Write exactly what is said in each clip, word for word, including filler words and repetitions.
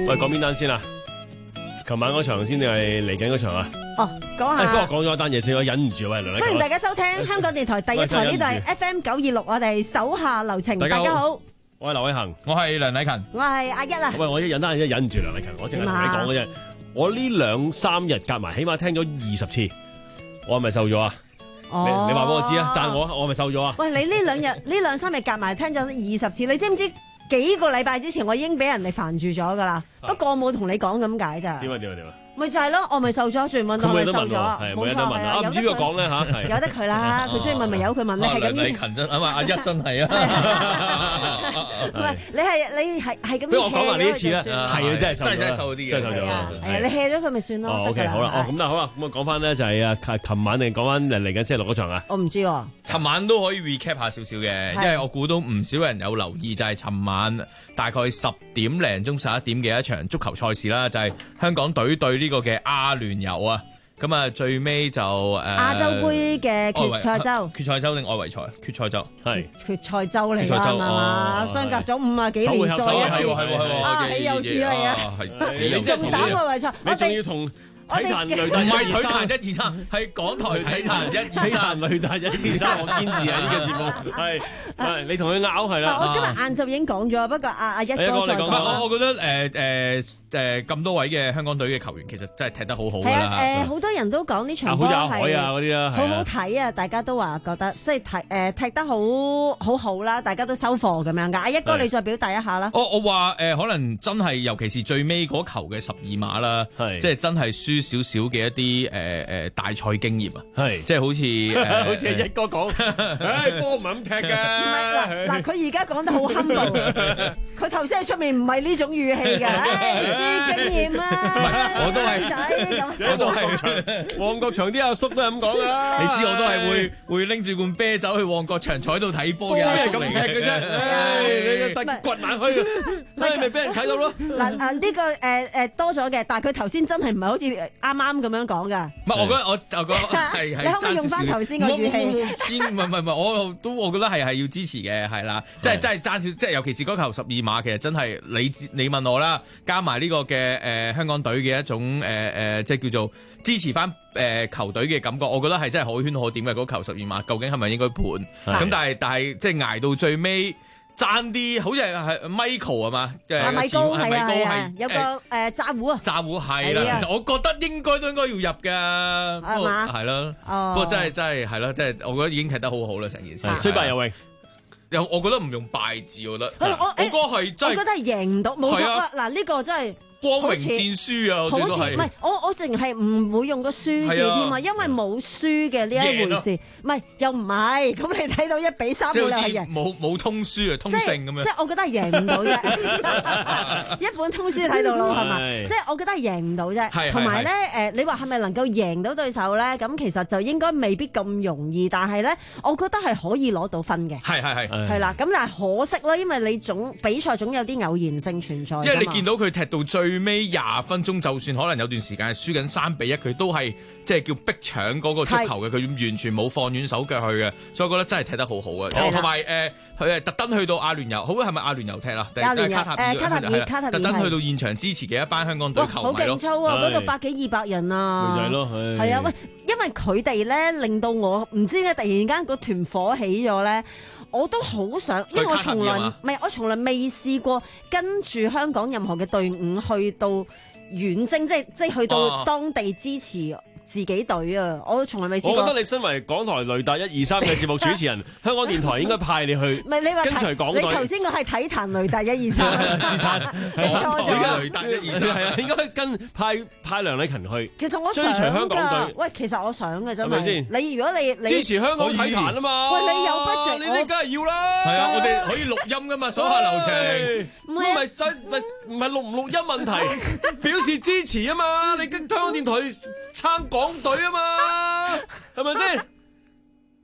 喂，講邊單先啊？琴晚嗰場先定係嚟緊嗰場啊？ 哦，講下。 誒，嗰個講咗一單嘢先，我忍唔住喂，梁禮勤。 歡迎大家收聽香港電台第一台，呢度係 F M 九二六，我哋手下留情。大家好， 我係劉偉恒， 我係梁禮勤， 我係阿一啊。 喂，我一忍單一忍唔住梁禮勤，我淨係同你講嘅啫。我呢兩三日夾埋，起碼聽咗二十次，我係咪瘦咗啊？ 哦， 你你話俾我知啊，讚我，我係咪瘦咗啊？ 喂，你呢兩日呢兩三日夾埋聽咗二十次，你知唔知幾個禮拜之前我已經俾人哋煩住咗噶啦？不過我冇同你講咁解咋。 點啊點啊點啊！ 咪就係咯，我咪瘦咗，仲問我咪瘦咗，冇錯係啊， 唔知邊個講咧嚇， 由得佢啦，佢中意問咪由佢問，你係咁。 梁禮勤真啊嘛，阿一真係啊。 唔係你係你係係咁。 俾我講埋呢一次啦，係你真係瘦咗， 真係瘦啲嘅， 真係瘦咗。 係啊，你 hea 咗佢咪算咯。 哦 OK 好啦，哦咁但係好啦，咁啊講翻咧就係啊，琴晚定講翻嚟緊星期六嗰場啊？ 我唔知喎。 尋晚都可以 recap 下少少嘅，因為我估到唔少人有留意，就係尋晚大概十點零鐘十一點嘅一場足球賽事啦，就係香港隊對呢個嘅阿聯酋啊，咁啊最尾就誒亞洲杯嘅決賽周， 決賽周定外圍賽？決賽周係決賽周嚟㗎嘛，相隔咗五啊幾年再一次，啊豈有此理啊！你仲打外圍賽， 你仲要同體壇雷達唔係體壇一二三，係港台體壇一二三， 雷達一二三，我堅持啊呢個節目係係你同佢拗係啦。 我今日晏晝已經講咗，不過阿阿一哥再講。 我我覺得誒誒誒咁多位嘅香港隊嘅球員其實真係踢得好好㗎啦。 係啊誒，好多人都講呢場波係好好睇啊！大家都話覺得即係踢誒踢得好好好啦，大家都收貨咁樣㗎。阿一哥你再表達一下啦。 我我話誒可能真係尤其是最尾嗰球嘅十二碼啦，即係真係輸少少嘅一啲誒誒大賽經驗啊，係即係好似誒， 好似一哥講，誒波唔係咁踢嘅。 唔係嗱嗱，佢而家講得好 humble，佢頭先喺出面唔係呢種語氣㗎，輸經驗啊， 我都係仔咁， 我都係旺角場啲阿叔都係咁講㗎。 你知我都係會會拎住罐啤酒去旺角場坐喺度睇波嘅阿叔嚟嘅啫。 你個突掘埋去，咪咪俾人睇到咯。 嗱誒呢個誒誒多咗嘅，但係佢頭先真係唔係好似啱啱咁樣講㗎。 唔係，我覺得我就覺得係係。 你可唔可以用翻頭先個語氣？ 唔係唔係唔係，我都我覺得係係要支持嘅，係啦，即係真係爭少，即係尤其是嗰球十二碼，其實真係你你問我啦，加埋呢個嘅誒香港隊嘅一種誒誒，即係叫做支持翻誒球隊嘅感覺，我覺得係真係可圈可點嘅嗰球十二碼，究竟係咪應該判？咁但係但係即係捱到最尾。爭啲，好似係係 Michael 啊嘛，即係米高係啊， 係有個誒炸糊啊， 炸糊係啦。其實我覺得應該都應該要入㗎， 係嘛？ 係咯，不過真係真係係咯，即係我覺得已經踢得好好啦，成件事。雖敗猶榮，有我覺得唔用敗字，我覺得。我我覺得係真係， 我覺得係贏唔到，冇錯啦。嗱呢個真係。 光榮戰輸啊！ 好似唔係我我淨係唔會用個輸字添啊，因為冇輸嘅呢一回事，唔係又唔係咁你睇到一比三冇係贏， 冇冇通輸啊，通勝咁樣。 即係我覺得係贏唔到啫，一本通書睇到咯係咪？即係我覺得係贏唔到啫。同埋咧誒，你話係咪能夠贏到對手咧？咁其實就應該未必咁容易，但係咧，我覺得係可以攞到分嘅。 係係係係啦，咁但係可惜啦，因為你總比賽總有啲偶然性存在。 因為你見到佢踢到最最尾廿分鐘，就算可能有段時間係輸緊三比一，佢都係即係叫逼搶嗰個足球嘅，佢完全冇放軟手腳去嘅，所以我覺得真係踢得好好嘅。同埋誒，佢係特登去到阿聯酋，好係咪阿聯酋踢啦？ 阿聯酋誒卡塔爾，卡塔爾特登去到現場支持嘅一班香港隊球迷咯。 好勁抽啊！嗰度百幾二百人啊， 咪就係咯， 係啊喂，因為佢哋咧令到我唔知點解突然間個團火起咗咧。我都好想，因為我從來唔係我從來未試過跟住香港任何嘅隊伍去到遠征，即係即係去到當地支持自己隊啊！我從來未試過。 我覺得你身為港台雷達一二三嘅節目主持人，香港電台應該派你去跟隨港隊。 你頭先個係體壇雷達一二三，你錯咗。 雷達一二三係啊，應該跟派派梁禮勤去。 其實我追隨香港隊。 喂，其實我想嘅啫， 係咪先？ 你如果你你支持香港體壇啊嘛。 喂，你有 budget， 你哋梗係要啦。 係啊，我哋可以錄音噶嘛，手下留情。 唔係實唔係唔係錄唔錄音問題，表示支持啊嘛。你跟香港電台撐港隊啊嘛。係咪先？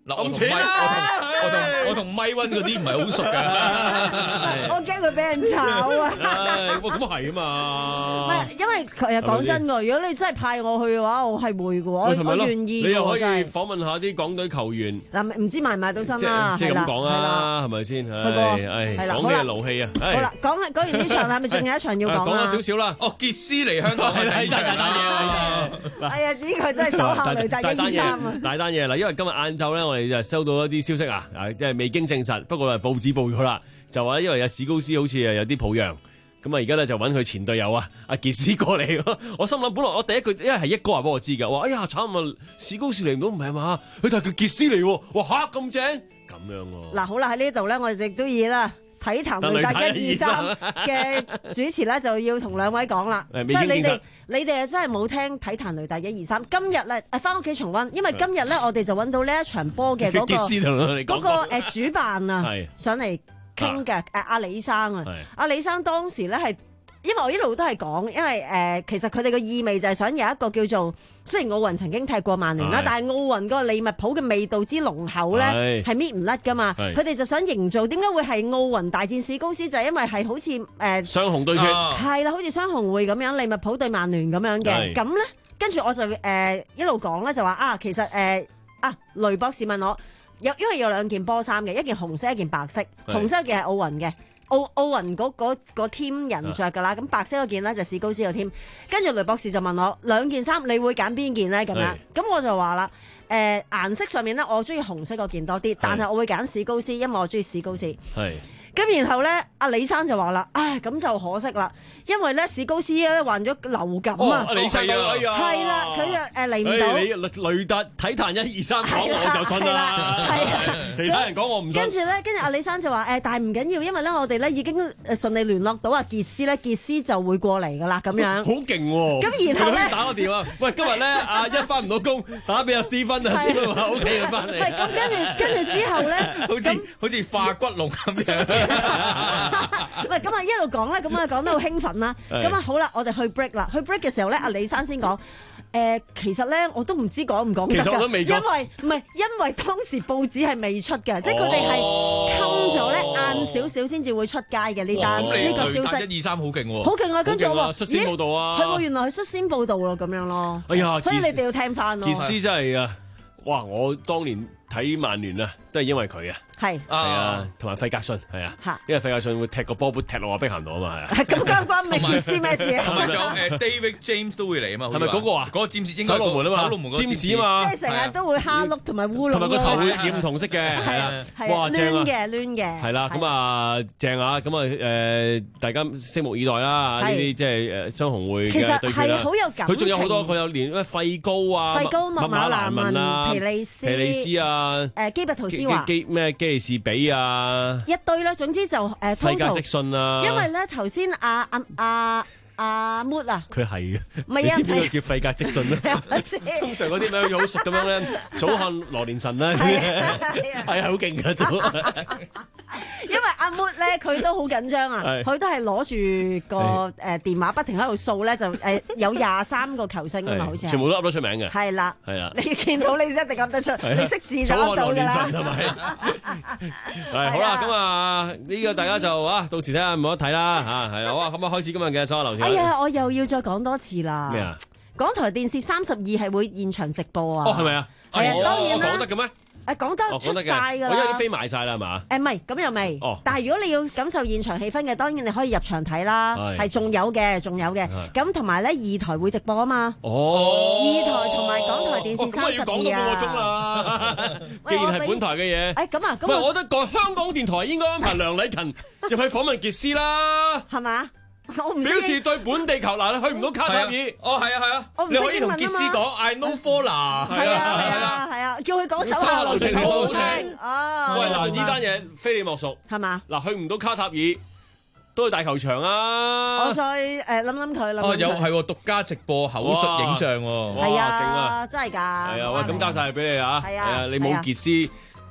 嗱，我同錢咪啊我同我同我同咪溫嗰啲唔係好熟㗎。 我驚佢俾人炒啊！ 唉，咁啊係啊唔嘛。 係，因為佢講真㗎，如果你真係派我去嘅話，我係會嘅，我我願意嘅。 你又可以真係訪問下啲港隊球員。 嗱，唔知賣唔賣到身即啦？ 即係咁講係啦啦，係咪先？ 過唉唉， 係啦講嘅係勞氣啊！ 好啦，講講完呢場係咪仲有一場要講講啊？ 咗少少啦。 哦，傑斯嚟香港嘅第一場大單嘢啊！ 啊！ 哎呀，呢個真係手下雷達一二三啊！ 大單嘢啦，因為今日晏晝咧，我哋就收到一啲消息啊，啊，即係未經證實，不過報紙報咗啦，就話因為有史高斯好似係有啲抱恙，咁啊而家咧就揾佢前隊友啊，阿傑斯過嚟。我心諗本來我第一句因為係一哥話俾我知㗎，話哎呀慘啊，史高斯嚟唔到唔係嘛，佢但係佢傑斯嚟喎，哇嚇咁正咁樣喎。 嗱好啦，喺呢度咧，我哋亦都要啦。體壇雷達一二三嘅主持咧就要同兩位講啦，即係你哋你哋真係冇聽體壇雷達一二三。今日咧誒翻屋企重溫，因為今日咧我哋就揾到呢一場波嘅嗰個嗰個誒主辦啊上嚟傾嘅誒阿李生啊，阿李生當時咧係。因為我一路都係講，因為誒、呃、其實佢哋嘅意味就係想有一個叫做，雖然奧運曾經踢過曼聯啦，但係奧運嗰個利物浦嘅味道之濃厚咧，係搣唔甩噶嘛。佢哋就想營造點解會係奧運大戰史高斯，就係、是、因為係好似誒、呃、 雙雄對決， 係啦，好似雙紅會咁樣，利物浦對曼聯咁樣嘅。咁咧，跟住我就誒、呃、一路講咧，就話啊，其實誒、呃、啊雷博士問我，有因為有兩件波衫嘅，一件紅色，一件白色，紅色嘅係奧運嘅。奧奧運嗰嗰個 team 人着噶啦，咁白色嗰件咧就史高斯個 team，跟住雷博士就問我兩件衫你會揀邊件咧咁樣，咁我就話啦，誒、呃、顏色上面咧我中意紅色嗰件多啲，但係我會揀史高斯，因為我中意史高斯。係。咁然後咧，阿李生就話啦，唉，咁就可惜啦，因為咧史高斯咧患咗流感啊。 李生啊， 係啦，佢就誒嚟唔到。 雷達體壇一二三講我就信啦。係啊，其他人講我唔信。跟住咧，跟住阿李生就話誒，但係唔緊要，因為咧我哋咧已經誒順利聯絡到阿傑斯咧，傑斯就會過嚟噶啦，咁樣。好勁喎！ 咁然後咧打個電話，喂，今日咧阿一翻唔到工，打俾阿斯芬啊，先話 O K 翻嚟。 係咁，跟住跟住之後咧， 好似好似化骨龍咁樣。 喂，咁啊一路講咧，咁啊講得好興奮啦。咁啊好啦，我哋去 break 啦。去 break 嘅時候咧，阿李生先講，誒，其實咧我都唔知講唔講得㗎。 其實我都未講。 因為唔係，因為當時報紙係未出嘅，即係佢哋係冚咗咧，晏少少先至會出街嘅呢單呢個消息。 一二三好勁喎！ 好勁啊！跟住我話， 率先報道啊！ 係喎，原來係率先報道咯，咁樣咯。 哎呀， 所以你哋要聽翻咯。 傑斯真係啊！哇！我當年睇曼聯啊，都係因為佢啊。 係係啊，同埋費格遜係啊，因為費格遜會踢個波踢落我碧咸度啊嘛，係啊。 咁關關咪傑斯咩事啊？ 同埋仲有誒 David James 都會嚟啊嘛， 係咪嗰個啊？ 嗰個占士應該守龍門啊嘛， 守龍門嗰個占士啊嘛， 即係成日都會蝦碌同埋烏龍， 同埋個頭會染同色嘅，係啊，哇正啊， 攣嘅攣嘅， 係啦，咁啊正啊，咁啊誒，大家拭目以待啦，呢啲即係誒雙紅會嘅對決啦。 好有感情， 佢仲有好多，佢有連咩費高啊、 費高、麥馬蘭文啊、皮利斯、 皮利斯啊、 誒基拔圖斯華、 基咩基利士比啊。 一堆啦，總之就誒， 費格積遜啊， 因為咧頭先阿阿阿阿 Mood 啊， 佢係嘅， 唔係啊， 你知邊個叫費格積遜咧？通常嗰啲咩好熟咁樣咧，祖漢羅連臣咧，係好勁㗎祖。 因為阿 Mood 咧，佢都好緊張啊，佢都係攞住個誒電話不停喺度掃咧，就誒有廿三個球星啊嘛，好似全部都噏得出名嘅。 係啦， 係啦， 你見到你一定噏得出，你識字就噏到㗎啦。 係咪？係好啦，咁啊呢個大家就啊到時睇下冇得睇啦嚇，係好啊，咁啊開始今日嘅所有流程。 哎呀，我又要再講多次啦。 咩啊？ 港台電視三十二係會現場直播啊。 哦，係咪啊？ 係啊，當然啦。 講得嘅咩？ 誒講得出晒㗎啦， 我因為啲飛賣晒啦，係嘛？ 誒唔係，咁又未。 哦。 但係如果你要感受現場氣氛嘅，當然你可以入場睇啦。係仲有嘅，仲有嘅。咁同埋咧，二台會直播啊嘛。 哦。 二台同埋港台電視三十二啊。 咁我要講到半個鐘啦。既然係本台嘅嘢。 誒咁啊，咁唔係，我覺得個香港電台應該安排梁禮勤入去訪問傑斯啦。 係嘛？我唔表示對本地球嗱，去唔到卡塔爾。 哦，係啊係啊， 我唔你可以同傑斯講 I know Fola。 係啊係啊係啊，叫佢講手下留情好好聽。哦。 喂嗱，呢單嘢非你莫屬。 係嘛？ 嗱，去唔到卡塔爾都去大球場啊！ 我再誒諗諗佢諗。 哦，有係獨家直播口述影像喎。 係啊，真係㗎。 係啊，喂，咁交晒俾你啊！ 係啊， 你冇傑斯。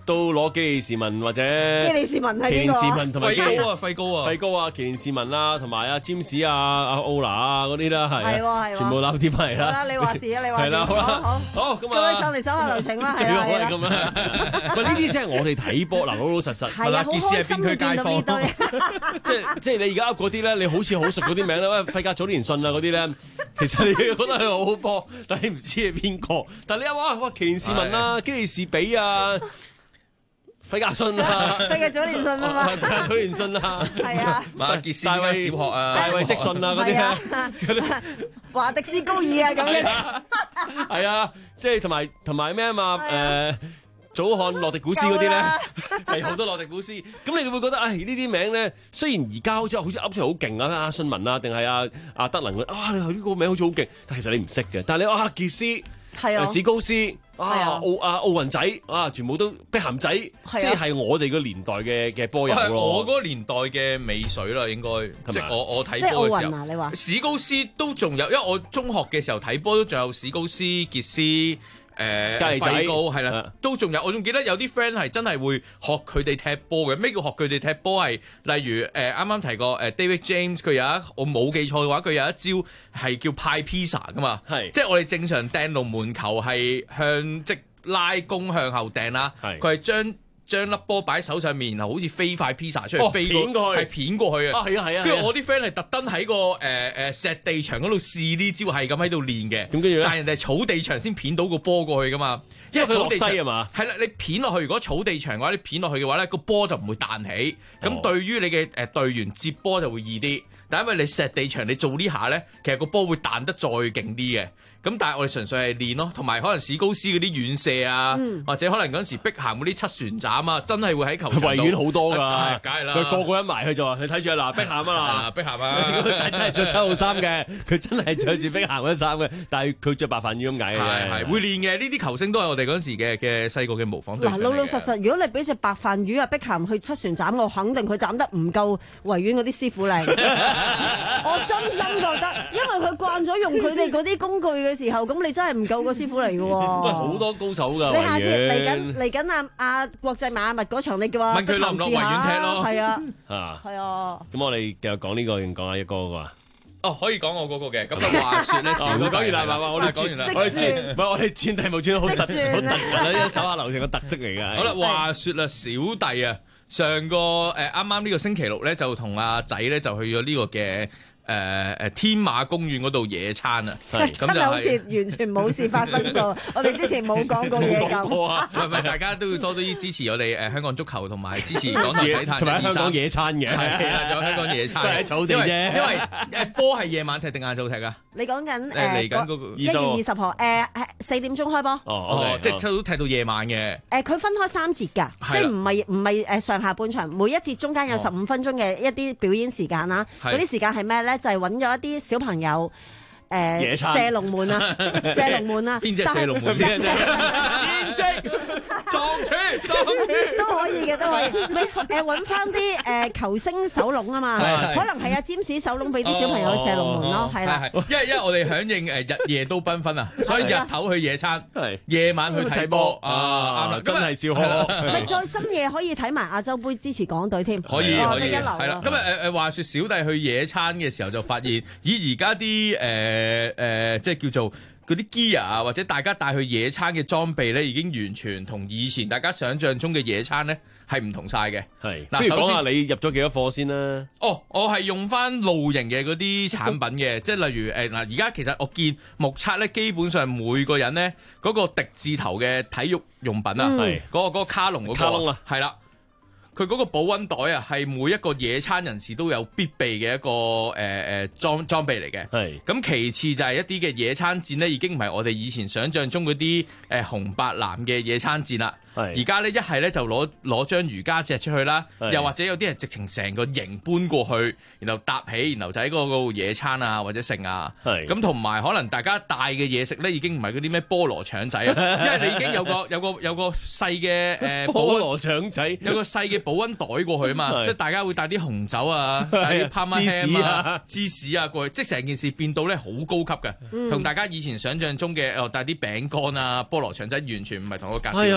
都攞基利士文或者基利士文係奇連士邊個啊？ 文同埋基費高啊，費高啊， 費高啊，奇連士文啦，同埋阿詹士啊、阿奧拿啊嗰啲啦，係係喎係喎全部撈啲翻嚟啦。 好啦，你話事啊，你話事。 係啦，好啦， 好， 好咁各位上啊， 嚟手下留情啦， 最係啦係啦。 好係咁樣。喂，呢啲先係我哋睇波嗱，老老實實。 係啊，好開心你見到呢堆。 即係即係你而家嗰啲咧，你好似好熟嗰啲名咧，喂，費格祖連信啊嗰啲咧，其實你覺得佢好好波，但係你唔知係邊個。但係你話哇哇奇連士文啊、基利士比啊、費格遜啊、 費格祖連信啊嘛。 費格祖連信啊， 係啊。 馬傑斯大衛小學啊， 大衛積信啊嗰啲係啊，華迪斯高爾啊咁樣。 係啊，即係同埋同埋咩啊嘛係啊誒。祖漢洛迪古斯嗰啲咧夠啦， 係好多洛迪古斯，咁你會覺得，唉呢啲名咧，雖然而家好似好似噏出嚟好勁啊，阿信文啊，定係阿阿德能啊，你呢個名好似好勁，但其實你唔識嘅。但係你話阿傑斯、 係啊， 史高斯、啊啊奧啊奧運仔啊，全部都碧咸仔， 係啊即係我哋個年代嘅嘅波友係咯。 我嗰個年代嘅美水啦，應該即係我我睇即係奧波嘅時候， 運啊！你話史高斯都仲有，因為我中學嘅時候睇波都仲有史高斯、傑斯。誒雞仔費高係啦啊， 都仲有，我仲記得有啲 friend 係真係會學佢哋踢波嘅。咩叫學佢哋踢波係？例如誒啱啱提過誒 David James，佢有一我冇記錯嘅話，佢有一招係叫派 pizza 噶嘛， 係即係我哋正常掟龍門球係向即拉弓向後掟啦， 係佢係將將粒波擺喺手上面，然後好似飛塊 pizza 出哦嚟飛片過去係片過去嘅。 啊係啊係啊， 跟住我啲 friend 係特登喺個誒誒石地場嗰度試呢招，係咁喺度練嘅。 咁跟住咧但係人哋係草地場先片到個波過去噶嘛，因為因為佢落草地場西啊嘛。 係啦，你片落去，如果草地場嘅話，你片落去嘅話咧，個波就唔會彈起。咁、 哦對於你嘅誒隊員接波就會易啲。但因為你石地場，你做呢下咧，其實個波會彈得再勁啲嘅。咁但係我哋純粹係練咯，同埋可能史高斯嗰啲遠射啊， 嗯或者可能嗰陣時碧咸嗰啲七旋斬啊，真係會喺球場度維園好多㗎， 係梗係啦， 佢個個一埋去就話：你睇住啊嗱，碧咸啊啊嗱。 碧咸啊， 佢真係着七號衫嘅，佢真係着住碧咸嗰啲衫嘅，但係佢着白飯魚咁解嘅係係啫。 會練嘅，呢啲球星都係我哋嗰陣時嘅嘅細個嘅模仿對象嗱， 嚟嘅。 老老實實，如果你俾隻白飯魚啊，碧咸去七船斬，我肯定佢斬得唔夠維園嗰啲師傅靚。我真心覺得，因為佢慣咗用佢哋嗰啲工具嘅時候，咁你真係唔夠個師傅嚟嘅喎。 喂，好多高手㗎。 你下次維園嚟緊嚟緊啊啊國際邁阿密嗰場，你叫阿問佢落唔落維園踢咯係啊啊， 係啊。 咁我哋繼續講呢個定講下一個㗎？ 哦，可以講我嗰個嘅，咁啊話説咧，小弟講完啦，係嘛？我哋講完啦轉，我哋轉，唔係我哋轉題目轉得好突， 即轉啊好突兀啊！呢個手下留情嘅特色嚟㗎。 好啦，話説啦，小弟啊，上個誒啱啱呢個星期六咧，就同阿仔咧就去咗呢個嘅誒誒天馬公園嗰度野餐啊， 係真係好似完全冇事發生過，我哋之前冇講過嘢講咁。 過啊， 唔係唔係，大家都要多啲支持我哋誒香港足球同埋支持港台體壇同埋喺香港野野餐嘅， 係啊，仲有香港野餐都係喺草地啫因為因為誒波係夜晚踢定晏晝踢啊？ 你講緊誒嚟緊嗰個一月二十號誒係四點鐘開波。 哦哦 ，OK，， 即係都踢到夜晚嘅。 誒佢分開三節㗎，即係啦係唔係唔係誒上下半場，每一節中間有十五分鐘嘅一啲表演時間啦。 係嗰啲時間係咩咧？就係揾咗一啲小朋友誒野餐射龍門啊，射龍門啊， 邊隻但係射龍門邊隻天職撞柱撞柱。 都可以嘅，都可以。咪誒揾翻啲誒球星手籠啊嘛， 係係可能係阿詹士手籠俾啲小朋友去射龍門咯，係啦。 係因為因為我哋響應誒日夜都繽紛啊，所以日頭去野餐， 係夜晚去睇波啊啊，啱啦， 真係笑呵。 咪再深夜可以睇埋亞洲杯支持港隊添， 可以可以哇真係一流係啦。 啊！ 今日誒誒話説小弟去野餐嘅時候就發現，咦而家啲誒誒即係叫做嗰啲 gear 啊，或者大家帶去野餐嘅裝備咧，已經完全同以前大家想象中嘅野餐咧係唔同晒嘅。 係， 嗱不如講首先下你入咗幾多課先啦？ 哦，我係用翻露營嘅嗰啲產品嘅，即係例如誒嗱，而家其實我見目測咧，基本上每個人咧嗰個迪字頭嘅體育用品啊， 嗯係嗰個嗰個卡龍嗰卡窿啊， 係啦。佢嗰個保溫袋啊，係每一個野餐人士都有必備嘅一個誒誒裝裝備嚟嘅。 係咁其次就係一啲嘅野餐墊咧，已經唔係我哋以前想象中嗰啲誒紅白藍嘅野餐墊啦。 係而家咧一係咧就攞攞張瑜伽席出去啦， 係又或者有啲係直情成個營搬過去，然後搭起，然後就喺嗰個野餐啊或者剩啊。 係咁同埋可能大家帶嘅嘢食咧，已經唔係嗰啲咩菠蘿腸仔啊，因為你已經有個有個有個細嘅誒保溫菠蘿腸仔， 有個細嘅保溫袋過去啊嘛， 係即係大家會帶啲紅酒啊，帶啲 Parma 芝士 ham 啊啊、芝士啊過去，即係成件事變到咧好高級嘅，同大家以前想象中嘅哦帶啲餅乾啊、菠蘿腸仔完全唔係同一個格調嚟嘅。 係啊，我覺得菠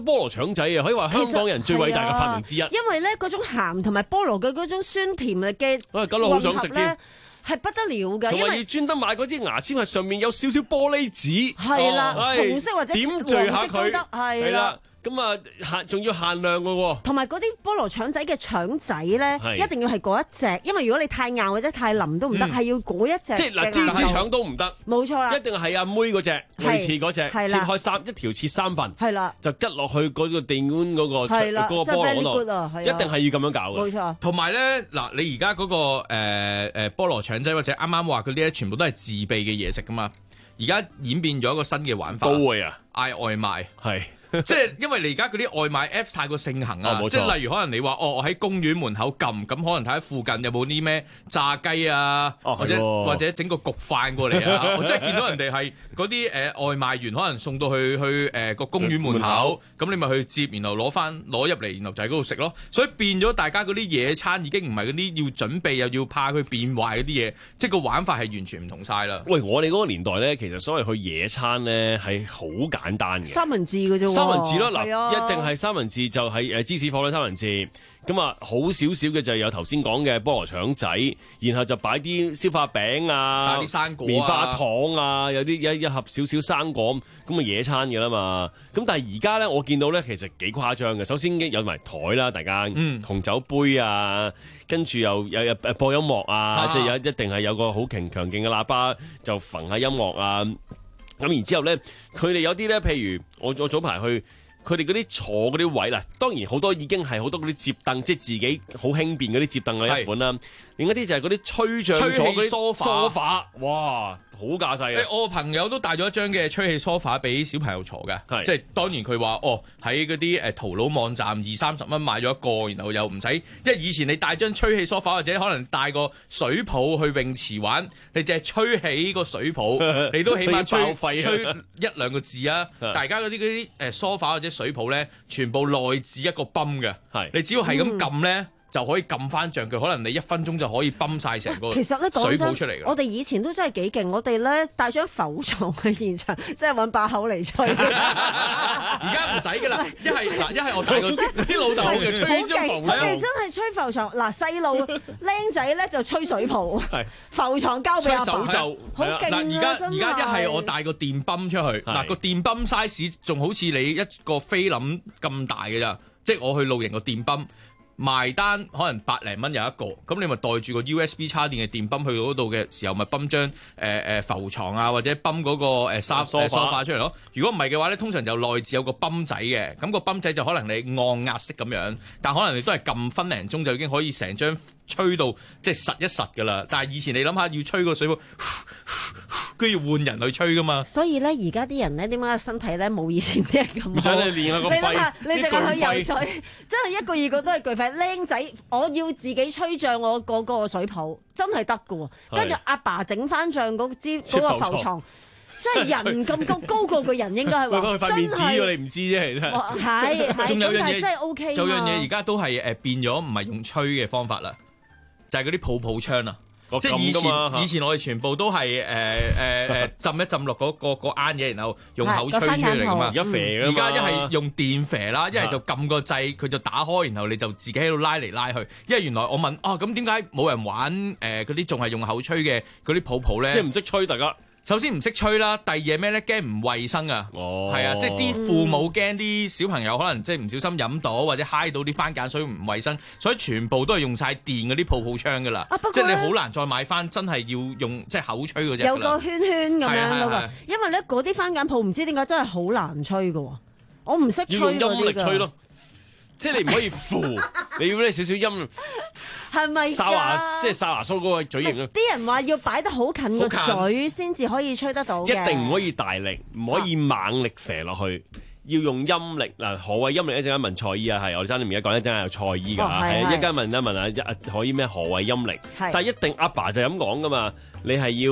菠蘿腸仔啊，可以話香港人最偉大嘅發明之一。 因為咧嗰種鹹同埋菠蘿嘅嗰種酸甜嘅啊，搞到好想食添。 係不得了㗎， 因為要專登買嗰支牙籤係上面有少少玻璃紙， 係啦，紅色或者點綴下佢， 都得，係啦。 咁啊限仲要限量嘅喎， 同埋嗰啲菠蘿腸仔嘅腸仔咧，一定要係嗰一隻，因為如果你太硬或者太腍都唔得，係要嗰一隻。 即係嗱，芝士腸都唔得， 冇錯啦， 一定係阿妹嗰隻類似嗰隻，切開三一條切三份， 係啦， 就吉落去嗰個電碗嗰個嗰個菠蘿度，一定係要咁樣搞嘅。 冇錯。 同埋咧嗱，你而家嗰個誒誒菠蘿腸仔或者啱啱話嗰啲咧，全部都係自備嘅嘢食噶嘛。而家演變咗一個新嘅玩法， 都會啊， 嗌外賣係。 即係因為你而家嗰啲外賣 Apps 太過盛行啊， 哦、 即係例如可能你話哦，我喺公園門口撳，咁可能睇下附近有冇啲咩炸雞啊， 哦、 或者或者整個焗飯過嚟啊，我真係見到人哋係嗰啲誒外賣員可能送到去去誒個、呃、公園門口，咁你咪去接，然後攞翻攞入嚟，然後就喺嗰度食咯。所以變咗大家嗰啲野餐已經唔係嗰啲要準備又要怕佢變壞嗰啲嘢，即係個玩法係完全唔同晒啦。 喂，我哋嗰個年代咧，其實所謂去野餐咧係好簡單嘅， 三文治嘅啫喎。三文治咯，嗱，一定係三文治就係誒芝士火腿三文治，咁啊好少少嘅就有頭先講嘅菠蘿腸仔，然後就擺啲消化餅啊， 啲生果啊， 棉花糖啊，有啲一一盒少少生果，咁啊野餐嘅啦嘛。咁但係而家咧，我見到咧其實幾誇張嘅。首先有埋台啦，大家、嗯、紅酒杯啊，跟住又有有播音樂啊，啊即係有一定係有個好強強勁嘅喇叭就揈下音樂啊。咁然之後咧，佢哋有啲咧，譬如我我早排去，佢哋嗰啲坐嗰啲位啦，當然好多已經係好多嗰啲摺凳，即係自己好輕便嗰啲摺凳嘅一款啦。另一啲就係嗰啲吹脹咗嗰啲梳化，梳化，哇，好架勢啊！ 我朋友都帶咗一張嘅吹氣梳化俾小朋友坐嘅，即係當然佢話哦喺嗰啲誒淘寶網站二三十蚊買咗一個，然後又唔使，因為以前你帶張吹氣梳化或者可能帶個水泡去泳池玩，你淨係吹起個水泡，你都起碼吹吹一兩個字啊！大家嗰啲嗰啲誒梳化或者水泡咧，全部內置一個泵嘅，你只要係咁撳咧。嗯就可以撳翻脹佢，可能你一分鐘就可以泵晒成個水泡出嚟。 我哋以前都真係幾勁，我哋咧帶張浮床去現場，即係揾把口嚟吹。 而家唔使噶啦，一係嗱，一係我帶個啲老豆就吹張浮床。 我哋真係吹浮床，嗱細路僆仔咧就吹水泡，浮床交俾阿爸。 吹手袖， 好勁啊！ 而家而家一係我帶個電泵出去，嗱個電泵 size 仲好似你一個菲林咁大嘅咋，即係我去露營個電泵。埋單可能百零蚊有一個，咁你咪袋住個 U S B 叉電嘅電泵去到嗰度嘅時候，咪泵張誒誒浮床啊，或者泵嗰個誒沙梳化出嚟咯。如果唔係嘅話咧，通常就內置有個泵仔嘅，咁個泵仔就可能你按壓式咁樣，但可能你都係撳分零鐘就已經可以成張吹到即係實一實噶啦。但係以前你諗下要吹個水泡，佢要換人去吹噶嘛。 所以咧，而家啲人咧點解身體咧冇以前啲人咁好？ 唔使你練下個肺， 你諗下，你淨係去游水，真係一個二個都係巨肺。僆仔，我要自己吹脹我嗰個水泡，真係得㗎喎。跟住阿爸整翻脹嗰支嗰個浮床，真係人咁高，高過個人應該係話， 真係你唔知啫， 係係。 仲有樣嘢真係 O K。 仲有樣嘢而家都係誒變咗，唔係用吹嘅方法啦，就係嗰啲泡泡槍啊。即係以前，以前我哋全部都係誒誒誒浸一浸落嗰個嗰啱嘢，然後用口吹出嚟噶嘛。而家肥而家一係用電肥啦，一係就撳個掣，佢就打開，然後你就自己喺度拉嚟拉去。因為原來我問啊，咁點解冇人玩誒嗰啲仲係用口吹嘅嗰啲泡泡咧？ 即係唔識吹，大家。 首先唔識吹啦，第二嘢咩咧？驚唔衛生啊！ 哦， 係啊，即係啲父母驚啲小朋友可能即係唔小心飲到或者揩到啲番梘水唔衛生，所以全部都係用晒電嗰啲泡泡槍噶啦。啊、即係你好難再買翻真係要用即係口吹嗰隻。 有個圈圈咁樣嗰個，因為咧嗰啲番梘泡唔知點解真係好難吹噶，我唔識吹嗰啲㗎。 要用音力吹咯。即係你唔可以扶，你要咧少少音， 係咪？ 沙華即係沙華蘇嗰個嘴型咯。 啲人話要擺得好近個嘴先至可以吹得到嘅， 一定唔可以大力，唔可以猛力射落去，要用音力嗱。何謂音力？一陣間問蔡姨啊，係我哋爭啲而家講一陣間有蔡姨㗎嚇，係一陣間問一問啊，可以咩？何謂音力？但係一定阿爸就係咁講㗎嘛，你係要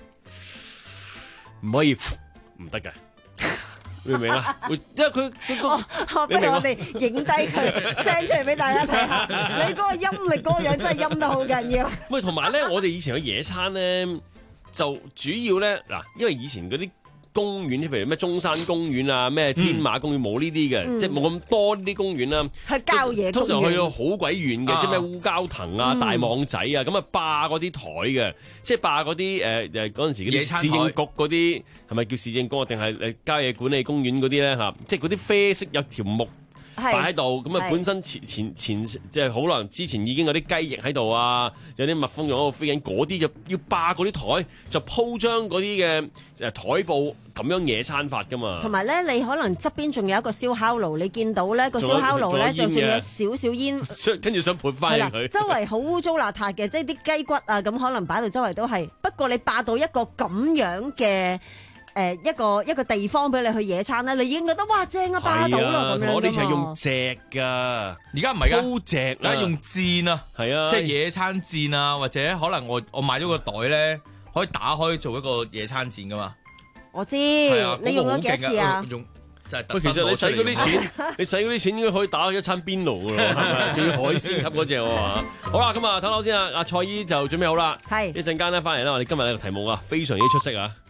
唔可以唔得嘅。明唔明啊？因為佢佢個， 不如我哋影低佢 send 出嚟俾大家睇下。你嗰個音力嗰個樣真係陰得好緊要。 喂，同埋咧，我哋以前去野餐咧，就主要咧嗱，因為以前嗰啲公園，譬如咩中山公園啊、咩天馬公園冇呢啲嘅， 嗯、 即係冇咁多呢啲公園啦。 係郊野公園， 通常去到好鬼遠嘅，啊、即係咩烏蛟騰啊、嗯、大網仔啊，咁啊霸嗰啲台嘅，即係霸嗰啲誒誒嗰陣時嗰啲市政局嗰啲，係咪叫市政局定係誒郊野管理公園嗰啲咧嚇？即係嗰啲啡色有條木擺喺度，咁啊本身前前前即係好耐之前已經有啲雞翼喺度啊，有啲蜜蜂用喺度飛緊，嗰啲就要霸嗰啲台，就鋪張嗰啲嘅誒台布咁樣野餐法噶嘛。同埋咧，你可能側邊仲有一個燒烤爐，你見到咧個燒烤爐咧就仲有少少煙，跟住想潑翻佢。 周圍好污糟邋遢嘅，即係啲雞骨啊咁，可能擺到周圍都係。不過你霸到一個咁樣嘅。誒、呃、一個一個地方俾你去野餐咧，你已經覺得哇正啊，霸到啦咁樣。 我哋係用席㗎， 而家唔係㗎，鋪席而家用箭啊，係啊，即係野餐箭啊，或者可能我我買咗個袋咧，可以打開做一個野餐箭㗎嘛。 我知，啊、你用咗幾多次啊？ 用就係喂，其實你使嗰啲錢，你使嗰啲錢應該可以打一餐邊爐㗎咯，係咪？仲要海鮮級嗰隻喎。好啦，咁啊，睇樓先啊，阿蔡姨就準備好啦。係一陣間咧翻嚟啦，我哋今日呢個題目啊，非常之出色啊！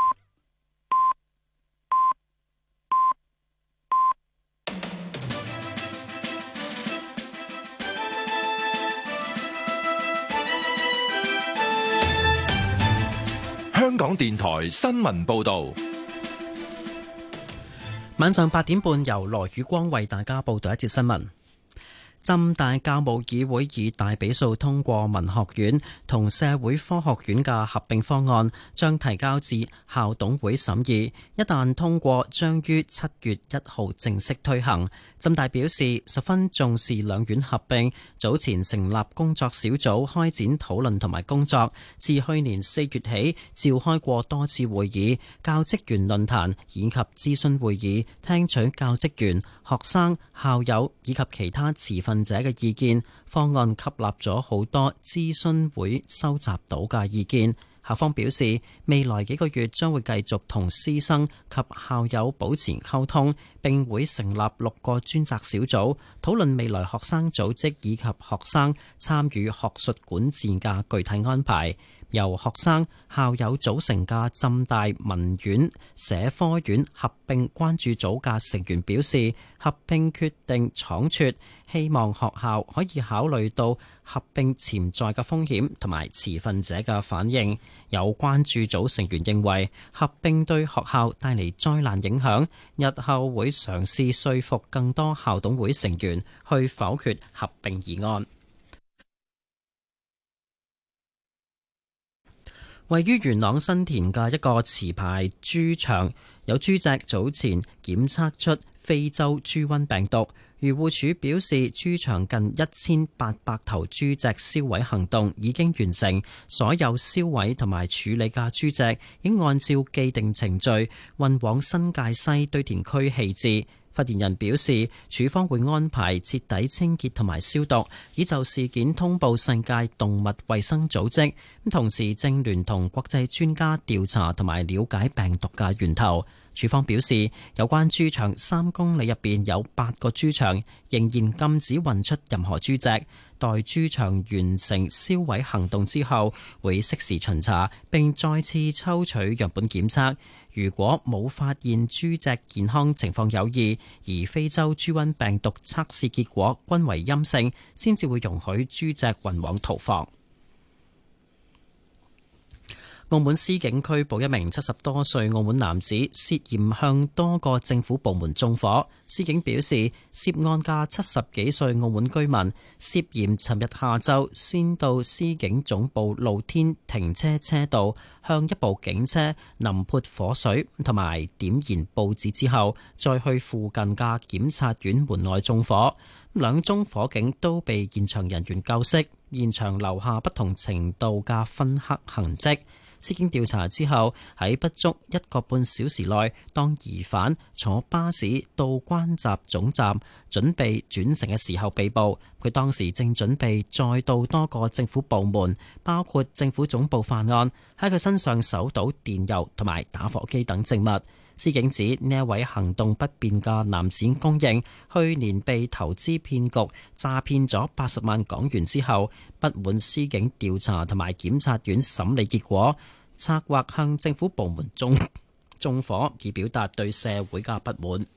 香港電台新聞報道， 晚上八點半由羅宇光為大家報道一節新聞。浸大教務議會以大比數通過文學院同社會科學院嘅合併方案，將提交至校董會審議。一旦通過，將於七月一號正式推行。浸大表示十分重視兩院合併，早前成立工作小組開展討論同埋工作，自去年四月起召開過多次會議、教職員論壇以及諮詢會議，聽取教職員、學生、校友以及其他持份者嘅意見。方案吸納咗好多諮詢會收集到嘅意見。校方表示，未來幾個月將會繼續同師生及校友保持溝通，並會成立六個專責小組，討論未來學生組織以及學生參與學術管治嘅具體安排。由學生、校友組成嘅浸大文院社科院合併關注組嘅成員表示，合併決定倉促，希望學校可以考慮到合併潛在嘅風險同埋持份者嘅反應。有關注組成員認為，合併對學校帶嚟災難影響，日後會嘗試說服更多校董會成員去否決合併議案。位於元朗新田嘅一個持牌豬場，有豬隻早前檢測出非洲豬瘟病毒。漁護署表示，豬場近一千八百頭豬隻銷毀行動已經完成，所有銷毀同埋處理嘅豬隻已經按照既定程序運往新界西堆填區棄置。發言人表示，署方會安排徹底清潔同埋消毒，已就事件通報世界動物衛生組織，同時正聯同國際專家調查同埋了解病毒嘅源頭。署方表示，有關豬場三公里入邊有八個豬場仍然禁止運出任何豬隻，待豬場完成銷毀行動之後，會適時巡查並再次抽取樣本檢測。如果冇發現豬隻健康情況有異，而非洲豬瘟病毒測試結果均為陰性，先至會容許豬隻運往屠房。澳門司警拘捕一名七十多歲澳門男子，涉嫌向多個政府部門縱火。司警表示，涉案嘅七十幾歲澳門居民涉嫌尋日下晝先到司警總部露天停車車道，向一部警車淋潑火水同埋點燃報紙之後，再去附近嘅檢察院門外縱火。兩宗火警都被現場人員救熄，現場留下不同程度嘅燻黑痕跡。司警調查之後，喺不足一個半小時內，當疑犯坐巴士到關閘總站準備轉乘嘅時候被捕。佢當時正準備再到多個政府部門，包括政府總部犯案，喺佢身上搜到電郵同埋打火機等證物。司警指呢一位行動不便嘅男子供認，去年被投資騙局詐騙咗八十萬港元之後，不滿司警調查同埋檢察院審理結果，策劃向政府部門縱縱火，以表達對社會嘅不滿。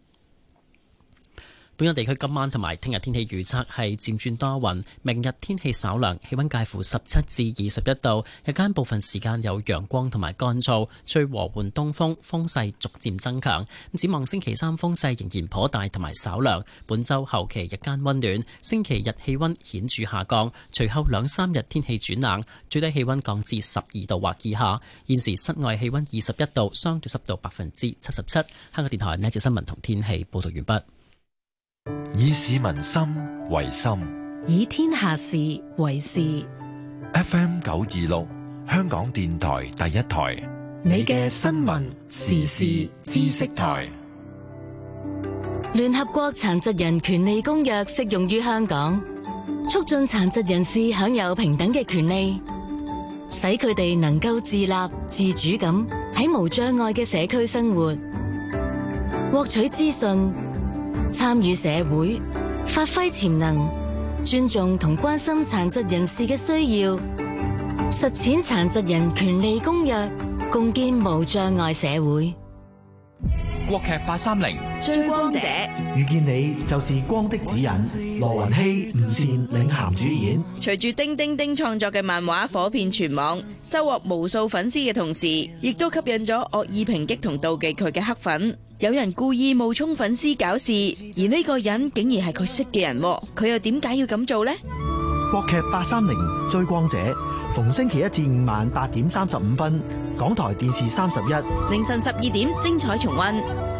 本港地區今晚同埋聽日天氣預測係漸轉多雲，明日天氣稍涼，氣溫介乎十七至二十一度，日間部分時間有陽光同埋乾燥，吹和緩東風，風勢逐漸增強。展望星期三風勢仍然頗大同埋稍涼，本週後期日間溫暖，星期日氣溫顯著下降，隨後兩三日天氣轉冷，最低氣溫降至十二度或以下。現時室外氣溫二十一度，相對濕度百分之七十七。香港電台呢節新聞同天氣報道完畢。 以市民心為心， 以天下事為事。 F M 九二六，香港電台第一台， 你嘅新聞時事知識台。 聯合國殘疾人權利公約適用於香港，促進殘疾人士享有平等嘅權利，使佢哋能夠自立自主咁喺無障礙嘅社區生活，獲取資訊，參與社會，發揮潛能，尊重同關心殘疾人士嘅需要，實踐殘疾人權利公約，共建無障礙社會。 國劇八三零追光者遇見你就是光的指引，羅雲熙、吳倩領銜主演。 隨住丁丁丁創作嘅漫畫火遍全網，收穫無數粉絲嘅同時，亦都吸引咗惡意抨擊同妒忌佢嘅黑粉。有人故意冒充粉絲搞事，而呢個人竟然係佢識嘅人，佢又點解要咁做呢？ 國劇八三零追光者，逢星期一至五晚八點三十五分，港台電視三十一， 凌晨十二點精彩重溫。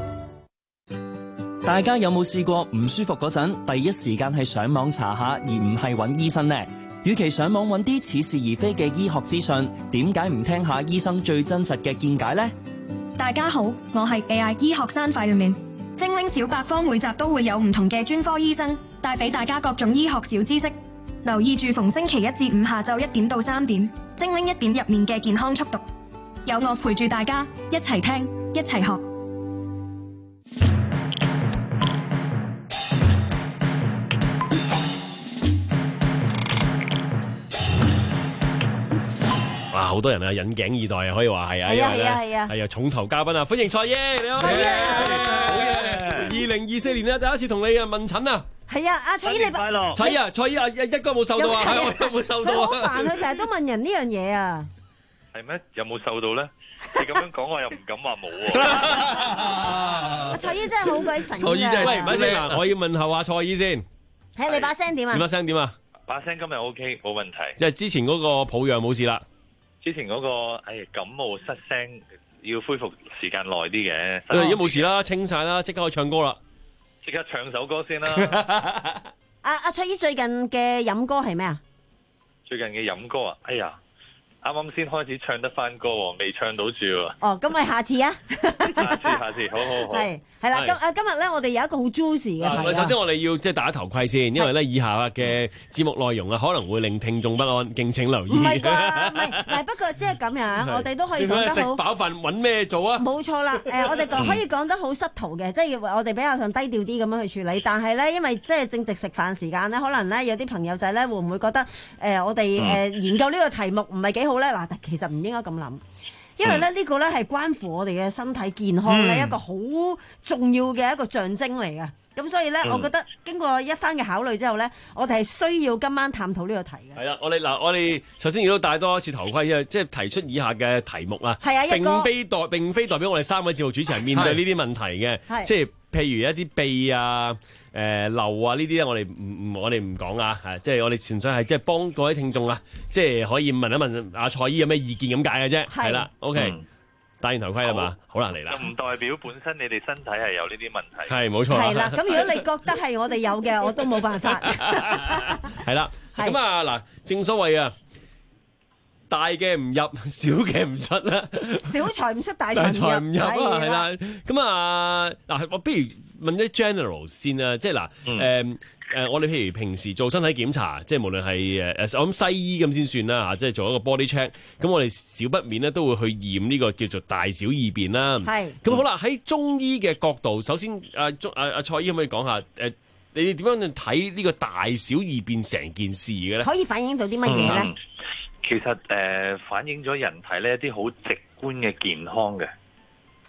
大家有冇試過唔舒服嗰陣，第一時間係上網查下，而唔係揾醫生呢？與其上網揾啲似是而非嘅醫學資訊，點解唔聽下醫生最真實嘅見解呢？ 大家好，我係 A I 醫學生塊面精靈小百科，每集都會有唔同嘅專科醫生帶俾大家各種醫學小知識。留意住逢星期一至五下晝一點到三點，精靈一點入面嘅健康速讀，有我陪住大家一齊聽一齊學。 哇！好多人啊，引頸以待啊，可以話係啊， 係啊係啊係啊， 係啊，重頭嘉賓啊，歡迎蔡姨，你好，好嘢！二零二四年咧，第一次同你啊問診啊， 係啊，阿蔡姨你快樂， 蔡姨啊，蔡姨啊，一哥冇收到啊，係我有冇收到啊？ 好煩，佢成日都問人呢樣嘢啊， 係咩？有冇收到咧？你咁樣講，我又唔敢話冇啊！蔡姨真係好鬼神嘅， 蔡姨真係，喂，唔係先嗱，我要問候下蔡姨先， 係你把聲點啊？ 你把聲點啊？ 把聲今日 OK，冇問題。 即係之前嗰個抱恙冇事啦。 之前嗰、那個，哎，感冒失聲，要恢復時間耐啲嘅。 而家冇事啦，清晒啦，即刻可以唱歌啦。 即刻唱首歌先啦。 阿阿蔡姨最近嘅飲歌係咩啊？ 最近嘅飲歌啊，哎呀，啱啱先開始唱得翻歌，未唱到住喎。 哦，咁咪下次啊。 下次，下次，好好好。 係係啦，今啊今日咧，我哋有一個好 juicy 嘅題。 首先我哋要即係戴頭盔先，因為咧以下嘅節目內容啊，可能會令聽眾不安，敬請留意。 唔係啩？唔係唔係，不過即係咁樣，我哋都可以講得好。 食飽飯揾咩做啊？ 冇錯啦，誒，我哋可以講得好失途嘅，即係我哋比較上低調啲咁樣去處理。但係咧，因為即係正值食飯時間咧，可能咧有啲朋友仔咧會唔會覺得誒我哋誒研究呢個題目唔係幾好咧？嗱，其實唔應該咁諗。因為咧呢個咧係關乎我哋嘅身體健康咧、嗯、一個好重要嘅一個象徵嚟嘅，咁所以咧，嗯、我覺得經過一番嘅考慮之後咧，我哋係需要今晚探討呢個題嘅。係啦，我哋嗱，我哋首先亦都戴多一次頭盔，即係提出以下嘅題目啊。 係啊， 並非代並非代表我哋三位節目主持人面對呢啲問題嘅，即係譬如一啲鼻啊、誒、呃、漏啊呢啲咧，我哋唔唔我哋唔講啊，係即係我哋純粹係即係幫各位聽眾啊，即係可以問一問阿蔡姨有咩意見咁解嘅啫，係啦 ，OK，嗯、戴完頭盔啦嘛，好難嚟啦。 唔代表本身你哋身體係有呢啲問題， 係冇錯。 係啦，咁如果你覺得係我哋有嘅，我都冇辦法。 係啦，咁啊嗱，正所謂啊。大嘅唔入，小嘅唔出啦。 小財唔出，大財唔入啊，係啦。咁啊，嗱，我不如問啲 general 先啦，即係嗱，誒誒，我哋譬如平時做身體檢查，即係無論係誒誒，我諗西醫咁先算啦嚇，即係做一個 body check，咁我哋少不免咧都會去驗呢個叫做大小二便啦。係。咁好啦，喺中醫嘅角度，首先阿中阿阿蔡姨可唔可以講下誒？你哋點樣去睇呢個大小二便成件事嘅咧？ 可以反映到啲乜嘢咧？ 嗯其實誒、呃、反映咗人體呢一啲好直觀嘅健康嘅，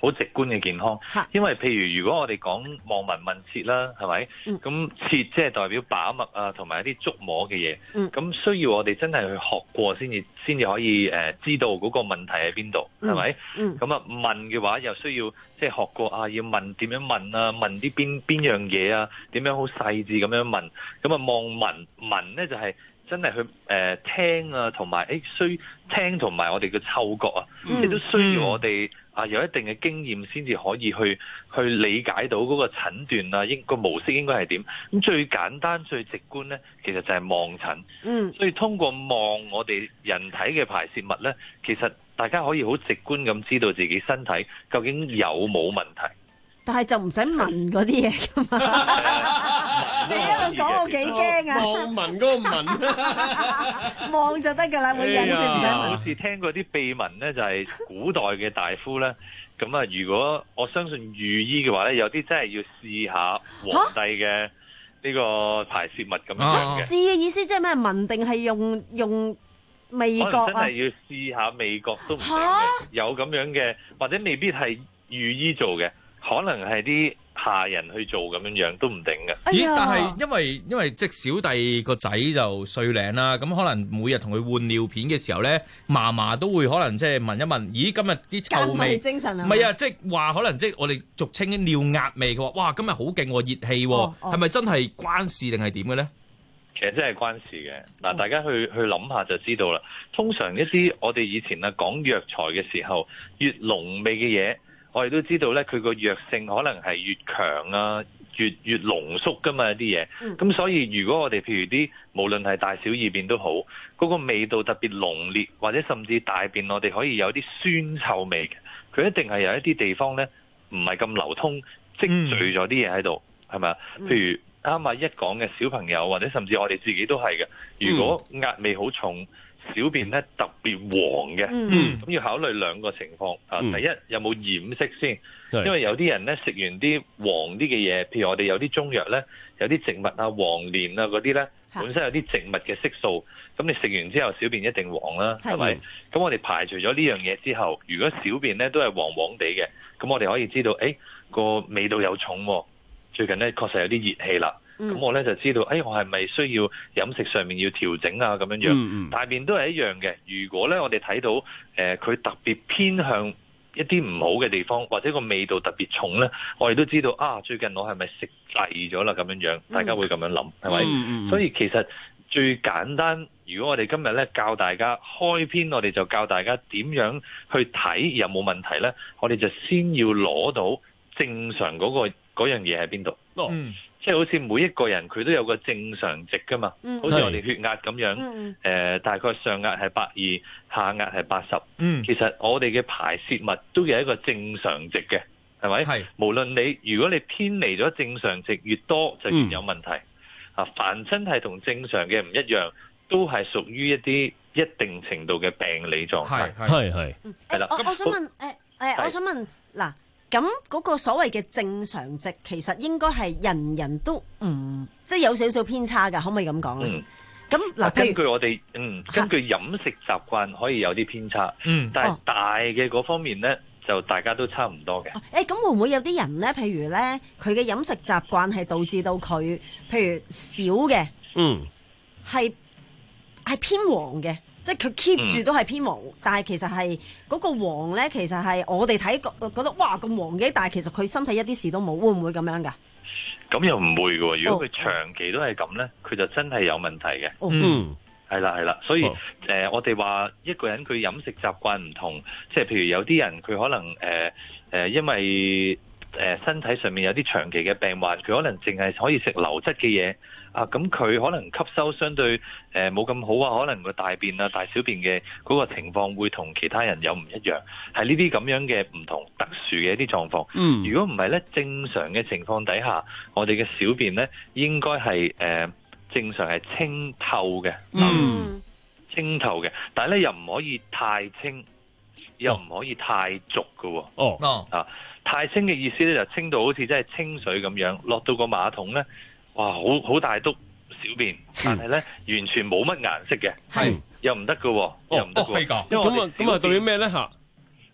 好直觀嘅健康。因為譬如如果我哋講望聞問切啦，係咪？咁切即係代表把脈啊，同埋一啲觸摸嘅嘢。咁、嗯、需要我哋真係去學過先至先至可以誒、呃、知道嗰個問題喺邊度，係咪？咁啊、嗯、問嘅話又需要即係學過啊，要問點樣問啊，問啲邊邊樣嘢啊，點樣好細緻咁樣問。咁啊望聞聞咧就係、是。真係去誒、呃、聽啊，同埋誒需聽同埋我哋嘅嗅覺啊，亦、嗯、都需要我哋啊有一定嘅經驗先至可以去去理解到嗰個診斷啊，應個模式應該係點。咁最簡單最直觀咧，其實就係望診。嗯，所以通過望我哋人體嘅排泄物咧，其實大家可以好直觀咁知道自己身體究竟有冇問題。 但係就唔使聞嗰啲嘢噶嘛，你一路講我幾驚啊！ 望聞嗰個聞， 望就得㗎啦，會忍住唔使聞。 好似聽過啲秘聞咧，就係古代嘅大夫咧，咁啊，如果我相信御醫嘅話咧，有啲真係要試下皇帝嘅呢個排泄物咁樣嘅。 試嘅意思即係咩？聞定係用用味覺啊？ 真係要試下味覺都唔定嘅，有咁樣嘅，或者未必係御醫做嘅。可能係啲下人去做咁樣樣都唔定嘅。 咦？但係因為因為即小弟個仔就歲零啦，咁可能每日同佢換尿片嘅時候咧，嫲嫲都會可能即係問一問，咦今日啲臭味？ 精神啊？ 唔係啊，即係話可能即係我哋俗稱啲尿壓味。佢話：哇，今日好勁喎，熱氣喎，係咪真係關事定係點嘅咧？ 其實真係關事嘅。嗱，大家去去諗下就知道啦。通常一啲我哋以前啊講藥材嘅時候，越濃味嘅嘢。我哋都知道咧，佢個藥性可能係越強啊，越越濃縮噶嘛一啲嘢。咁、嗯、所以如果我哋譬如啲無論係大小二便都好，嗰、嗰個味道特別濃烈，或者甚至大便我哋可以有啲酸臭味嘅，佢一定係有一啲地方咧唔係咁流通，積聚咗啲嘢喺度，係咪啊？譬如啱啱一講嘅小朋友，或者甚至我哋自己都係嘅。如果壓味好重，小便咧特別黃嘅，咁、嗯、要考慮兩個情況啊。第一，有冇染色先？因為有啲人咧食完啲黃啲嘅嘢，譬如我哋有啲中藥咧，有啲植物啊、黃連啊嗰啲咧，本身有啲植物嘅色素，咁你食完之後小便一定黃啦，係咪？咁我哋排除咗呢樣嘢之後，如果小便咧都係黃黃地嘅，咁我哋可以知道，誒、哎、個味道有重喎，最近咧確實有啲熱氣啦。咁、嗯、我咧就知道，誒、哎，我係咪需要飲食上面要調整啊？咁樣樣，嗯嗯、大便都係一樣嘅。如果咧我哋睇到，誒、呃，佢特別偏向一啲唔好嘅地方，或者個味道特別重咧，我哋都知道啊。最近我係咪食滯咗啦？咁樣樣，大家會咁樣諗，係咪？嗯嗯、所以其實最簡單，如果我哋今日咧教大家開篇，我哋就教大家點樣去睇有冇問題咧。我哋就先要攞到正常嗰、嗰個嗰樣嘢喺邊度。哦嗯即係好似每一個人佢都有個正常值噶嘛，嗯、好似我哋血壓咁樣，誒、嗯呃、大概上壓係百二，下壓係八十。嗯，其實我哋嘅排泄物都有一個正常值嘅，係咪？係。無論你如果你偏離咗正常值越多，就越有問題。啊、嗯，凡親係同正常嘅唔一樣，都係屬於一啲一定程度嘅病理狀態。 係係。 係啦。我我想問，誒、呃、誒、呃，我想問嗱。咁嗰個所謂嘅正常值，其實應該係人人都唔即係有少少偏差㗎，可唔可以咁講咧？咁嗱、嗯， 根據我哋嗯，根據飲食習慣可以有啲偏差，嗯，但係大嘅嗰方面咧，哦、就大家都差唔多嘅。誒、哦，咁會唔會有啲人咧？譬如咧，佢嘅飲食習慣係導致到佢，譬如少嘅，嗯，係係偏黃嘅。即係佢 keep 住都係偏黃，嗯、但係其實係嗰個黃咧，其實係我哋睇覺覺得哇咁黃嘅，但係其實佢身體一啲事都冇，會唔會咁樣㗎？咁又唔會嘅喎，如果佢長期都係咁咧，佢、哦、就真係有問題嘅。嗯，係啦係啦，所以誒、哦呃，我哋話一個人佢飲食習慣唔同，即係譬如有啲人佢可能誒誒、呃呃，因為誒、呃、身體上面有啲長期嘅病患，佢可能淨係可以食流質嘅嘢。啊，咁佢可能吸收相對誒冇咁好啊，可能個大便啊、大小便嘅嗰個情況會同其他人有唔一樣，係呢啲咁樣嘅唔同特殊嘅一啲狀況。嗯，如果唔係咧，正常嘅情況底下，我哋嘅小便咧應該係誒、呃、正常係清透嘅，嗯，清透嘅，但係咧又唔可以太清，又唔可以太濁㗎喎。哦，哦，啊，太清嘅意思咧就清到好似真係清水咁樣，落到個馬桶咧。哇，好好大篤小便，但係咧、嗯、完全冇乜顏色嘅，係又唔得嘅，又唔得嘅。咁啊咁啊，代表咩咧嚇？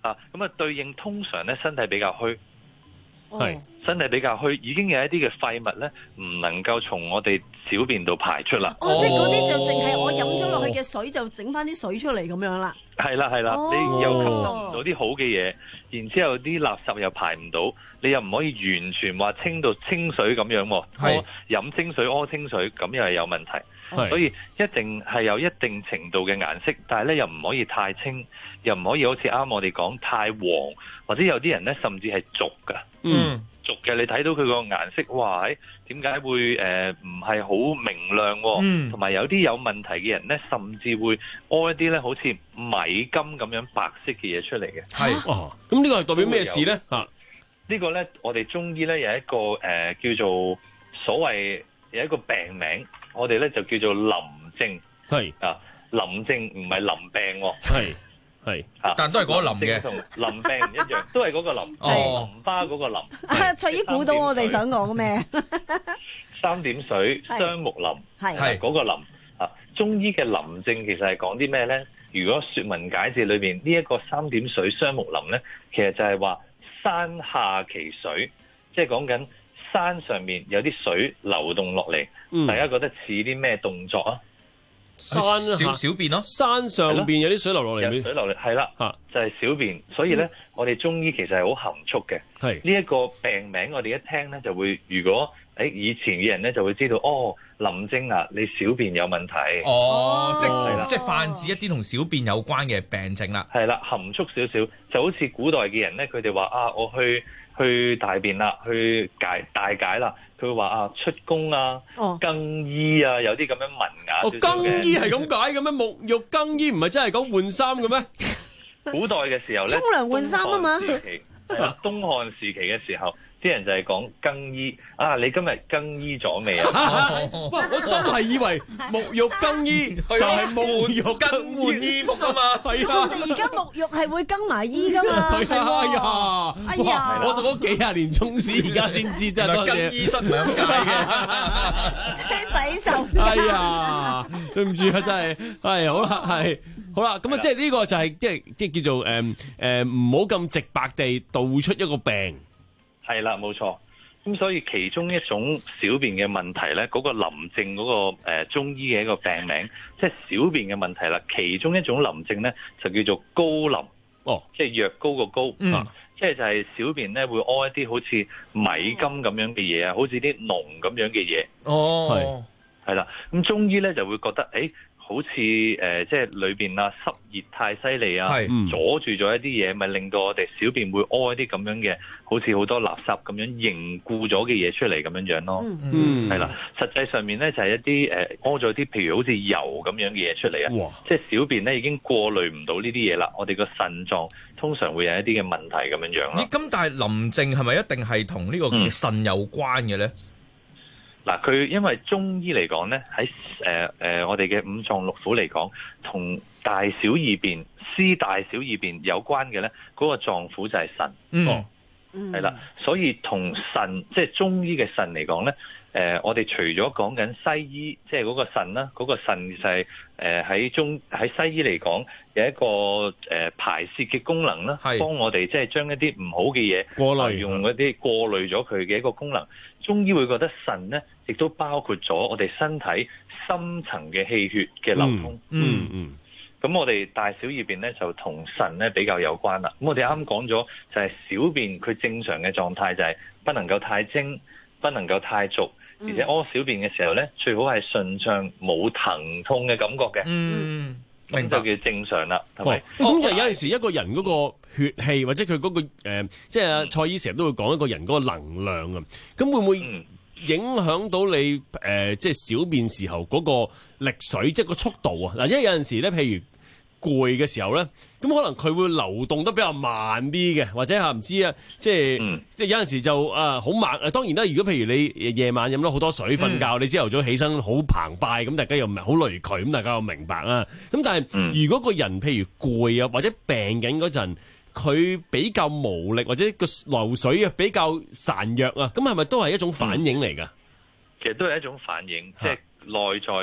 啊，咁啊對應通常咧身體比較虛， 係、 哦、 身體比較虛，已經有一啲嘅廢物咧唔能夠從我哋小便度排出啦。 哦，即係嗰啲就淨係我飲咗落去嘅水就整翻啲水出嚟咁樣啦。 係啦係啦， 哦、 你又吸收唔到啲好嘅嘢，然之後啲垃圾又排唔到，你又唔可以完全話清到清水咁樣喎。 係飲清水屙清水咁又係有問題。所以一定係有一定程度嘅顏色，但係咧又唔可以太清，又唔可以好似啱我哋講太黃，或者有啲人咧甚至係濁㗎。 嗯， 濁嘅你睇到佢個顏色，哇！點解會誒唔係好明亮？ 嗯， 同埋有啲有問題嘅人咧，甚至會屙一啲咧好似米金咁樣白色嘅嘢出嚟嘅。 係哦，咁呢個係代表咩事咧？嚇， 呢個咧我哋中醫咧有一個誒、呃、叫做所謂有一個病名。我哋咧就叫做淋症， 係啊，淋症唔係淋病喎， 係係啊， 但都係嗰個淋嘅， 同淋病唔一樣，都係嗰個淋， 哦， 淋花嗰個淋。 啊，蔡姨估到我哋想講咩？ 三點水雙木淋，係嗰個淋啊。中醫嘅淋症其實係講啲咩咧？如果說文解字裏邊呢一個三點水雙木淋咧，其實就係話山下其水，即係講緊。山上面有啲水流動落嚟，嗯，大家覺得似啲咩動作啊？ 山小小便咯， 山上邊有啲水流落嚟， 有水流嚟係啦，就係、是、小便。所以咧、嗯，我哋中醫其實係好含蓄嘅。係呢一個病名，我哋一聽咧就會，如果誒以前嘅人咧就會知道，哦，淋症啊，你小便有問題。 哦，即係即係泛指一啲同小便有關嘅病症啦。 係啦，含蓄少少，就好似古代嘅人咧，佢哋話啊，我去。去大便啦，去解大解啦。佢會話啊，出宮啊，哦、更衣啊，有啲咁樣文雅。 哦，更衣係咁解嘅咩？沐浴更衣唔係真係講換衫嘅咩？ 古代嘅時候咧， 沖涼換衫啊嘛。 係啦，東漢時期嘅時候，啲人就係講更衣啊！你今日更衣咗未啊？ 哇！我真係以為沐浴更衣就係沐浴更換衣服啊嘛。係啊， 我哋而家沐浴係會更埋衣噶嘛。 係啊，哎呀，哎呀，我讀咗幾廿年中史，而家先知真係多謝。 更衣室唔係咁解嘅， 即係洗手。 哎呀，對唔住啊，真係係好啦，係好啦，咁啊，即係呢個就係即係即係叫做誒誒，唔好咁直白地道出一個病。 係啦，冇錯。咁所以其中一種小便嘅問題咧，嗰、那個淋症嗰、那個誒、呃、中醫嘅一個病名，即係小便嘅問題啦。其中一種淋症咧就叫做高淋，哦，即係藥膏個膏，嗯，啊、即係就係小便咧會屙一啲好似米金咁樣嘅嘢啊，好似啲膿咁樣嘅嘢。哦，係係啦。咁中醫咧就會覺得，誒、欸。好似誒、呃，即係裏邊啊濕熱太犀利啊，阻住咗一啲嘢，咪令到我哋小便會屙一啲咁樣嘅，好似好多垃圾咁樣凝固咗嘅嘢出嚟咁樣樣咯。嗯，係啦，實際上面咧就係、是、一啲誒屙咗啲，譬如好似油咁樣嘅嘢出嚟啊。即係小便咧已經過濾唔到呢啲嘢啦，我哋個腎臟通常會有一啲嘅問題咁樣樣咯。 咁但係淋症係咪一定係同呢個腎有關嘅咧？ 嗱，佢因為中醫嚟講咧，喺誒誒我哋嘅五臟六腑嚟講，同大小二便、司大小二便有關嘅咧，嗰、那個臟腑就係腎。嗯，係啦，所以同腎即係中醫嘅腎嚟講咧，誒、呃、我哋除咗講緊西醫，即係嗰個腎啦，嗰、那個腎就係誒喺中喺西醫嚟講有一個誒、呃、排泄嘅功能啦，幫我哋即係將一啲唔好嘅嘢過濾，用嗰啲過濾咗佢嘅一個功能。中醫會覺得腎咧，亦都包括咗我哋身體深層嘅氣血嘅流通。嗯嗯。咁、嗯、我哋大小二便咧就同腎咧比較有關啦。咁我哋啱啱講咗就係小便佢正常嘅狀態就係不能夠太精，不能夠太濁，而且屙小便嘅時候咧最好係順暢冇疼痛嘅感覺嘅。嗯。咁就叫正常啦，係咪？ 咁、哦、有陣時一個人嗰個血氣或者佢嗰、那個、呃、即係蔡醫成日都會講一個人嗰個能量啊。咁會唔會影響到你誒、呃、即係小便時候嗰個力水，即係個速度啊？嗱，因為有陣時咧，譬如攰嘅時候咧，咁可能佢會流動得比較慢啲嘅，或者係唔知啊，即係、嗯、即係有陣時就啊好慢。當然啦，如果譬如你夜晚飲咗好多水瞓覺，嗯、你朝頭早起身好澎湃，咁大家又唔係好累佢，咁大家又明白啊。咁但係如果個人譬如攰啊，或者病緊嗰陣，佢比較無力或者個流水啊比較孱弱啊，咁係咪都係一種反應嚟㗎？ 其實都係一種反應，即係內在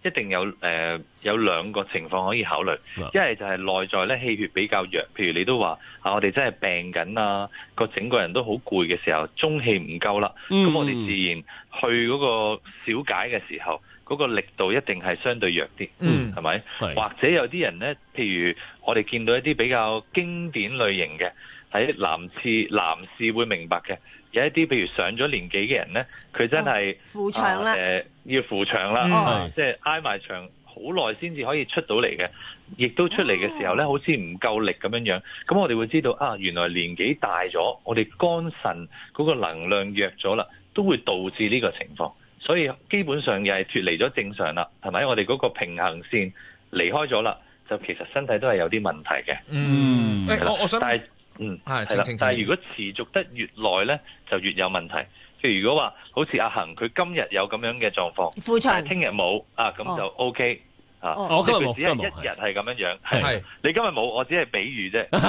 一定有誒、呃、有兩個情況可以考慮，一係就係內在咧氣血比較弱，譬如你都話啊，我哋真係病緊啊，個整個人都好攰嘅時候，中氣唔夠啦，咁、嗯、我哋自然去嗰個小解嘅時候，嗰、那個力度一定係相對弱啲，嗯，係咪？或者有啲人咧，譬如我哋見到一啲比較經典類型嘅，喺男士男士會明白嘅。有一啲譬如上咗年紀嘅人咧，佢真係、哦、扶牆啦，誒、呃、要扶牆啦，嗯、即係挨埋牆好耐先至可以出到嚟嘅，亦都出嚟嘅時候咧，好似唔夠力咁樣樣。咁我哋會知道啊，原來年紀大咗，我哋肝腎嗰個能量弱咗啦，都會導致呢個情況。所以基本上又係脫離咗正常啦，係咪？我哋嗰個平衡線離開咗啦，就其實身體都係有啲問題嘅。 嗯，誒，我我想。 嗯，係係啦，但係如果持續得越耐咧，就越有問題。譬如如果話好似阿恒，佢今日有咁樣嘅狀況，扶牆，聽日冇啊，咁就 O K 啊。 我今日冇， 只係一日係咁樣樣，係你今日冇，我只係比喻啫。 誒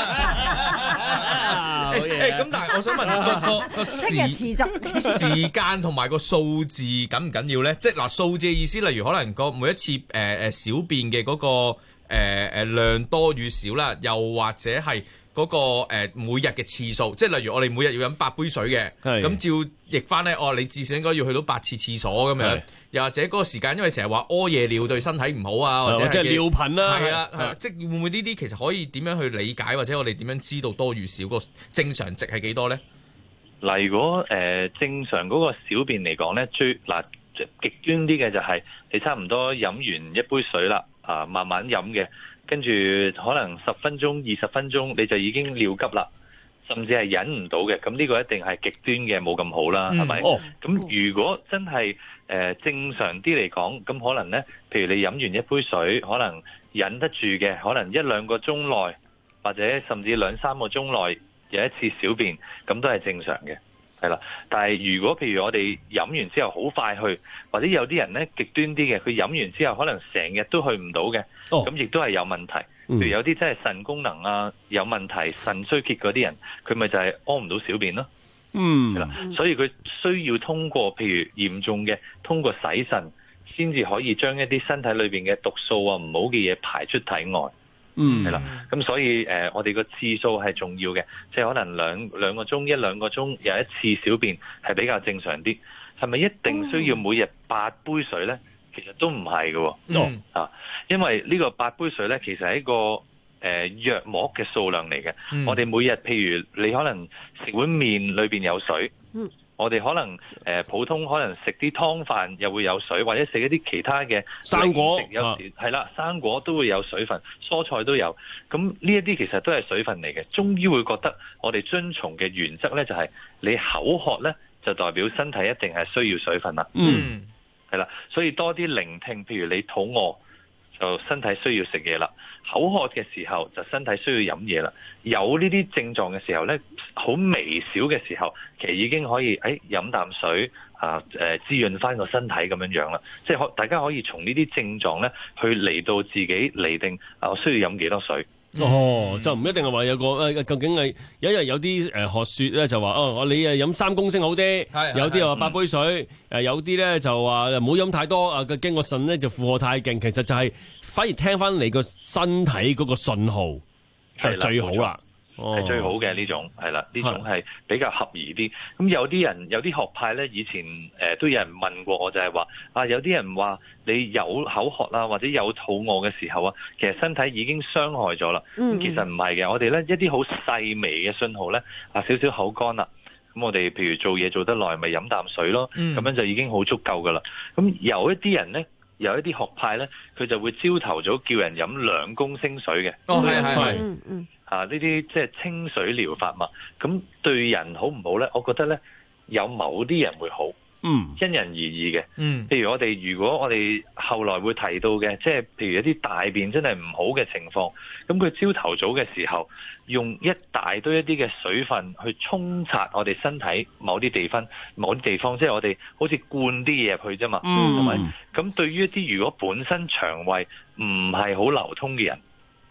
咁，但係我想問個個個時時間同埋個數字緊唔緊要咧？即係嗱，數字嘅意思，例如可能個每一次誒誒小便嘅嗰個誒誒量多與少啦，又或者係。嗰、那個、呃、每日嘅次數，即係例如我哋每日要飲八杯水嘅，咁照譯翻咧，哦，你至少應該要去到八次廁所咁樣，又或者嗰個時間，因為成日話屙夜尿對身體唔好啊，或者係尿頻啦，係啊，係即係會唔會呢啲其實可以點樣去理解，或者我哋點樣知道多與少個正常值係幾多咧？ 嗱，如果誒、呃、正常嗰個小便嚟講咧，最嗱極端啲嘅就係你差唔多飲完一杯水啦，啊慢慢飲嘅。跟住可能十分鐘、二十分鐘你就已經尿急啦，甚至係忍唔到嘅。咁呢個一定係極端嘅，冇咁好啦，係咪？咁、哦、如果真係誒、呃、正常啲嚟講，咁可能呢，譬如你飲完一杯水，可能忍得住嘅，可能一兩個鐘內，或者甚至兩三個鐘內有一次小便，咁都係正常嘅。係啦，但係如果譬如我哋飲完之後好快去，或者有啲人咧極端啲嘅，佢飲完之後可能成日都去唔到嘅，咁亦都係有問題。譬如有啲真係腎功能啊有問題、腎衰竭嗰啲人，佢咪就係屙唔到小便咯。嗯，係啦，所以佢需要通過譬如嚴重嘅，通過洗腎，先至可以將一啲身體裏邊嘅毒素啊唔好嘅嘢排出體外。嗯，係啦，咁所以誒、呃，我哋個次數係重要嘅，即係可能兩兩個鐘、一兩個鐘有一次小便係比較正常啲。係咪一定需要每日八杯水咧？其實都唔係嘅，嗯啊，因為呢個八杯水咧，其實係一個誒、呃、藥膜嘅數量嚟嘅。嗯、我哋每日譬如你可能食碗麵裏邊有水。嗯我哋可能誒、呃、普通可能食啲湯飯又會有水，或者食一啲其他嘅生果，有時係啦，生果都會有水分，蔬菜都有。咁呢一啲其實都係水分嚟嘅。中醫會覺得我哋遵從嘅原則咧，就係、是、你口渴咧，就代表身體一定係需要水分啦。嗯，係啦，所以多啲聆聽，譬如你肚餓，就身體需要食嘢啦，口渴嘅時候就身體需要飲嘢啦。有呢啲症狀嘅時候咧，好微小嘅時候，其實已經可以誒飲啖水啊，誒滋潤翻個身體咁樣樣啦。即係可大家可以從呢啲症狀咧，去嚟到自己釐定啊，我需要飲幾多水。 哦，就唔一定係話有個誒，究竟係有一日有啲誒學說咧就話哦，我你誒飲三公升好啲，有啲又話八杯水，誒有啲咧就話唔好飲太多啊，個經個腎咧就負荷太勁，其實就係反而聽翻你個身體嗰個信號就最好啦。 係最好嘅呢種，係啦，呢種係比較合宜啲。咁有啲人有啲學派咧，以前誒、呃、都有人問過我，就係話啊，有啲人話你有口渴啊，或者有肚餓嘅時候啊，其實身體已經傷害咗啦。咁、嗯、其實唔係嘅，我哋咧一啲好細微嘅信號咧，啊少少口乾啦，咁我哋譬如做嘢做得耐，咪飲啖水咯，咁、嗯、樣就已經好足夠噶啦。咁有一啲人咧，有一啲學派咧，佢就會朝頭早叫人飲兩公升水嘅。哦，係係係，嗯嗯。啊！呢啲即係清水療法嘛，咁對人好唔好咧？我覺得咧，有某啲人會好，嗯，因人而異嘅，嗯。譬如我哋如果我哋後來會提到嘅，即係譬如一啲大便真係唔好嘅情況，咁佢朝頭早嘅時候用一大堆一啲嘅水分去沖刷我哋身體某啲地方，某啲地方，即係我哋好似灌啲嘢入去啫嘛，嗯，係咪？咁對於一啲如果本身腸胃唔係好流通嘅人，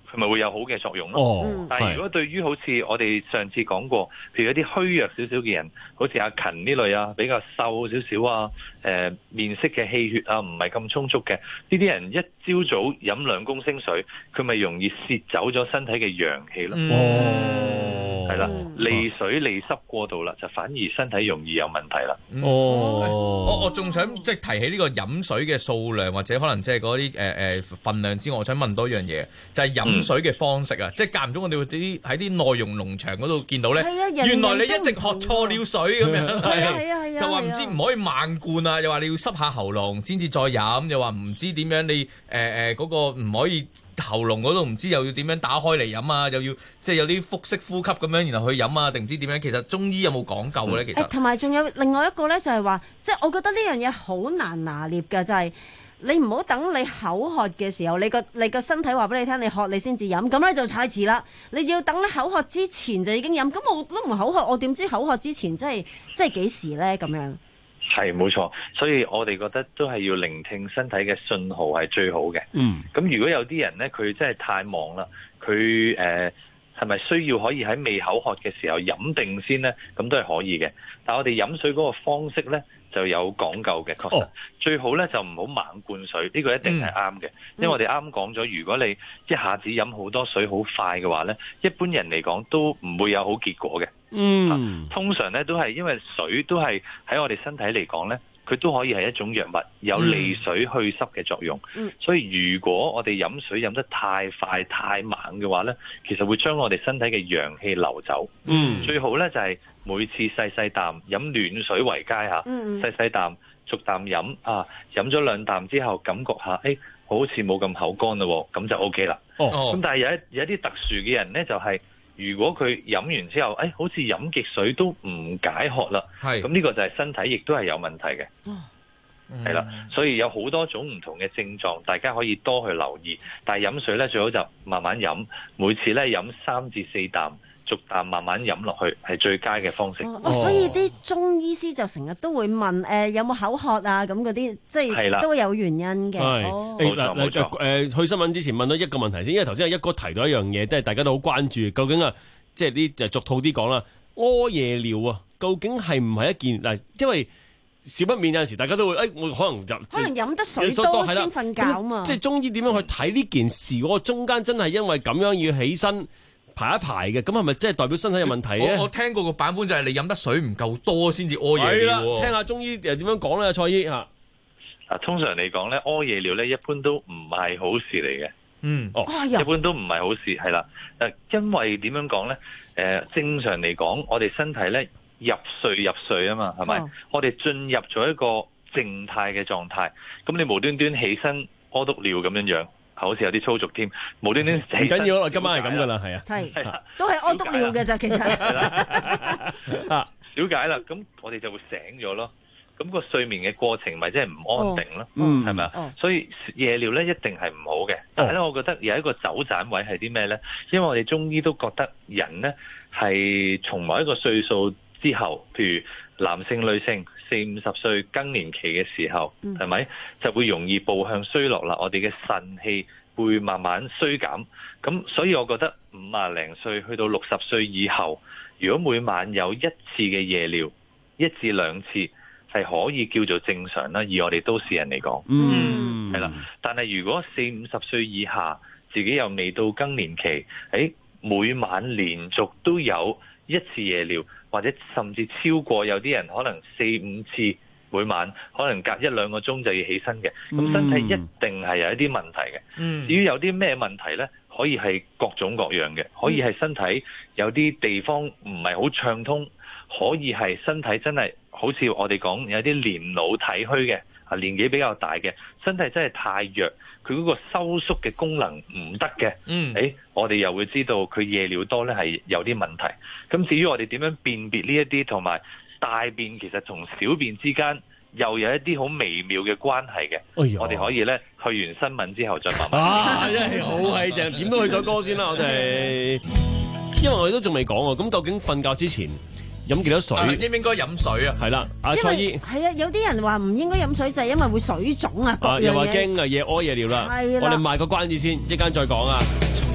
佢咪會有好嘅作用咯。 哦， 但係如果對於好似我哋上次講過，譬如一啲虛弱少少嘅人，好似阿勤呢類啊，比較瘦少少啊，誒、呃、面色嘅氣血啊唔係咁充足嘅，呢啲人一朝早飲兩公升水，佢咪容易泄走咗身體嘅陽氣咯。哦，係啦，利水利濕過度啦，就反而身體容易有問題啦。 哦，我我仲想即係提起呢個飲水嘅數量或者可能即係嗰啲誒誒份量之外，我想問多一樣嘢，就係、是、飲水嘅方式啊！嗯、即係間唔中我哋會啲喺啲內容農場嗰度見到咧，原來你一直喝錯了水咁樣，係啊，就話唔知唔可以猛灌啊，又話你要濕下喉嚨先至再飲，又話唔知點樣你誒誒嗰個唔可以喉嚨嗰度唔知又要點樣打開嚟飲啊，又要即係有啲腹式呼吸咁樣，然後去飲啊，定唔知點樣？其實中醫有冇講究嘅咧？其實同埋仲有另外一個咧，就係話，即係我覺得呢樣嘢好難拿捏嘅，就係、是。你唔好等你口渴嘅時候，你個你個身體話俾你聽，你渴你先至飲，咁咧就太遲啦。你要等你口渴之前就已經飲，咁我都唔口渴，我點知口渴之前即係即係幾時咧？咁樣係冇錯，所以我哋覺得都係要聆聽身體嘅信號係最好嘅。嗯，咁如果有啲人咧，佢真係太忙啦，佢誒係咪需要可以喺未口渴嘅時候飲定先咧？咁都係可以嘅。但係我哋飲水嗰個方式咧，就有講究嘅，確實、哦、最好咧就唔好猛灌水，呢、這個一定係啱嘅。嗯、因為我哋啱講咗，如果你一下子飲好多水好快嘅話咧，一般人嚟講都唔會有好結果嘅。嗯、啊，通常咧都係因為水都係喺我哋身體嚟講咧，佢都可以係一種藥物，有利水去濕嘅作用。嗯、所以如果我哋飲水飲得太快太猛嘅話咧，其實會將我哋身體嘅陽氣流走。嗯，最好咧就係、是。每次細細啖飲暖水為佳嚇，嗯、細細啖逐啖飲啊，飲咗兩啖之後，感覺下，誒、哎、好似冇咁口乾咯，咁就 O K 啦。哦，咁但係有一有一啲特殊嘅人咧，就係、是、如果佢飲完之後，誒、哎、好似飲極水都唔解渴啦，係咁呢個就係身體亦都係有問題嘅。哦，係啦，所以有好多種唔同嘅症狀，大家可以多去留意。但係飲水咧最好就慢慢飲，每次咧飲三至四啖。逐啖慢慢飲落去係最佳嘅方式。 哦，所以啲中醫師就成日都會問誒、呃、有冇口渴啊咁嗰啲，即係都有原因嘅。係， 冇錯冇錯。誒，去新聞之前問到一個問題先，因為頭先阿一哥提到一樣嘢，即係大家都好關注，究竟啊，即係啲就俗套啲講啦，屙夜尿啊，究竟係唔係一件嗱？因為少不免有陣時大家都會誒、哎，我可能就可能飲得水多先瞓覺啊嘛。 即係中醫點樣去睇呢件事？我中間真係因為咁樣要起身。排一排嘅，咁係咪即係代表身體有問題咧？ 我我聽過個版本就係你飲得水唔夠多先至屙夜尿。 聽下中醫又點樣講咧，蔡醫嚇。 嗱，通常嚟講咧，屙夜尿咧一般都唔係好事嚟嘅。嗯，哦，一般都唔係好事，係啦。誒，因為點樣講咧？誒，正常嚟講，我哋身體咧入睡入睡啊嘛，係咪？哦、我哋進入咗一個靜態嘅狀態，咁你無端端起身屙督尿咁樣樣。好似有啲粗俗添，無端端死。唔緊要， 我今晚係咁噶啦，係啊， 係都係屙督尿嘅咋，其實。 啊，了解啦，咁我哋就會醒咗咯。咁個睡眠嘅過程咪即係唔安定咯，係咪啊？所以夜尿咧一定係唔好嘅。但係咧，我覺得有一個走盞位係啲咩咧？因為我哋中醫都覺得人咧係從某一個歲數之後，譬如男性、女性。四五十歲更年期嘅時候，係咪、嗯、就會容易步向衰落啦？我哋嘅腎氣會慢慢衰減，咁所以我覺得五啊零歲去到六十歲以後，如果每晚有一次嘅夜尿，一至兩次係可以叫做正常啦。以我哋都市人嚟講，嗯，係啦。但係如果四五十歲以下，自己又未到更年期，誒，每晚連續都有一次夜尿。或者甚至超過，有啲人可能四五次每晚，可能隔一兩個鐘就要起身嘅，咁身體一定係有一啲問題嘅。嗯、至於有啲咩問題呢？可以係各種各樣嘅，可以係身體有啲地方唔係好暢通，可以係身體真係好似我哋講有啲年老體虛嘅，啊年紀比較大嘅，身體真係太弱。佢嗰個收縮嘅功能唔得嘅，嗯，誒，我哋又會知道佢夜尿多咧係有啲問題。咁至於我哋點樣辨別呢一啲，同埋大便其實同小便之間又有一啲好微妙嘅關係嘅，哎、呦我哋可以咧去完新聞之後再慢慢。 啊，真係好係正，點都去咗歌先啦，我哋。因為我哋都仲未講喎，咁究竟瞓覺之前飲幾多水？啊、應唔應該飲水啊？係啦，阿蔡醫係啊，有啲人話唔應該飲水就係因為會水腫啊，各樣嘢。 又話驚啊，夜屙夜尿啦。係啦，我哋賣個關子先，一陣再講啊。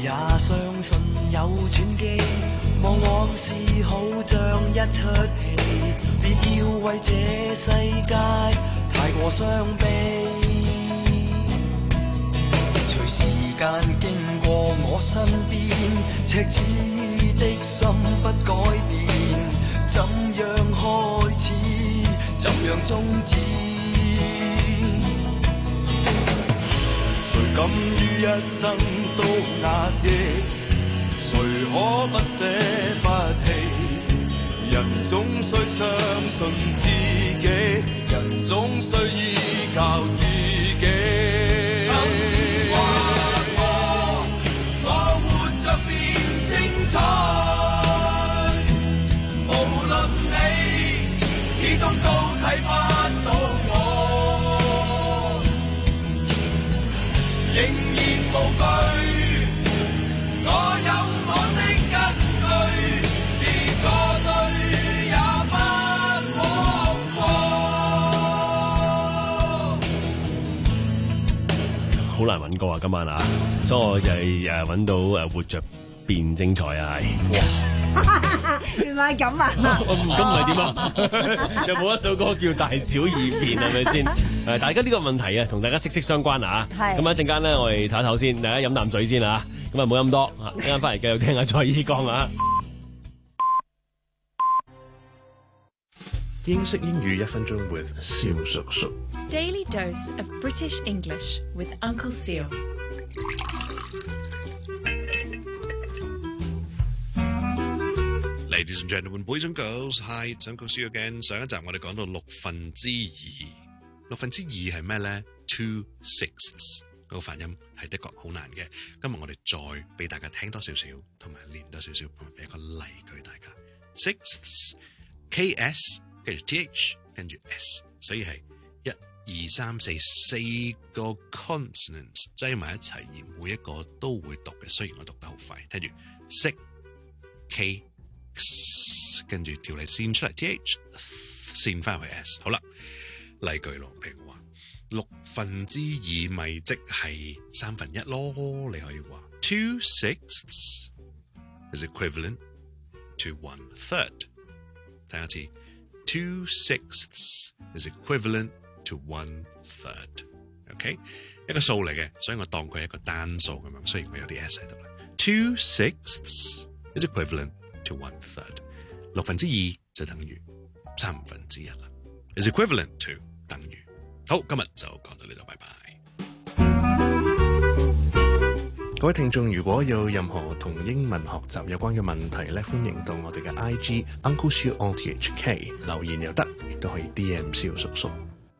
也相信有轉機，望往事好像一出戲，別要為這世界太過傷悲。隨時間經過我身邊，赤子的心不改變，怎樣開始，怎樣終止？誰敢於一生都壓抑，誰可不捨不棄？人總需相信自己，人總需依靠自己。曾話我，我活着變精彩，無論你始終都睇不到我，仍然無懼。我有我的根據，是錯對也不枉過。 好難揾歌啊，今晚啊，所以我就係誒揾到誒活着變精彩啊，係。 原來係咁啊！ 咁唔係點啊？有冇一首歌叫《大小二便》係咪先？誒，大家呢個問題啊，同大家息息相關啊！ 係。 咁一陣間咧，我哋唞一唞先，大家飲啖水先啊！咁啊，冇咁多，一陣間翻嚟繼續聽下蔡依講啊！ 英式英語一分鐘 with 蕭叔叔。 Daily dose of British English with Uncle Seal。 Ladies and gentlemen, boys and girls, hi, it's Uncle Seal again。上一集我哋講到六分之二，六分之二係咩咧 ？Two sixths 嗰個發音係的確好難嘅。今日我哋再俾大家聽多少少，同埋練多少少，同埋俾一個例句大家。Sixths, K S 跟住 T H 跟住 S， 所以係一二三四四個 consonants 擠埋一齊，而每一個都會讀嘅。雖然我讀得好快，聽住 six K。跟住條脷線出嚟 ，T H 線翻去 S， 好啦，例句咯，譬如話六分之二咪即係三分一咯，你可以話 two sixths is equivalent to one third。睇下次 two sixths is equivalent to one third。OK， 一個數嚟嘅，所以我當佢係一個單數咁樣，雖然我有啲 S 喺度啦。two sixths is equivalent to one third， 六分之二就等於三分之一啦。is equivalent to 等於。好，今日就講到呢度，拜拜。各位聽眾，如果有任何同英文學習有關嘅問題咧，歡迎到我哋嘅 I G Uncle Siu O T H K 留言又得，亦都可以 D M 蕭叔叔。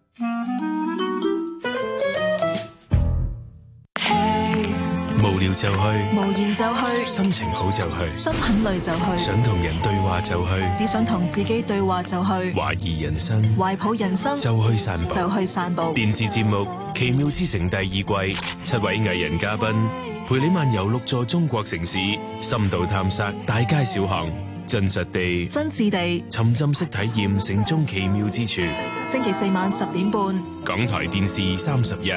無聊就去， 無言就去， 心情好就去， 心很累就去， 想同人對話就去， 只想同自己對話就去， 懷疑人生， 懷抱人生， 就去散步， 就去散步。 電視節目《奇妙之城》第二季，七位藝人嘉賓陪你漫遊六座中國城市，深度探索大街小巷，真實地、 真摯地沉浸式體驗城中奇妙之處。 星期四晚十點半， 港台電視三十一。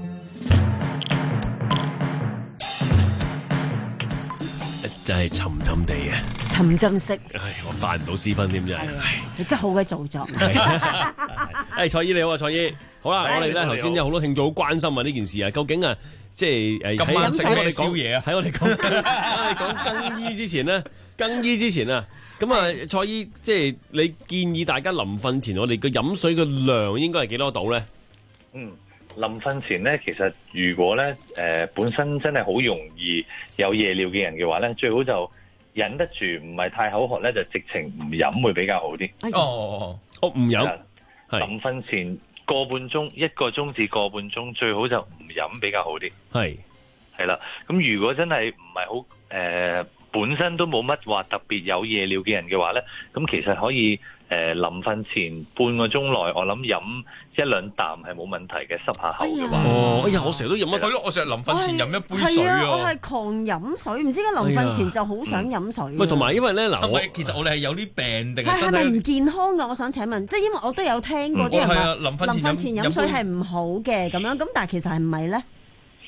真係沉沉地啊！ 沉浸式， 唉，我發唔到私分添真係， 你真係好鬼做作。 誒，蔡姨你好啊，蔡姨，好啦，我哋咧頭先有好多聽眾好關心啊呢件事啊，究竟啊，即係誒， 今晚食咩宵夜啊？ 喺我哋講，喺我哋講更衣之前咧，更衣之前啊，咁啊，蔡姨，即係你建議大家臨瞓前，我哋嘅飲水嘅量應該係幾多度咧？ 嗯。臨瞓前咧，其實如果咧誒、呃、本身真係好容易有夜尿嘅人嘅話咧，最好就忍得住，唔係太口渴咧，就直情唔飲會比較好啲。 哦，我唔飲。 臨瞓前個半鐘，一個鐘至個半鐘，最好就唔飲比較好啲。係係啦，咁如果真係唔係好誒，本身都冇乜話特別有夜尿嘅人嘅話咧，咁其實可以。誒臨瞓前半個鐘內，我諗飲一兩啖係冇問題嘅，濕下口嘅話。 哦，哎呀，我成日都飲一， 係咯，我成日臨瞓前飲一杯水啊！ 我係狂飲水，唔知點解臨瞓前就好想飲水。 喂，同埋因為咧嗱，我其實我哋係有啲病定係係咪唔健康㗎？我想請問，即係因為我都有聽過啲人話臨瞓前飲水係唔好嘅咁樣，咁但係其實係唔係咧？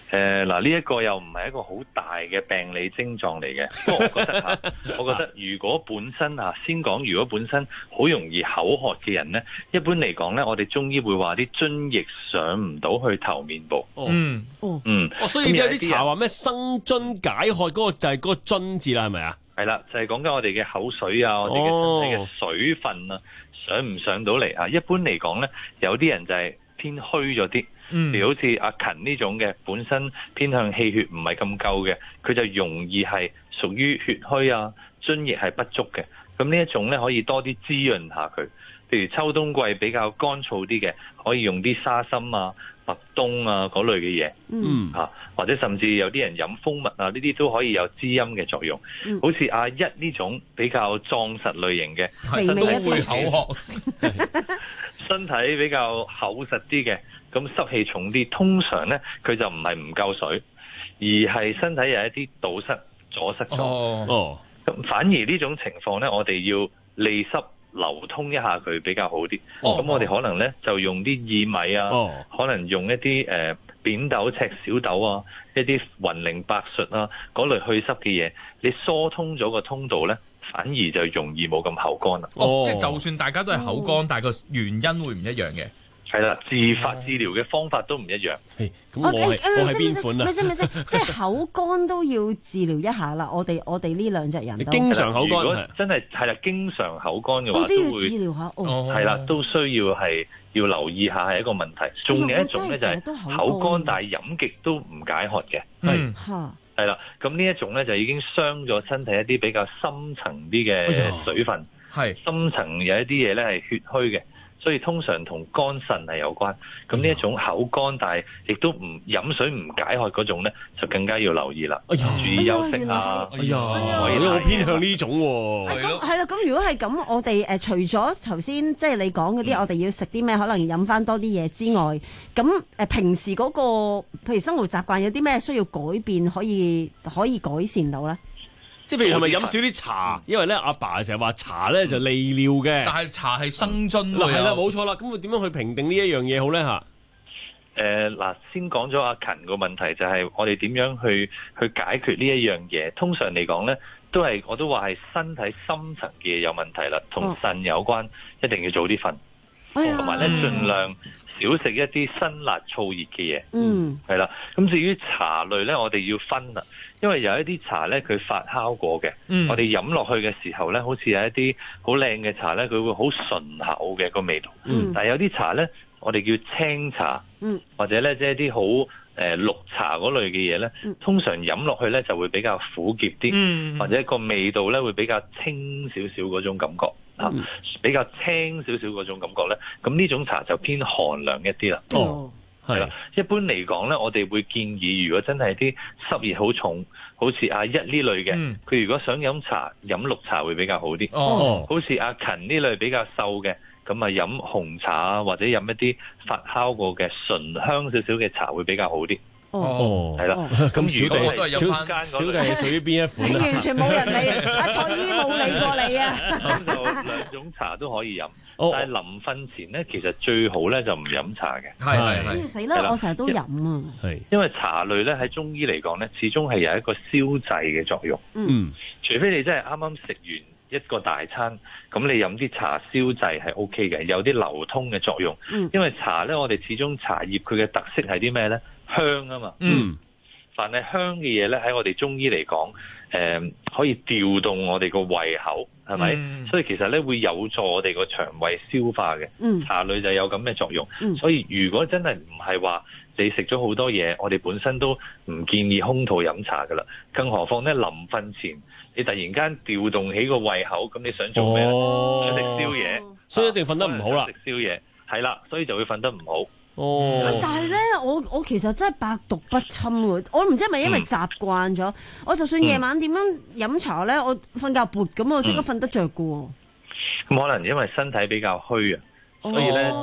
誒嗱，呢一個又唔係一個好大嘅病理症狀嚟嘅。不過我覺得嚇，我覺得如果本身嚇先講，如果本身好容易口渴嘅人咧，一般嚟講咧，我哋中醫會話啲津液上唔到去頭面部。 嗯， 哦， 嗯， 哦，所以有啲茶話咩生津解渴嗰個就係嗰個津字啦，係咪啊？ 係啦，就係講緊我哋嘅口水啊，我哋嘅身體嘅水分啊，上唔上到嚟啊？一般嚟講咧，有啲人就係偏虛咗啲。 嗯， 譬如好似阿勤呢種嘅，本身偏向氣血唔係咁夠嘅，佢就容易係屬於血虛啊，津液係不足嘅。咁呢一種咧可以多啲滋潤下佢。譬如秋冬季比較乾燥啲嘅，可以用啲沙參啊、麥冬啊嗰類嘅嘢。 嗯， 嚇、啊，或者甚至有啲人飲蜂蜜啊，呢啲都可以有滋陰嘅作用。 嗯、 好似阿一呢種比較壯實類型嘅， 肥美一啲口渴。 身體比較厚實啲嘅，咁濕氣重啲，通常咧佢就唔係唔夠水，而係身體有一啲堵塞、阻塞咗。 哦， 咁反而呢種情況咧，我哋要利濕流通一下佢比較好啲。咁、 哦、 我哋可能咧就用啲薏米啊， 哦、 可能用一啲誒、呃、扁豆、赤小豆啊，一啲雲苓、白術啊嗰類去濕嘅嘢，你疏通咗個通道咧，反而就容易冇咁口乾啦。 哦，即係就算大家都係口乾，哦、但係個原因會唔一樣嘅。 係啦，治法治療嘅方法都唔一樣。 咁我係我係邊款啊？ 咪先咪先，即係口乾都要治療一下啦。我哋我哋呢兩隻人都經常口乾， 如果真係係啦，經常口乾嘅話， 都要治療下。 哦，係啦，都需要係要留意下係一個問題。仲有一種咧就係口乾，但係飲極都唔解渴嘅。 係係啦，咁呢一種咧就已經傷咗身體一啲比較深層啲嘅水分。 係深層有一啲嘢咧係血虛嘅。所以通常同肝腎係有關，咁呢一種口乾，但係亦都唔飲水唔解渴嗰種咧，就更加要留意啦。 哎呀， 注意休息啊！ 哎呀，我好偏向呢種喎。 咁係啦，咁如果係咁，我哋誒除咗頭先即係你講嗰啲，我哋要食啲咩，可能飲翻多啲嘢之外，咁誒平時嗰個譬如生活習慣有啲咩需要改變，可以可以改善到咧？ 即係譬如係咪飲少啲茶？因為咧阿爸成日話茶咧就利尿嘅， 但係茶係生津喎。 係啦，冇錯啦。咁佢點樣去評定呢一樣嘢好咧嚇？ 誒嗱，先講咗阿勤個問題，就係我哋點樣去去解決呢一樣嘢。通常嚟講咧，都係我都話係身體深層嘅嘢有問題啦，同腎有關，一定要早啲瞓。同埋咧，盡量少食一啲辛辣燥熱嘅嘢。 嗯， 係啦。咁至於茶類咧，我哋要分啦，因為有一啲茶咧，佢發酵過嘅， 嗯、 我哋飲落去嘅時候咧，好似有一啲好靚嘅茶咧，佢會好順口嘅個味道。 嗯、 但係有啲茶咧，我哋叫青茶， 嗯、 或者咧即係啲好誒綠茶嗰類嘅嘢咧， 嗯、 通常飲落去咧就會比較苦澀啲， 嗯、 或者個味道咧會比較清少少嗰種感覺。啊，比較清少少嗰種感覺咧，咁呢種茶就偏寒涼一啲啦。 哦， 係啦，一般嚟講咧，我哋會建議，如果真係啲濕熱好重，好似阿一呢類嘅，佢、嗯、如果想飲茶，飲綠茶會比較好啲。 哦， 好似阿勤呢類比較瘦嘅，咁啊飲紅茶啊，或者飲一啲發酵過嘅醇香少少嘅茶會比較好啲。 哦， 係啦，咁小如果弟小小弟係屬於邊一款？ 你完全冇人理，阿蔡醫冇理過你啊！ 咁就兩種茶都可以飲，但係臨瞓前咧，其實最好咧就唔飲茶嘅。 係係係。 死啦！我成日都飲啊。 係， 因為茶類咧喺中醫嚟講咧，始終係有一個消滯嘅作用。 嗯， 除非你真係啱啱食完一個大餐，咁你飲啲茶消滯係 O K 嘅，有啲流通嘅作用。 嗯， 因為茶咧，我哋始終茶葉佢嘅特色係啲咩咧？香啊嘛， 嗯， 凡係香嘅嘢咧，喺我哋中醫嚟講，誒、呃、可以調動我哋個胃口，係咪？ 嗯、 所以其實咧會有助我哋個腸胃消化嘅。 嗯， 茶類就有咁嘅作用。 嗯， 所以如果真係唔係話你食咗好多嘢，我哋本身都唔建議空肚飲茶噶啦。更何況咧，臨瞓前你突然間調動起個胃口，咁你想做咩咧？ 哦、 想食宵夜， 所以一定瞓得唔好啦。 食宵夜係啦，所以就會瞓得唔好。 哦， 但係咧，我我其實真係百毒不侵喎。我唔知係咪因為習慣咗，嗯、我就算夜晚點樣飲茶咧，我瞓覺撥咁，我即刻瞓得着㗎喎。 咁、嗯、可能因為身體比較虛啊，所以咧、哦、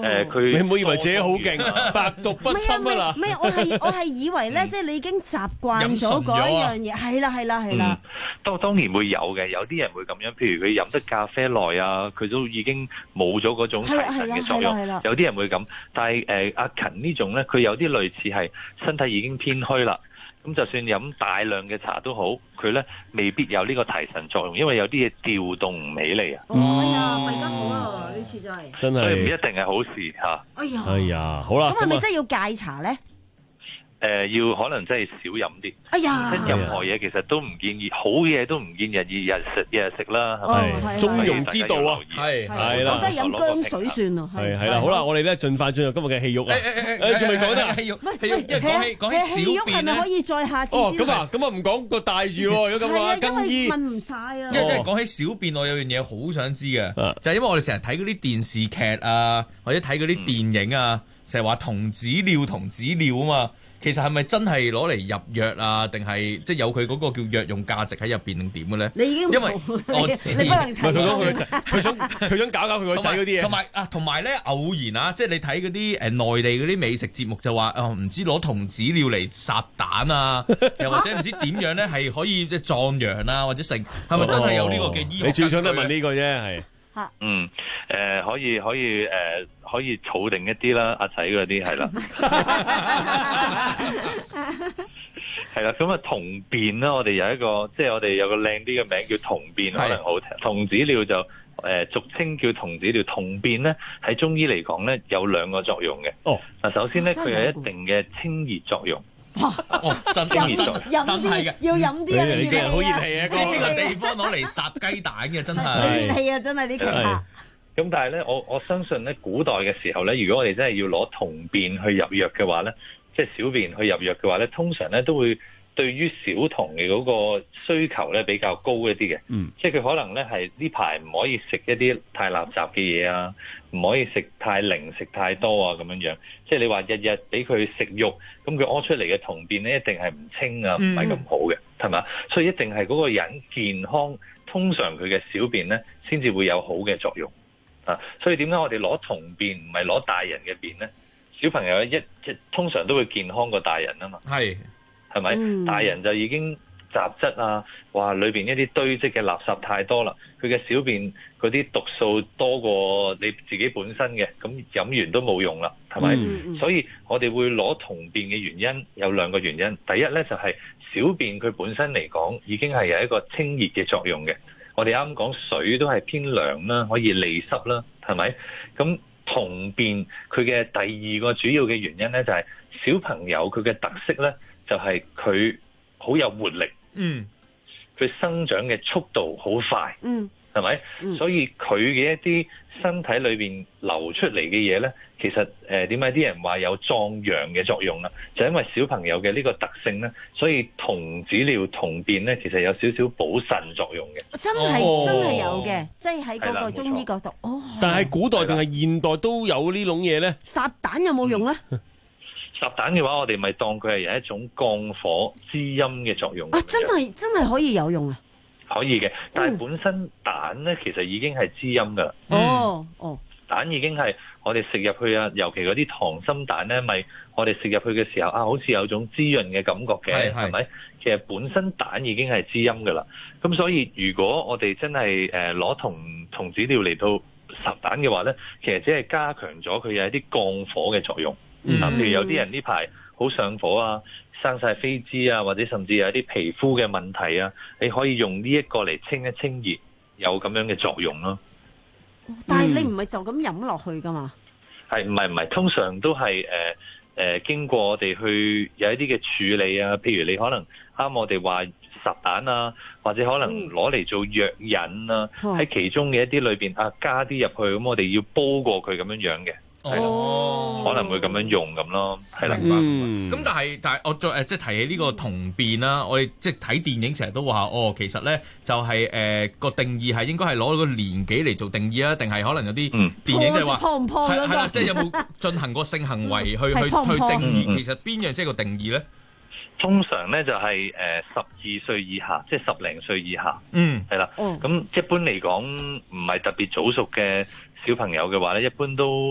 誒佢你唔好以為自己好勁，百毒不侵啊啦！ 唔係我係我係以為咧，即係你已經習慣咗嗰一樣嘢，係啦係啦係啦。 當當然會有嘅，有啲人會咁樣，譬如佢飲得咖啡耐啊，佢都已經冇咗嗰種提神嘅作用。有啲人會咁，但係誒阿勤呢種咧，佢有啲類似係身體已經偏虛啦。咁就算飲大量嘅茶都好，佢咧未必有呢個提神作用，因為有啲嘢調動唔起嚟啊。 哎呀，弊家伙啊！呢次真係真係， 所以唔一定係好事嚇。 哎呀， 哎呀，好啦， 咁係咪真係要戒茶咧？ 誒、呃、要可能真係少飲啲。 哎呀， 任何嘢其實都唔建議，好嘢都唔建議日日食日日食啦，係咪？ 係中庸之道啊， 係係啦， 我覺得飲薑水算咯， 係係啦，好啦，我哋咧盡快進入今日嘅戲肉啊！誒仲未講得戲肉，戲肉，因為講起講起小便咧， 係咪可以再下次哦，咁啊，咁啊唔講個帶住喎，如果咁話更衣問唔晒啊！ 因為因為講起小便，我有樣嘢好想知嘅，就係因為我哋成日睇嗰啲電視劇啊，或者睇嗰啲電影啊，成日話童子尿童子尿啊嘛。其實係咪真係攞嚟入藥啊？定係即係有佢嗰個叫藥用價值喺入邊定點嘅咧？ 你已經因為我知， 你不能睇。 佢講佢個仔，佢想佢想搞搞佢個仔嗰啲嘢。 同埋啊，同埋咧偶然啊，即係你睇嗰啲誒內地嗰啲美食節目就話啊，唔知攞童子尿嚟烚蛋啊，又或者唔知點樣咧係可以即係壯陽啊，或者成係咪真係有呢個嘅醫學？ 你最想得問呢個啫，係。 嗯，誒、呃、可以可以誒、呃、可以儲定一啲啦，阿仔嗰啲係啦，係啦，咁啊童便啦，我哋有一個即係我哋有個靚啲嘅名叫童便，可能好聽。童子尿就誒、呃、俗稱叫童子尿，童便咧喺中醫嚟講咧有兩個作用嘅。哦，嗱首先咧佢有一定嘅清熱作用。 哦，真真真真係嘅， 要飲啲啊！ 你真係好熱氣啊！ 呢個地方攞嚟烚雞蛋嘅，真係熱氣啊！真係呢個。 咁但係咧，我我相信咧，古代嘅時候咧，如果我哋真係要攞童便去入藥嘅話咧，即係小便去入藥嘅話咧，通常咧都會對於小童嘅嗰個需求咧比較高一啲嘅。嗯，即係佢可能咧係呢排唔可以食一啲太垃圾嘅嘢啊，唔可以食太零食太多啊咁樣樣。即係你話日日俾佢食肉，咁佢屙出嚟嘅童便咧一定係唔清啊，唔係咁好嘅，係嘛？所以一定係嗰個人健康，通常佢嘅小便咧先至會有好嘅作用啊。所以點解我哋攞童便唔係攞大人嘅便咧？小朋友一即通常都會健康過大人啊嘛。係。係咪？嗯、大人就已經雜質啊，話裏邊一啲堆積嘅垃圾太多啦，佢嘅小便嗰啲毒素多過你自己本身嘅，咁飲完都冇用啦，係咪？嗯、所以我哋會攞童便嘅原因有兩個原因，第一咧就係、是、小便佢本身嚟講已經係有一個清熱嘅作用嘅。我哋啱啱講水都係偏涼啦，可以利濕啦，係咪？咁童便佢嘅第二個主要嘅原因咧就係、是、小朋友佢嘅特色咧。就係佢好有活力，嗯，佢生長嘅速度好快，嗯，係咪？嗯、所以佢嘅一啲身體裏邊流出嚟嘅嘢咧，其實誒點解啲人話有壯陽嘅作用啦？就因為小朋友嘅呢個特性咧，所以童子尿童便咧，其實有少少補腎作用嘅。 真係、哦、真係有嘅，即係喺嗰個中醫角度。哦， 但係古代定係現代都有呢種嘢咧？ 烚蛋有冇用咧？嗯烚蛋嘅話，我哋咪當佢係有一種降火滋陰嘅作用。 啊，真係真係可以有用啊！ 可以嘅，但係本身蛋咧，其實已經係滋陰噶啦。 哦哦， 蛋已經係我哋食入去啊，尤其嗰啲溏心蛋咧，咪我哋食入去嘅時候啊，好似有種滋潤嘅感覺嘅，係咪？其實本身蛋已經係滋陰噶啦。咁所以如果我哋真係誒攞童童子尿嚟到烚蛋嘅話咧，其實只係加強咗佢有一啲降火嘅作用。嗯，譬如有啲人呢排好上火啊，生晒痱滋啊，或者甚至有一啲皮膚嘅問題啊，你可以用呢一個嚟清一清熱，有咁樣嘅作用咯。 但係你唔係就咁飲落去噶嘛？ 係唔係唔係？通常都係誒誒經過我哋去有一啲嘅處理啊，譬如你可能啱我哋話烚蛋啊，或者可能攞嚟做藥引啊，喺、嗯、其中嘅一啲裏邊啊加啲入去，咁我哋要煲過佢咁樣樣嘅。哦，可能會咁樣用咁咯，係啦。 嗯，咁但係但係我再誒即係提起呢個童便啦，我哋即係睇電影成日都話哦，其實咧就係誒個定義係應該係攞個年紀嚟做定義啊，定係可能有啲電影即係話係係啦，即係有冇進行過性行為去去去定義？其實邊樣即係個定義咧？ 通常咧就係誒十二歲以下，即係十零歲以下。嗯，係啦。咁一般嚟講唔係特別早熟嘅小朋友嘅話咧，一般都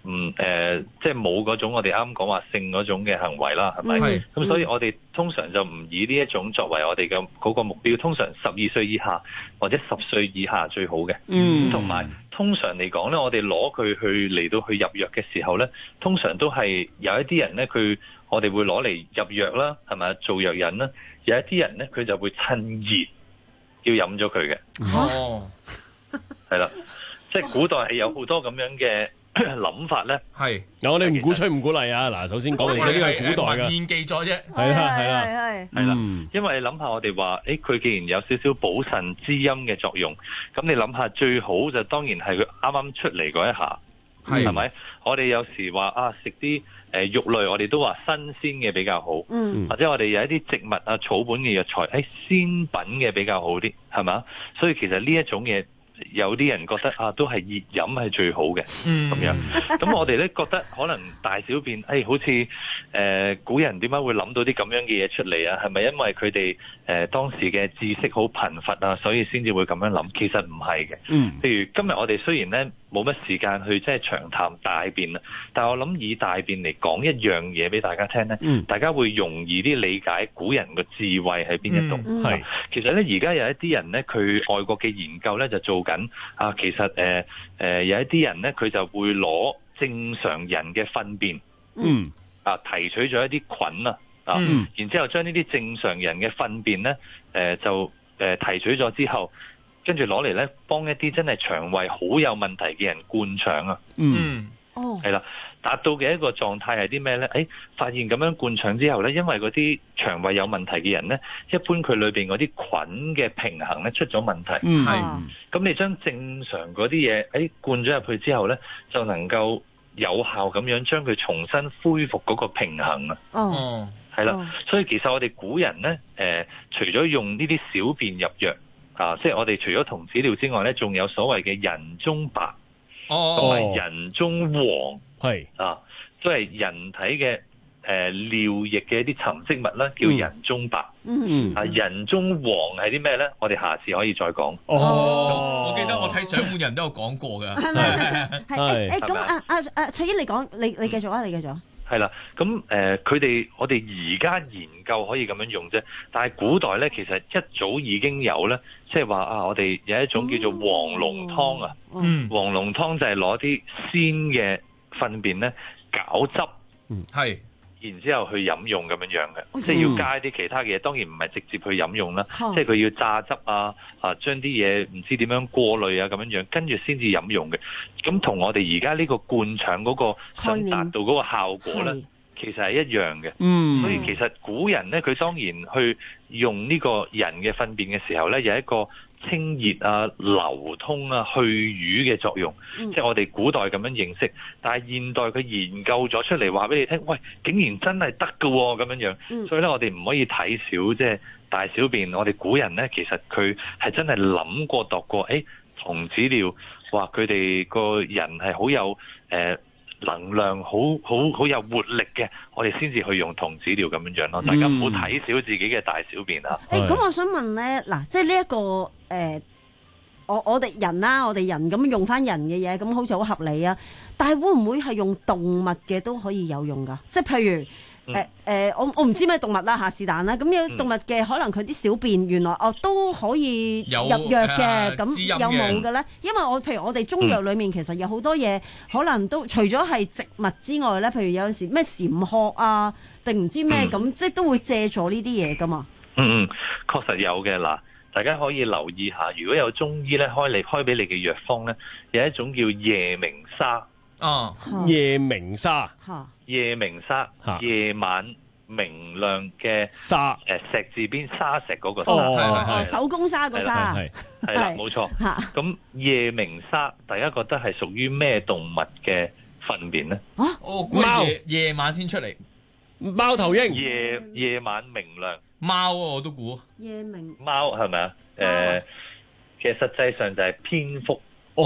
唔誒，即係冇嗰種我哋啱講話性嗰種嘅行為啦，係咪？咁、 嗯、 所以我哋通常就唔以呢一種作為我哋嘅嗰個目標，通常十二歲以下或者十歲以下最好嘅。嗯，同埋通常嚟講咧，我哋攞佢去嚟到去入藥嘅時候咧，通常都係有一啲人咧，佢我哋會攞嚟入藥啦，係咪做藥引啦？有一啲人咧，佢就會趁熱要飲咗佢嘅。哦，係啦，即係古代係有好多咁樣嘅諗法咧。係， 嗱我哋唔鼓吹唔鼓勵啊！嗱，首先講嚟，呢個係古代嘅文獻記載啫。 係啦係啦係啦，因為你諗下我哋話，誒佢既然有少少補腎滋陰嘅作用，咁你諗下最好就當然係佢啱啱出嚟嗰一下，係咪？我哋有時話啊食啲誒肉類，我哋都話新鮮嘅比較好，嗯，或者我哋有一啲植物啊草本嘅藥材，誒鮮品嘅比較好啲，係嘛？所以其實呢一種嘢。有啲人覺得啊，都係熱飲係最好嘅，咁、嗯、樣。咁我哋咧覺得可能大小便，誒、哎、好似誒、呃、古人點解會諗到啲咁樣嘅嘢出嚟啊？係咪因為佢哋誒當時嘅知識好貧乏啊，所以先至會咁樣諗？其實唔係嘅。嗯。譬如今日我哋雖然咧冇乜時間去即係長談大便啦，但係我諗以大便嚟講一樣嘢俾大家聽咧、嗯，大家會容易啲理解古人嘅智慧喺邊一度。係、嗯。其實咧而家有一啲人咧，佢外國嘅研究咧就做緊啊，其實誒誒、呃呃、有一啲人咧，佢就會攞正常人嘅糞便，嗯啊提取咗一啲菌啊，啊，嗯、然之後將呢啲正常人嘅糞便咧，誒、呃、就誒、呃、提取咗之後，跟住攞嚟咧幫一啲真係腸胃好有問題嘅人灌腸啊，嗯，哦，係啦。達到嘅一個狀態係啲咩咧？誒、哎，發現咁樣灌腸之後咧，因為嗰啲腸胃有問題嘅人咧，一般佢裏邊嗰啲菌嘅平衡咧出咗問題。嗯，係。咁你將正常嗰啲嘢誒灌咗入去之後咧，就能夠有效咁樣將佢重新恢復嗰個平衡啊。哦，係啦、哦。所以其實我哋古人咧，誒、呃，除咗用呢啲小便入藥啊，即係我哋除咗童子尿之外咧，仲有所謂嘅人中白，哦，同埋人中黃。係啊，都係人體嘅誒、呃、尿液嘅一啲沉積物啦，叫人中白。嗯，啊人中黃係啲咩咧？我哋下次可以再講。 哦，我記得我睇獎門人都有講過㗎。係咪？ 係誒咁啊啊啊！翠姨你講，你你繼續啊，你繼續。 係啦，咁誒佢哋我哋而家研究可以咁樣用啫，但係古代咧其實一早已經有咧，即係話啊，我哋有一種叫做黃龍湯啊。嗯，黃龍湯就係攞啲鮮嘅糞便咧攪汁，嗯，係，然之後去飲用咁樣樣嘅、嗯，即係要加一啲其他嘅嘢，當然唔係直接去飲用啦、嗯，即係佢要榨汁啊，啊將啲嘢唔知點樣過濾啊咁樣樣，跟住先至飲用嘅。咁同我哋而家呢個灌腸嗰個想達到嗰個效果咧，其實係一樣嘅。嗯，所以其實古人咧，佢當然去用呢個人嘅糞便嘅時候咧，有一個清熱啊、流通啊、去瘀嘅作用，嗯、即係我哋古代咁樣認識，但係現代佢研究咗出嚟話俾你聽，喂，竟然真係得㗎喎咁樣樣、嗯，所以咧我哋唔可以睇少即係大小便。我哋古人咧其實佢係真係諗過度過，誒童子尿話佢哋個人係好有誒、呃、能量，好好好有活力嘅，我哋先至去用童子尿咁樣樣咯。大家唔好睇少自己嘅大小便啊！ 誒、嗯，咁、欸、我想問咧，嗱，即係呢一個誒、呃，我我哋人啦、啊，我哋人咁用翻人嘅嘢，咁好似好合理啊。但係會唔會係用動物嘅都可以有用噶？即係譬如。誒、嗯、誒、呃，我我唔知咩動物啦嚇，是但啦。咁有動物嘅、嗯，可能佢啲小便原來哦都可以入藥嘅，咁、呃、有冇嘅咧？因為我譬如我哋中藥裏面、嗯、其實有好多嘢，可能都除咗係植物之外咧，譬如有時咩蟬殼啊，定唔知咩咁、嗯，即係都會借助呢啲嘢噶嘛。嗯嗯，確實有嘅嗱，大家可以留意下，如果有中醫咧開嚟開俾你嘅藥方咧，有一種叫夜明砂。 哦，夜明砂， 夜明砂，夜晚明亮嘅砂，誒、呃、石字邊沙石嗰個砂， 哦哦、手工砂個砂， 係係啦，冇錯。咁夜明砂，大家覺得係屬於咩動物嘅糞便咧？ 啊，哦，貓夜夜晚先出嚟， 貓頭鷹， 夜夜晚明亮， 貓、啊、我都估， 夜明貓係咪啊？誒、呃，其實實際上就係蝙蝠。哦。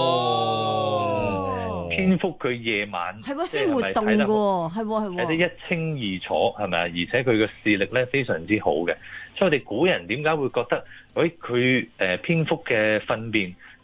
哦蝙蝠佢夜晚係喎先活動嘅喎，係喎係喎， 睇得一清二楚係咪啊？而且佢嘅視力咧非常之好嘅，所以我哋古人點解會覺得，誒佢誒蝙蝠嘅糞便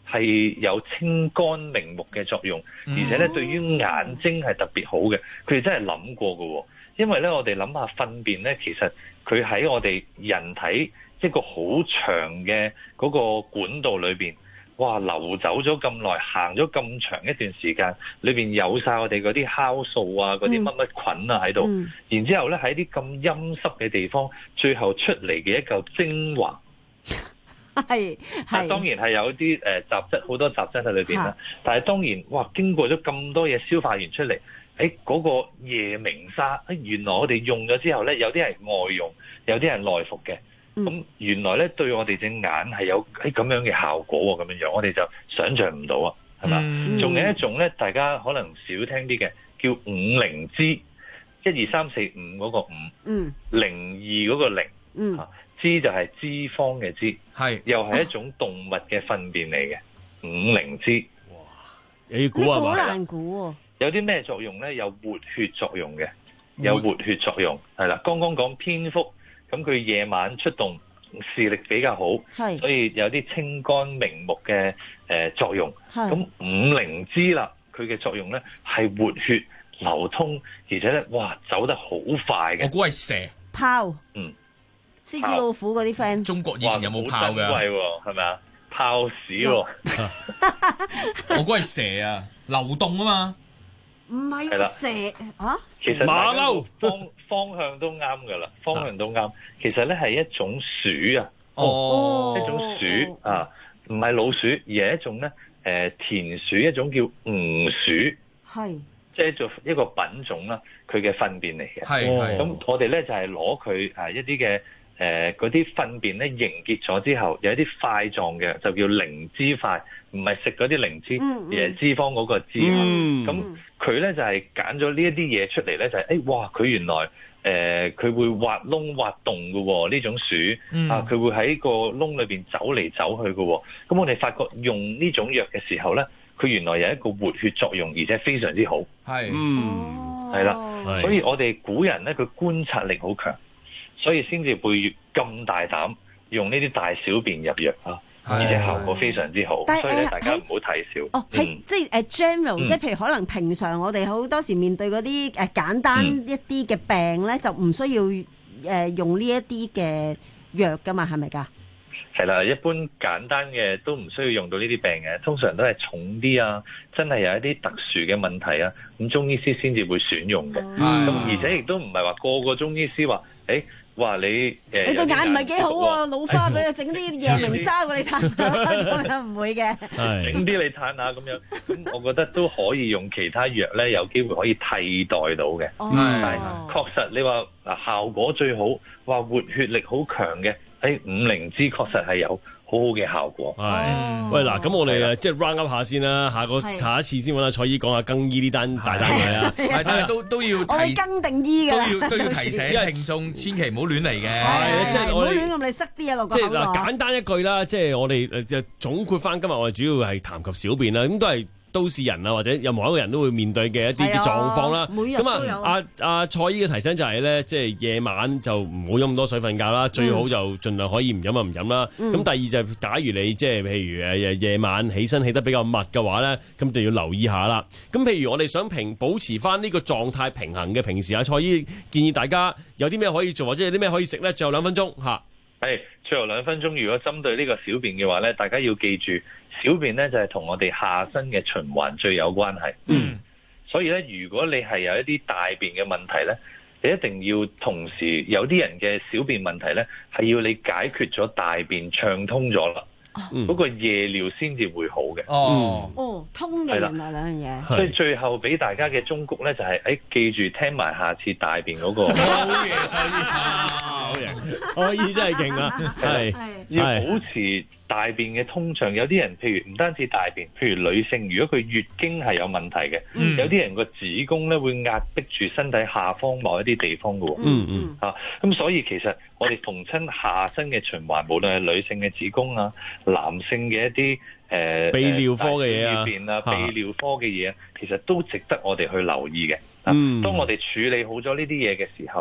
係有清肝明目嘅作用，而且咧對於眼睛係特別好嘅。佢哋真係諗過嘅，因為咧我哋諗下糞便咧，其實佢喺我哋人體一個好長嘅嗰個管道裏邊，哇流走咗咁耐，行咗咁長一段時間，裏邊有晒我哋嗰啲酵素啊，嗰啲乜乜菌啊喺度，嗯、然之後咧喺啲咁陰濕嘅地方，最後出嚟嘅一嚿精華。 係係， 當然係有啲誒雜質，好多雜質喺裏邊啦。但係當然，哇！經過咗咁多嘢消化完出嚟，誒、哎、嗰、那個夜明砂，誒原來我哋用咗之後咧，有啲係外用，有啲係內服嘅。咁、嗯、原來咧對我哋隻眼係有誒咁樣嘅效果喎，咁樣樣我哋就想像唔到啊，係嘛？仲、嗯、有一種咧，大家可能少聽啲嘅，叫五靈脂，一二三四五嗰個五，嗯，零二嗰個零，嗯。脂就係脂肪嘅脂，係又係一種動物嘅糞便嚟嘅，五靈脂。哇！ 你估啊嘛？ 好難估喎。 有啲咩作用咧？有活血作用嘅，有活血作用係啦。剛剛講蝙蝠，咁佢夜晚出動視力比較好，係所以有啲清肝明目嘅誒、呃、作用。係咁五靈脂啦，佢嘅作用咧係活血流通，而且咧哇走得好快嘅。 我估係蛇豹， 嗯。 獅子老虎嗰啲 friend， 中國以前有冇豹㗎？ 好珍貴喎，係咪啊？豹屎喎， 我估係蛇啊，流動啊嘛。 唔係蛇啊， 其實馬騮方方向都啱㗎啦，方向都啱。其實咧係一種鼠啊，哦，一種鼠啊，唔係老鼠，而係一種咧誒田鼠，一種叫鼯鼠，係即係做一個品種啦，佢嘅糞便嚟嘅。係係。咁我哋咧就係攞佢誒一啲嘅。誒嗰啲糞便咧凝結咗之後，有一啲塊狀嘅，就叫靈脂塊，唔係食嗰啲靈芝，嗯嗯、而係脂肪嗰個脂。咁佢咧就係揀咗呢一啲嘢出嚟咧，就係、是、誒哇！佢原來誒佢、呃、會挖窿挖洞嘅喎，呢種鼠、嗯、啊，佢會喺個窿裏邊走嚟走去嘅喎。咁我哋發覺用呢種藥嘅時候咧，佢原來有一個活血作用，而且非常之好。係，嗯，係啦，所以我哋古人咧，佢觀察力好強。所以先至會咁大膽用呢啲大小便入藥啊，而且效果非常之好。所以咧，大家唔好睇小。 哦，係即係誒 general，即係譬如可能平常我哋好多時面對嗰啲誒簡單一啲嘅病咧，就唔需要誒用呢一啲嘅藥噶嘛，係咪㗎？ 係啦，一般簡單嘅都唔需要用到呢啲病嘅，通常都係重啲啊，真係有一啲特殊嘅問題啊，咁中醫師先至會選用嘅。咁、嗯、而且亦都唔係話個個中醫師話，誒。哇！你誒， 你對眼唔係幾好喎，老花俾佢整啲夜明砂俾你嘆下，咁樣唔會嘅。 整啲你嘆下咁樣，咁我覺得都可以用其他藥咧，有機會可以替代到嘅。哦、但係確實你話嗱效果最好，話活血力好強嘅，喺五靈脂確實係有好好嘅效果。 係，喂嗱，咁我哋誒即係 round up 下先啦，下個下一次先揾阿蔡醫講下更衣呢單大單嘢啊， 但係都都要我哋更定醫㗎， 都要都要提醒聽眾千祈唔好亂嚟嘅， 係即係唔好亂咁你塞啲嘢落個口度。 即係嗱，簡單一句啦，即係我哋誒就總括翻今日我哋主要係談及小便啦，咁都係都市人啊，或者任何一個人都會面對嘅一啲嘅狀況啦。咁啊，阿阿蔡醫嘅提醒就係咧，即係夜晚就唔好飲咁多水瞓覺啦，最好就盡量可以唔飲啊唔飲啦。咁第二就係假如你即係譬如誒夜晚起身起得比較密嘅話咧，咁就要留意下啦。咁譬如我哋想平保持翻呢個狀態平衡嘅，平時阿蔡醫建議大家有啲咩可以做，或者有啲咩可以食咧？最後兩分鐘嚇。 係最後兩分鐘，如果針對呢個小便嘅話咧，大家要記住，小便咧就係同我哋下身嘅循環最有關係。嗯，所以咧，如果你係有一啲大便嘅問題咧，你一定要同時有啲人嘅小便問題咧，係要你解決咗大便暢通咗啦。嗰、嗯那個夜尿先至會好嘅。 哦，哦，通嘅原來兩樣嘢。 所以最後俾大家嘅忠告咧，就係、是、誒、哎、記住聽埋下次大便嗰、那個。 好嘢，蔡醫好嘢，蔡醫真係勁啊！係要保持大便嘅通暢。有啲人譬如唔單止大便，譬如女性，如果佢月經係有問題嘅、嗯，有啲人個子宮咧會壓迫住身體下方某一啲地方嘅喎。嗯嗯。嚇、啊，咁所以其實我哋逢親下身嘅循環，無論係女性嘅子宮啊，男性嘅一啲誒泌尿科嘅嘢啊， 便啊，泌尿科嘅嘢，其實都值得我哋去留意嘅。嗯，當我哋處理好咗呢啲嘢嘅時候，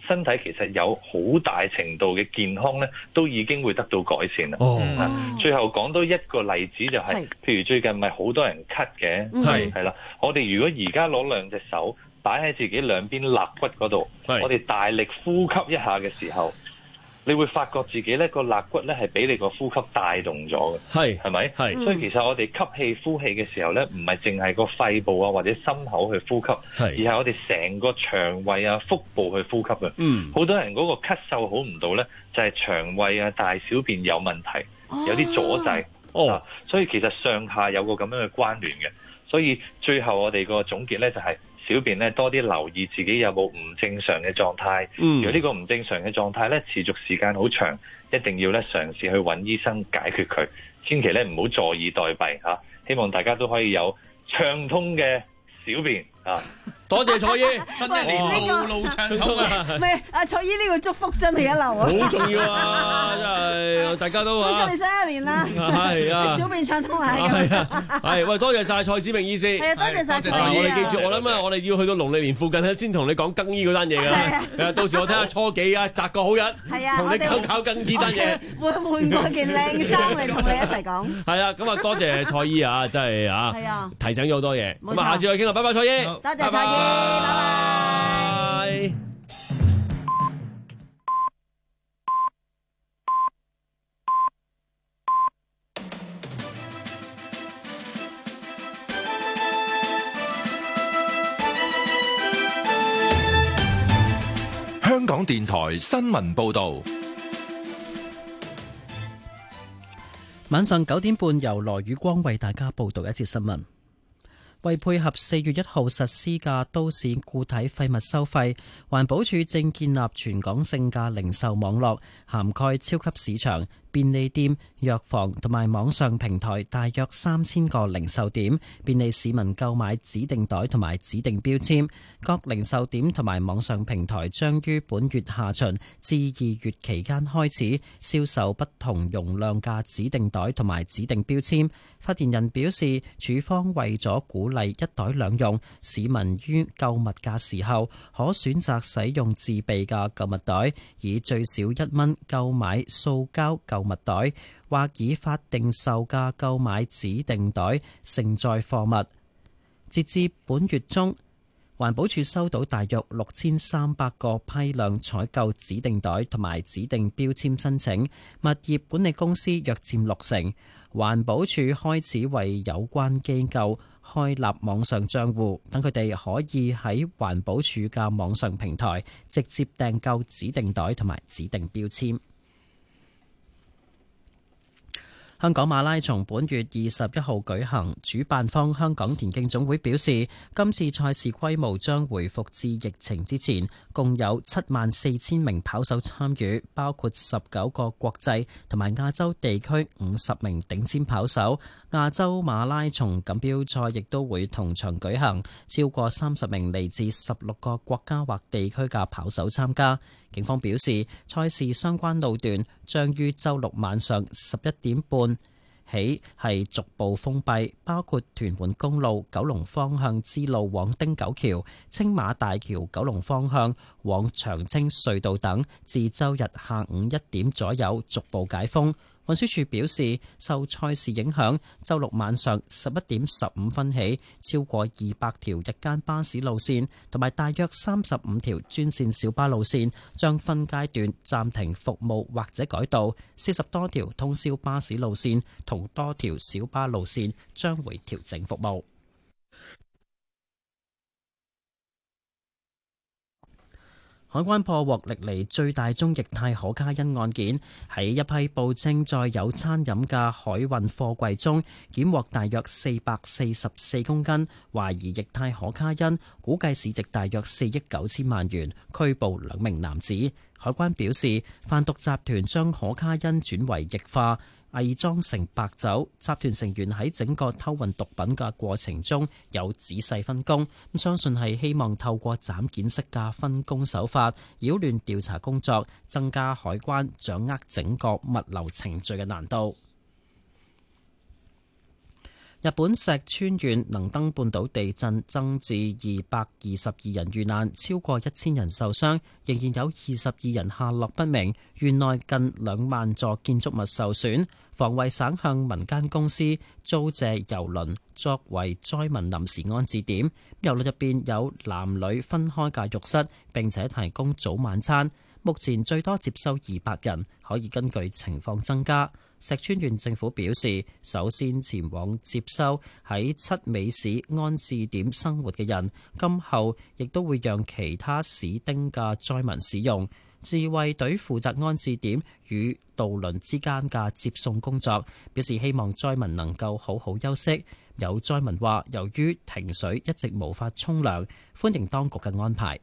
身體其實有好大程度嘅健康咧，都已經會得到改善啦。 哦， 最後講多一個例子就係、是，譬如最近咪好多人咳嘅，係係啦，我哋如果而家攞兩隻手擺喺自己兩邊肋骨嗰度，我哋大力呼吸一下嘅時候，你會發覺自己咧個肋骨咧係俾你個呼吸帶動咗嘅，係係咪？係，所以其實我哋吸氣呼氣嘅時候咧，唔係淨係個肺部啊或者心口去呼吸，而係我哋成個腸胃啊、腹部去呼吸嘅。嗯，好多人嗰個咳嗽好唔到咧，就係、是、腸胃啊、大小便有問題，有啲阻滯。哦、啊，所以其實上下有個咁樣嘅關聯嘅。所以最後我哋個總結咧就係、是。小便咧多啲留意自己有冇唔正常嘅狀態，嗯、如果呢個唔正常嘅狀態咧持續時間好長，一定要咧嘗試去揾醫生解決佢，千祈咧唔好坐以待斃嚇、啊。希望大家都可以有暢通嘅小便啊！ 多謝蔡醫， 新一年路路暢通啊！ 唔係阿蔡醫呢個祝福真係一流啊！ 好重要啊！真係大家都啊！ 恭喜你新一年啦！ 係啊， 小便暢通啊！ 係啊，係喂，多謝晒蔡梓明醫師。 係啊，多謝晒蔡醫。 我哋記住，我諗啊，我哋要去到農曆年附近咧，先同你講更衣嗰單嘢㗎。係啊，到時我睇下初幾啊，擇個好日， 係啊， 同你搞搞更衣單嘢。 會換過件靚衫嚟同你一齊講。 係啊，咁啊，多謝蔡醫啊，真係啊， 係啊， 提醒咗好多嘢。咁啊，下次再傾啦，拜拜，蔡醫。 多謝蔡醫。拜拜。 香港電台新聞報道。 晚上九點半，由羅宇光為大家報道一節新聞。為配合四月一號實施嘅都市固體廢物收費，環保署正建立全港性嘅零售網絡，涵蓋超級市場、便利店、藥房同埋網上平台大約三千個零售點，便利市民購買指定袋同埋指定標籤。各零售點同埋網上平台將於本月下旬至二月期間開始銷售不同容量嘅指定袋同埋指定標籤。發言人表示，署方為咗鼓勵一袋兩用，市民於購物嘅時候可選擇使用自備嘅購物袋，以最少一蚊購買塑膠購物袋，或以法定售價購買指定袋盛載貨物。截至本月中，環保署收到大約六千三百個批量採購指定袋同埋指定標籤申請，物業管理公司約佔六成。環保署開始為有關機構開立網上賬戶，等佢哋可以喺環保署嘅網上平台直接訂購指定袋同埋指定標籤。香港馬拉松本月二十一號舉行，主辦方香港田徑總會表示，今次賽事規模將回復至疫情之前，共有七萬四千名跑手參與，包括十九個國際同埋亞洲地區五十名頂尖跑手。亞洲馬拉松錦標賽亦都會同場舉行，超過三十名嚟自十六個國家或地區嘅跑手參加。警方表示，賽事相關路段將於週六晚上十一點半起係逐步封閉，包括屯門公路九龍方向支路往汀九橋、青馬大橋九龍方向往長青隧道等，至週日下午一點左右逐步解封。運輸署表示，受賽事影響，週六晚上十一點十五分起，超過二百條日間巴士路線同埋大約三十五條專線小巴路線將分階段暫停服務或者改道，四十多條通宵巴士路線同多條小巴路線將會調整服務。海關破獲歷嚟最大宗液態可卡因案件，喺一批報稱載有餐飲嘅海運貨櫃中，檢獲大約四百四十四公斤懷疑液態可卡因，估計市值大約四億九千萬元，拘捕兩名男子。海關表示，販毒集團將可卡因轉為液化，偽裝成白酒，集團成員喺整個偷運毒品嘅過程中有仔細分工，咁相信係希望透過斬件式嘅分工手法，擾亂調查工作，增加海關掌握整個物流程序嘅難度。 日本石川縣能登半島地震增至二百二十二人遇難，超過一千人受傷，仍然有二十二人下落不明。縣內近兩萬座建築物受損。防衛省向民間公司租借郵輪作為災民臨時安置點，郵輪入邊有男女分開嘅浴室，並且提供早晚餐。目前最多接收二百人，可以根據情況增加。石川縣政府表示，首先前往接收喺七尾市安置點生活嘅人，今後亦都會讓其他市町嘅災民使用。自衛隊負責安置點與渡輪之間嘅接送工作，表示希望災民能夠好好休息。有災民話，由於停水一直無法沖涼，歡迎當局嘅安排。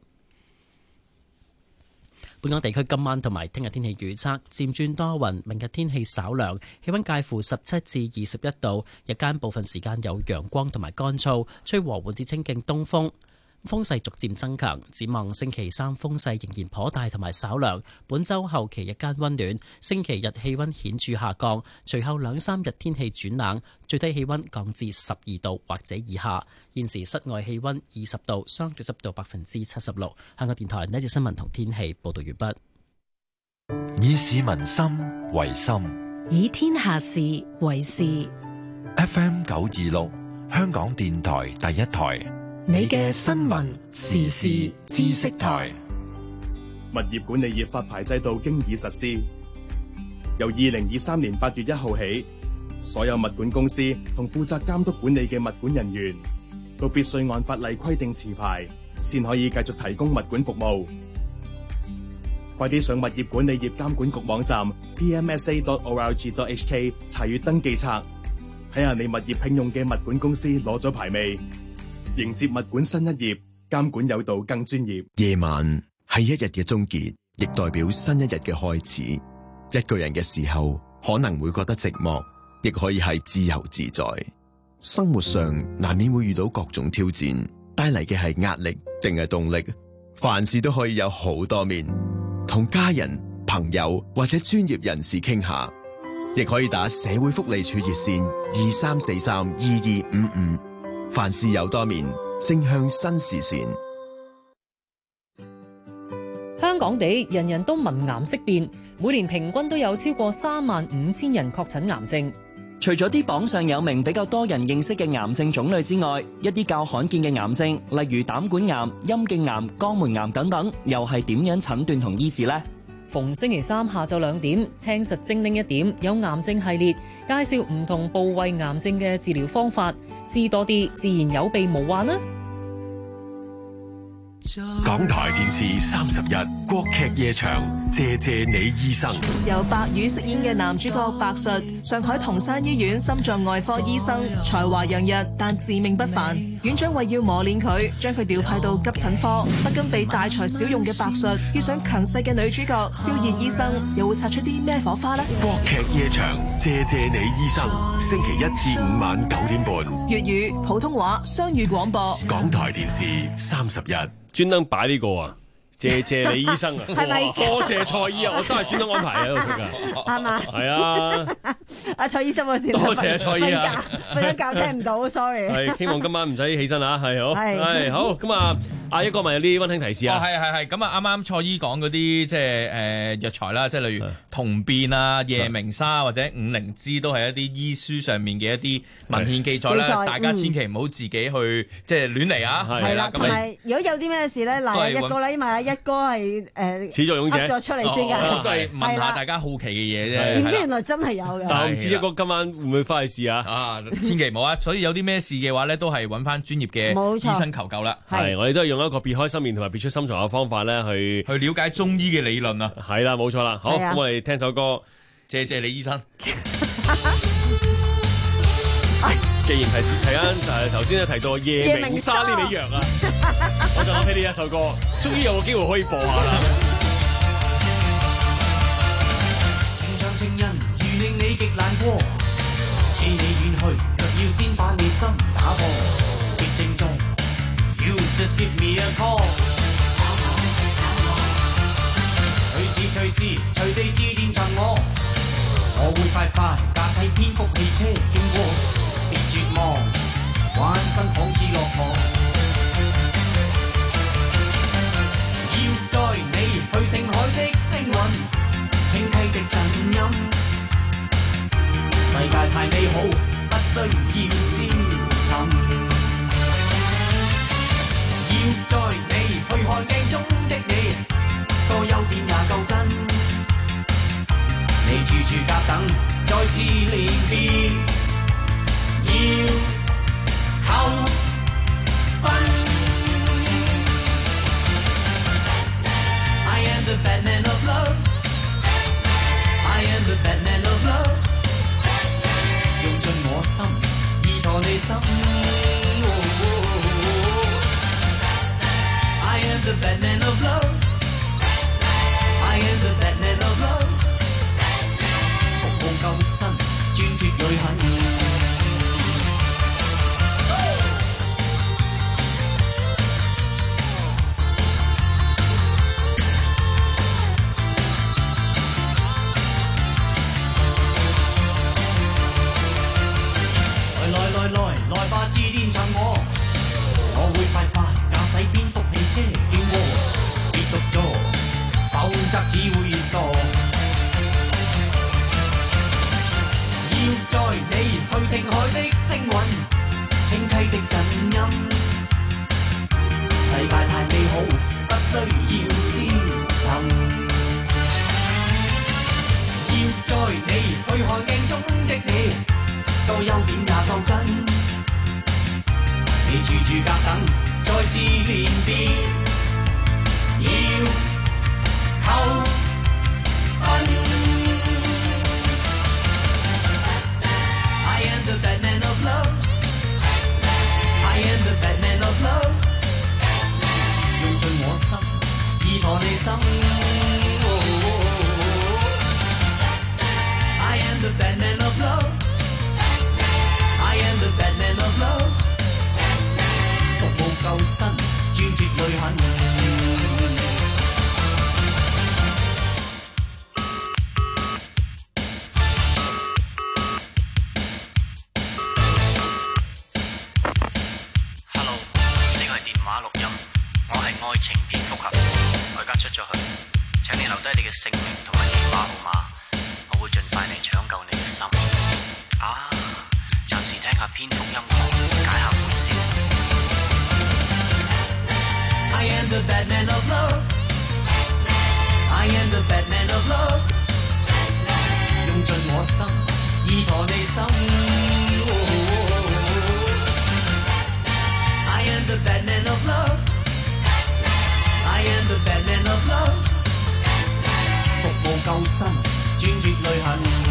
本港地區今晚同埋聽日天氣預測漸轉多雲，明日天氣稍涼，氣溫介乎十七至二十一度，日間部分時間有陽光同埋乾燥，吹和緩至清勁東風。風勢逐漸增強，展望星期三風勢仍然頗大同埋稍涼。本週後期日間溫暖，星期日氣溫顯著下降，隨後兩三日天氣轉冷，最低氣溫降至十二度或者以下。現時室外氣溫二十度，相對濕度百分之七十六。香港電台呢節新聞同天氣報道完畢。 以市民心為心， 以天下事為事。 F M 九二六，香港電台第一台。 你嘅新聞時事知識台。 物業管理業發牌制度經已實施，由二零二三年八月一號起，所有物管公司同負責監督管理嘅物管人員都必須按法例規定持牌，先可以繼續提供物管服務。快啲上物業管理業監管局網站 p m s a dot org dot h k 查閱登記冊，睇下你物業聘用嘅物管公司攞咗牌未？迎接物管新一頁，監管有道更專業。 夜晚係一日嘅終結，亦代表新一日嘅開始。一個人嘅時候，可能會覺得寂寞，亦可以係自由自在。生活上難免會遇到各種挑戰，帶嚟嘅係壓力定係動力？凡事都可以有好多面，同家人、朋友或者專業人士傾下，亦可以打社會福利署熱線二三四三二二五五。凡事有多面，正向新視線。 香港地人人都聞癌色變，每年平均都有超過三萬五千人確診癌症。 除咗啲榜上有名比較多人認識嘅癌症種類之外，一啲較罕見嘅癌症，例如膽管癌、陰莖癌、肛門癌等等，又係點樣診斷同醫治呢？ 逢星期三下晝兩點，聽實精靈一點，有癌症系列介紹唔同部位癌症嘅治療方法，知多啲，自然有備無患啦。 港台電視三十日國劇夜場，謝謝你醫生。 由白宇飾演嘅男主角白術，上海同山醫院心臟外科醫生，才華洋溢，但自命不凡。院長為要磨練佢，將佢調派到急診科。不甘被大材小用嘅白術，遇上強勢嘅女主角蕭燕醫生，又會擦出啲咩火花呢？ 國劇夜場，謝謝你醫生。星期一至五晚九點半， 粵語、普通話雙語廣播。 港台電視三十日。 專登擺呢個啊！謝謝你醫生啊！ 係咪多謝蔡醫啊！我真係專登安排喺度食噶， 啱嘛？ 係啊！ 阿蔡醫生嗰時多謝蔡醫啊！ 瞓覺聽唔到 ，sorry。 係希望今晚唔使起身啊！係好， 係係好咁啊！阿一哥咪有啲溫馨提示啊！ 係係係咁啊！啱啱蔡醫講嗰啲即係誒藥材啦，即係例如銅變啊、夜明砂或者五靈芝都係一啲醫書上面嘅一啲文獻記載啦。大家千祈唔好自己去即係亂嚟啊！ 係啦，同埋如果有啲咩事咧，嗱一個禮埋一哥係誒始作俑者噏咗出嚟先㗎， 都係問下大家好奇嘅嘢啫。 點知原來真係有嘅。 但係我唔知一哥今晚會唔會翻去試啊？ 啊，千祈唔好啊！所以有啲咩事嘅話咧，都係揾翻專業嘅醫生求救啦。 係，我哋都係用一個別開生面同埋別出心裁嘅方法咧，去去了解中醫嘅理論啊。 係啦，冇錯啦。好，咁我哋聽首歌， 謝謝你醫生。 既然提提緊誒頭先咧提到夜明砂呢味藥啊，我就諗起呢一首歌，終於有個機會可以播下啦。 情長情人如令你極難過，既你遠去，卻要先把你心打破。極正中 ，You just give me a call。找我，找我，隨時隨時隨地致電尋我，我會快快駕駛蝙蝠汽車經過。別絕望， 太美好，不需要先尋。要載你去看鏡中的你，多優點也夠真。你處處甲等，再次連變，要扣分。I am the Batman of love. I am the Batman of love. 用盡我心，依託你心。I am the Batman of love. I am the Batman of love. 服務救身，專決淚痕。來來來吧，致電尋我，我會快快駕駛蝙蝠汽車叫我，別獨坐，否則只會傻。要載你去聽海的聲韻，清溪的震音。世界太美好，不需要先尋。要載你去看鏡中的你，多優點也夠真，你處處甲等，再次連變，要扣分。I am the Batman of love. I am the Batman of love. 用盡我心，依託你心。I am the Batman of love. I am the Batman of love. 服務救身，專決淚痕。 Hello， 呢個係電話錄音，我係愛情蝙蝠俠，我而家出咗去，請你留低你嘅姓名同埋電話號碼，我會盡快嚟搶救你嘅心。啊！暫時聽下蝙蝠音樂，解下悶先。 I am the Batman of love. I am the Batman of love. 用盡我心，依託你心。I am the Batman of love. I am the Batman of love. 服務救身，專決淚痕。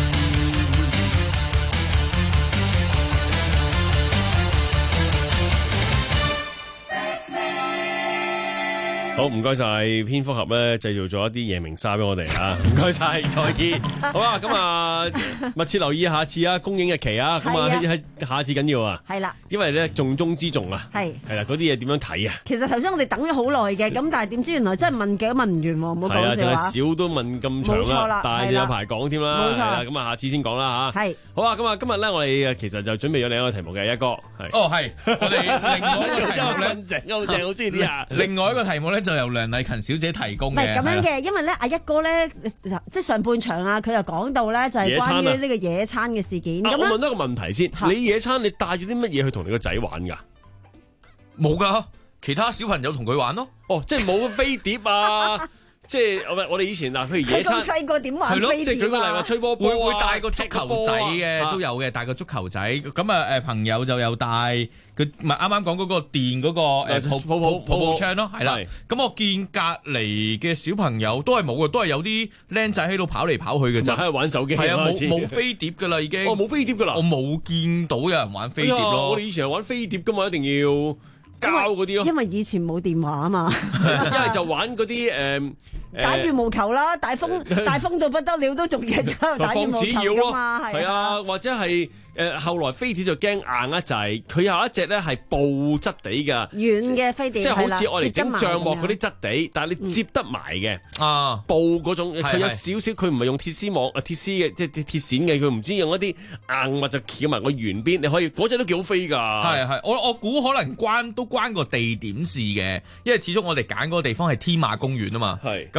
好，唔該晒蝙蝠俠咧，製造咗一啲夜明沙俾我哋啊！唔該晒蔡姨。好啦，咁啊，密切留意下次啊，公映日期啊，咁啊喺下次緊要啊， 係啦， 因為咧重中之重啊，係係啦，嗰啲嘢點樣睇啊？ 其實頭先我哋等咗好耐嘅，咁但係點知原來真係問幾都問唔完喎，唔好講笑話。 係啊，淨係少都問咁長啦，但係有排講添啦，冇錯。咁啊，下次先講啦嚇。係。好啊，咁啊，今日咧我哋其實就準備咗另一個題目嘅，一哥係。 哦，係，我哋另外一個題目咧， 正好正，好中意啲啊。 另外一個題目咧就由梁麗勤小姐提供嘅。 唔係咁樣嘅，因為咧阿一哥咧，即係上半場啊，佢又講到咧就係關於呢個野餐嘅事件。 我問一個問題先，你野餐你帶咗啲乜嘢去同你個仔玩㗎？ 冇㗎，其他小朋友同佢玩咯。 哦，即係冇飛碟啊！即係我我哋以前嗱，譬如野餐， 細個點玩飛碟啊？ 即係舉個例話吹波波會會帶個足球仔嘅都有嘅，帶個足球仔。咁啊誒朋友就有帶佢，咪啱啱講嗰個電嗰個誒泡泡泡泡泡槍咯，係啦。咁我見隔離嘅小朋友都係冇嘅，都係有啲僆仔喺度跑嚟跑去嘅咋， 喺度玩手機。 係啊，冇冇飛碟㗎啦已經。 哦，冇飛碟㗎啦， 我冇見到有人玩飛碟咯。 我哋以前係玩飛碟㗎嘛，一定要。膠嗰啲咯， 因為以前冇電話啊嘛， 一係就玩嗰啲誒打羽毛球啦，大風大風到不得了都仲繼續喺度打羽毛球噶嘛，係啊，或者係誒後來飛碟就驚硬一滯，佢有一隻咧係布質地㗎， 軟嘅飛碟， 即係好似我哋整帳幕嗰啲質地，但係你接得埋嘅啊布嗰種，佢有少少，佢唔係用鐵絲網啊鐵絲嘅，即係鐵線嘅，佢唔知用一啲硬物就翹埋個圓邊，你可以嗰隻都幾好飛㗎。 係係，我我估可能關都關個地點事嘅，因為始終我哋揀嗰個地方係天馬公園啊嘛。係咁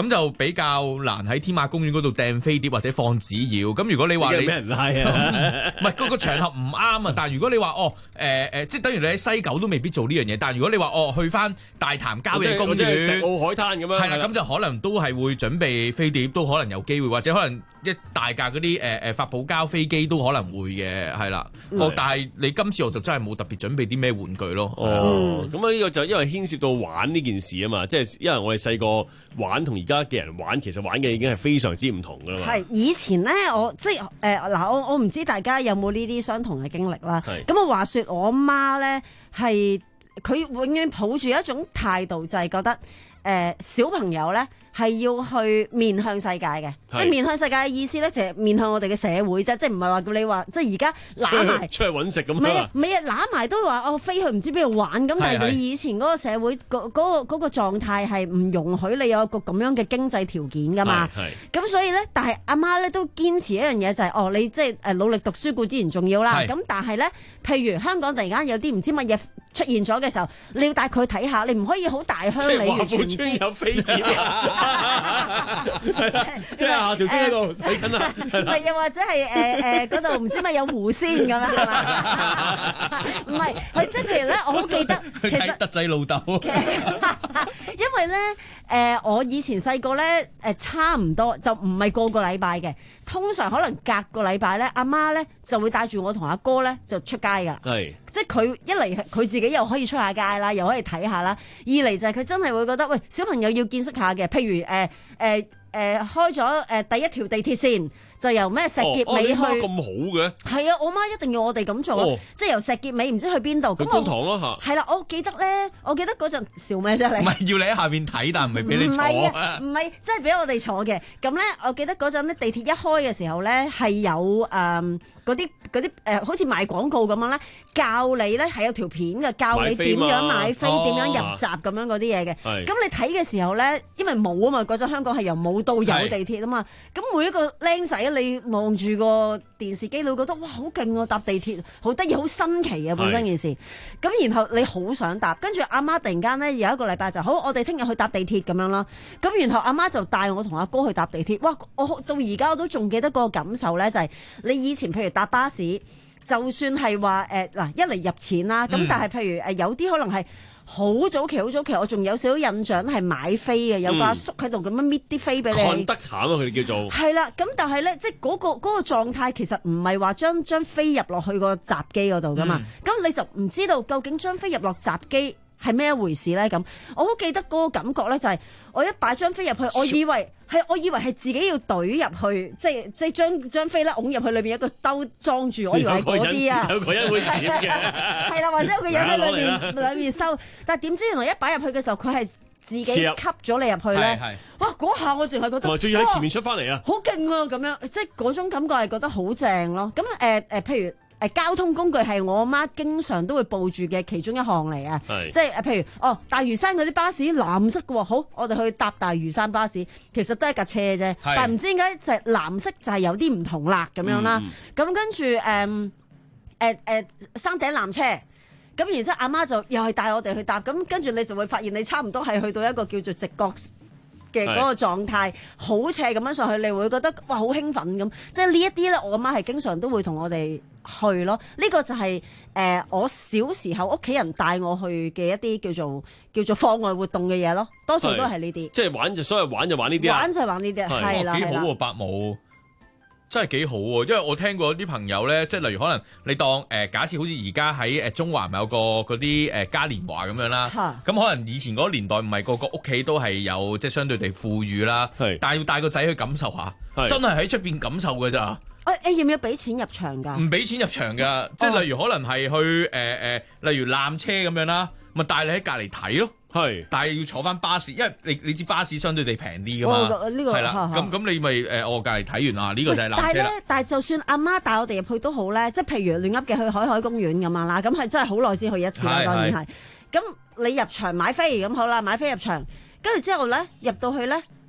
咁就比較難喺天馬公園嗰度掟飛碟或者放紙鷂。咁如果你話你俾人拉啊， 唔係嗰個場合唔啱啊。但係如果你話哦誒誒、呃，即係等於你喺西九都未必做呢樣嘢。但係如果你話哦去翻大潭郊野公園、 石澳海灘咁樣， 係啦，咁就可能都係會準備飛碟，都可能有機會，或者可能一大架嗰啲誒誒發泡膠飛機都可能會嘅，係啦。哦，但係你今次我就真係冇特別準備啲咩玩具咯。 哦，咁啊呢個就因為牽涉到玩呢件事啊嘛，即係因為我哋細個玩同而家嘅人玩，其實玩嘅已經係非常之唔同噶啦嘛。 係以前咧，我即係誒嗱，我我唔知大家有冇呢啲相同嘅經歷啦。咁啊話說我媽咧係佢永遠抱住一種態度，就係覺得誒、呃、小朋友咧係要去面向世界嘅，即係面向世界嘅意思咧就係面向我哋嘅社會啫，即係唔係話叫你話即係而家揦埋出去揾食咁唔係啊，唔係啊，揦埋都話哦飛去唔知邊度玩咁，但係你以前嗰個社會嗰嗰個嗰個狀態係唔容許你有一個咁樣嘅經濟條件噶嘛，咁所以咧，但係阿媽咧都堅持一樣嘢就係、是、哦，你即係誒努力讀書固然重要啦，咁但係咧，譬如香港突然間有啲唔知乜嘢出現咗嘅時候，你要帶佢去睇下，你唔可以好大鄉里完全唔知。 有飛碟即係下條村喺度睇緊啊！ 係又或者係誒誒嗰度唔知乜有狐仙咁樣係嘛？唔係，係即係譬如咧，我好記得其實特製老豆， 因為咧誒、呃，我以前細個咧誒差唔多就唔係個個禮拜嘅，通常可能隔個禮拜咧，阿媽咧就會帶住我同阿哥咧就出街㗎。係。即係佢一嚟佢自己又可以出下街啦，又可以睇下啦；二嚟就係佢真係會覺得，喂，小朋友要見識下嘅，譬如誒誒誒開咗誒、呃、第一條地鐵線，就由咩石硤尾去。哦，哦，你媽咁好嘅？係啊，我媽一定要我哋咁做，哦、即係由石硤尾唔知去邊度。去觀塘咯嚇。係啦，我記得咧，我記得嗰陣笑咩啫你？唔係要你喺下邊睇，但唔係俾你坐。唔係啊， 唔係即係俾我哋坐嘅。咁咧，我記得嗰陣咧地鐵一開嘅時候咧，係有誒。嗯嗰啲嗰啲誒，好似賣廣告咁樣咧，教你咧係有條片嘅，教你點樣買飛、點樣入閘咁樣嗰啲嘢嘅。咁你睇嘅時候咧，因為冇啊嘛，嗰陣香港係由冇到有地鐵啊嘛。咁每一個僆仔，你望住個電視機，你會覺得哇好勁啊！搭地鐵好得意，好新奇啊！本身件事。咁然後你好想搭，跟住阿媽突然間咧有一個禮拜就好，我哋聽日去搭地鐵咁樣啦。咁然後阿媽就帶我同阿哥去搭地鐵。哇！我到而家我都仲記得嗰個感受咧，就係你以前譬如搭巴士，就算係話誒嗱，一嚟入錢啦，咁、嗯、但係譬如誒有啲可能係好早期好早期，我仲有少少印象係買飛嘅，有個阿叔喺度咁樣搣啲飛俾你。 看得慘啊！佢哋叫做係啦，咁但係咧，即係嗰個嗰、嗰個狀態其實唔係話將將飛入落去個閘機嗰度噶嘛，咁、嗯、你就唔知道究竟將飛入落閘機係咩一回事咧？咁我好記得嗰個感覺咧，就係我一擺張飛入去，我以為係我以為係自己要懟入去，即係即係將張飛咧拱入去裏邊有個兜裝住，我以為係嗰啲啊， 有個人會接嘅， 係啦，或者有個人喺裏面裏面收，但係點知原來一擺入去嘅時候，佢係自己吸咗你入去咧。哇！嗰下我淨係覺得， 同埋仲要喺前面出翻嚟啊， 好勁啊！咁樣即係嗰種感覺係覺得好正咯。咁誒誒，譬如。誒交通工具係我阿媽經常都會報住嘅其中一項嚟啊，即係誒譬如哦大嶼山嗰啲巴士藍色嘅喎，好我哋去搭大嶼山巴士，其實都係架車啫，但係唔知點解就係藍色就係有啲唔同啦咁樣啦，咁、嗯、跟住誒誒誒山頂纜車，咁然之後阿媽就又係帶我哋去搭，咁跟住你就會發現你差唔多係去到一個叫做直角嘅嗰個狀態，好斜咁樣上去，你會覺得哇好興奮咁，即係呢一啲咧，我阿媽係經常都會同我哋去咯。呢、這個就係、是、誒、呃、我小時候屋企人帶我去嘅一啲叫做叫做課外活動嘅嘢咯，多數都係呢啲。 即係玩就所謂玩就玩呢啲啊， 玩就係玩呢啲，係啦， 幾好喎，伯母。真係幾好喎，因為我聽過啲朋友咧，即係例如可能你當誒、呃、假設好似而家喺誒中環咪有個嗰啲誒嘉年華咁樣啦，咁可能以前嗰個年代唔係個個屋企都係有即係相對地富裕啦，但係要帶個仔去感受下，真係喺出邊感受㗎咋。 誒誒，要唔要俾錢入場㗎？ 唔俾錢入場㗎，即係例如可能係去誒誒、呃，例如纜車咁樣啦，咪帶你喺隔離睇咯。係，但係要坐翻巴士，因為你你知巴士相對地平啲噶嘛，係啦，咁咁你咪誒我隔離睇完啊，呢、呢個就係纜車啦。但係咧， 但係就算阿媽帶我哋入去都好咧，即係譬如亂噏嘅去海海公園咁樣啦，咁係真係好耐先去一次啦，當然係。咁你入場買飛咁好啦，買飛入場，跟住之後咧入到去咧，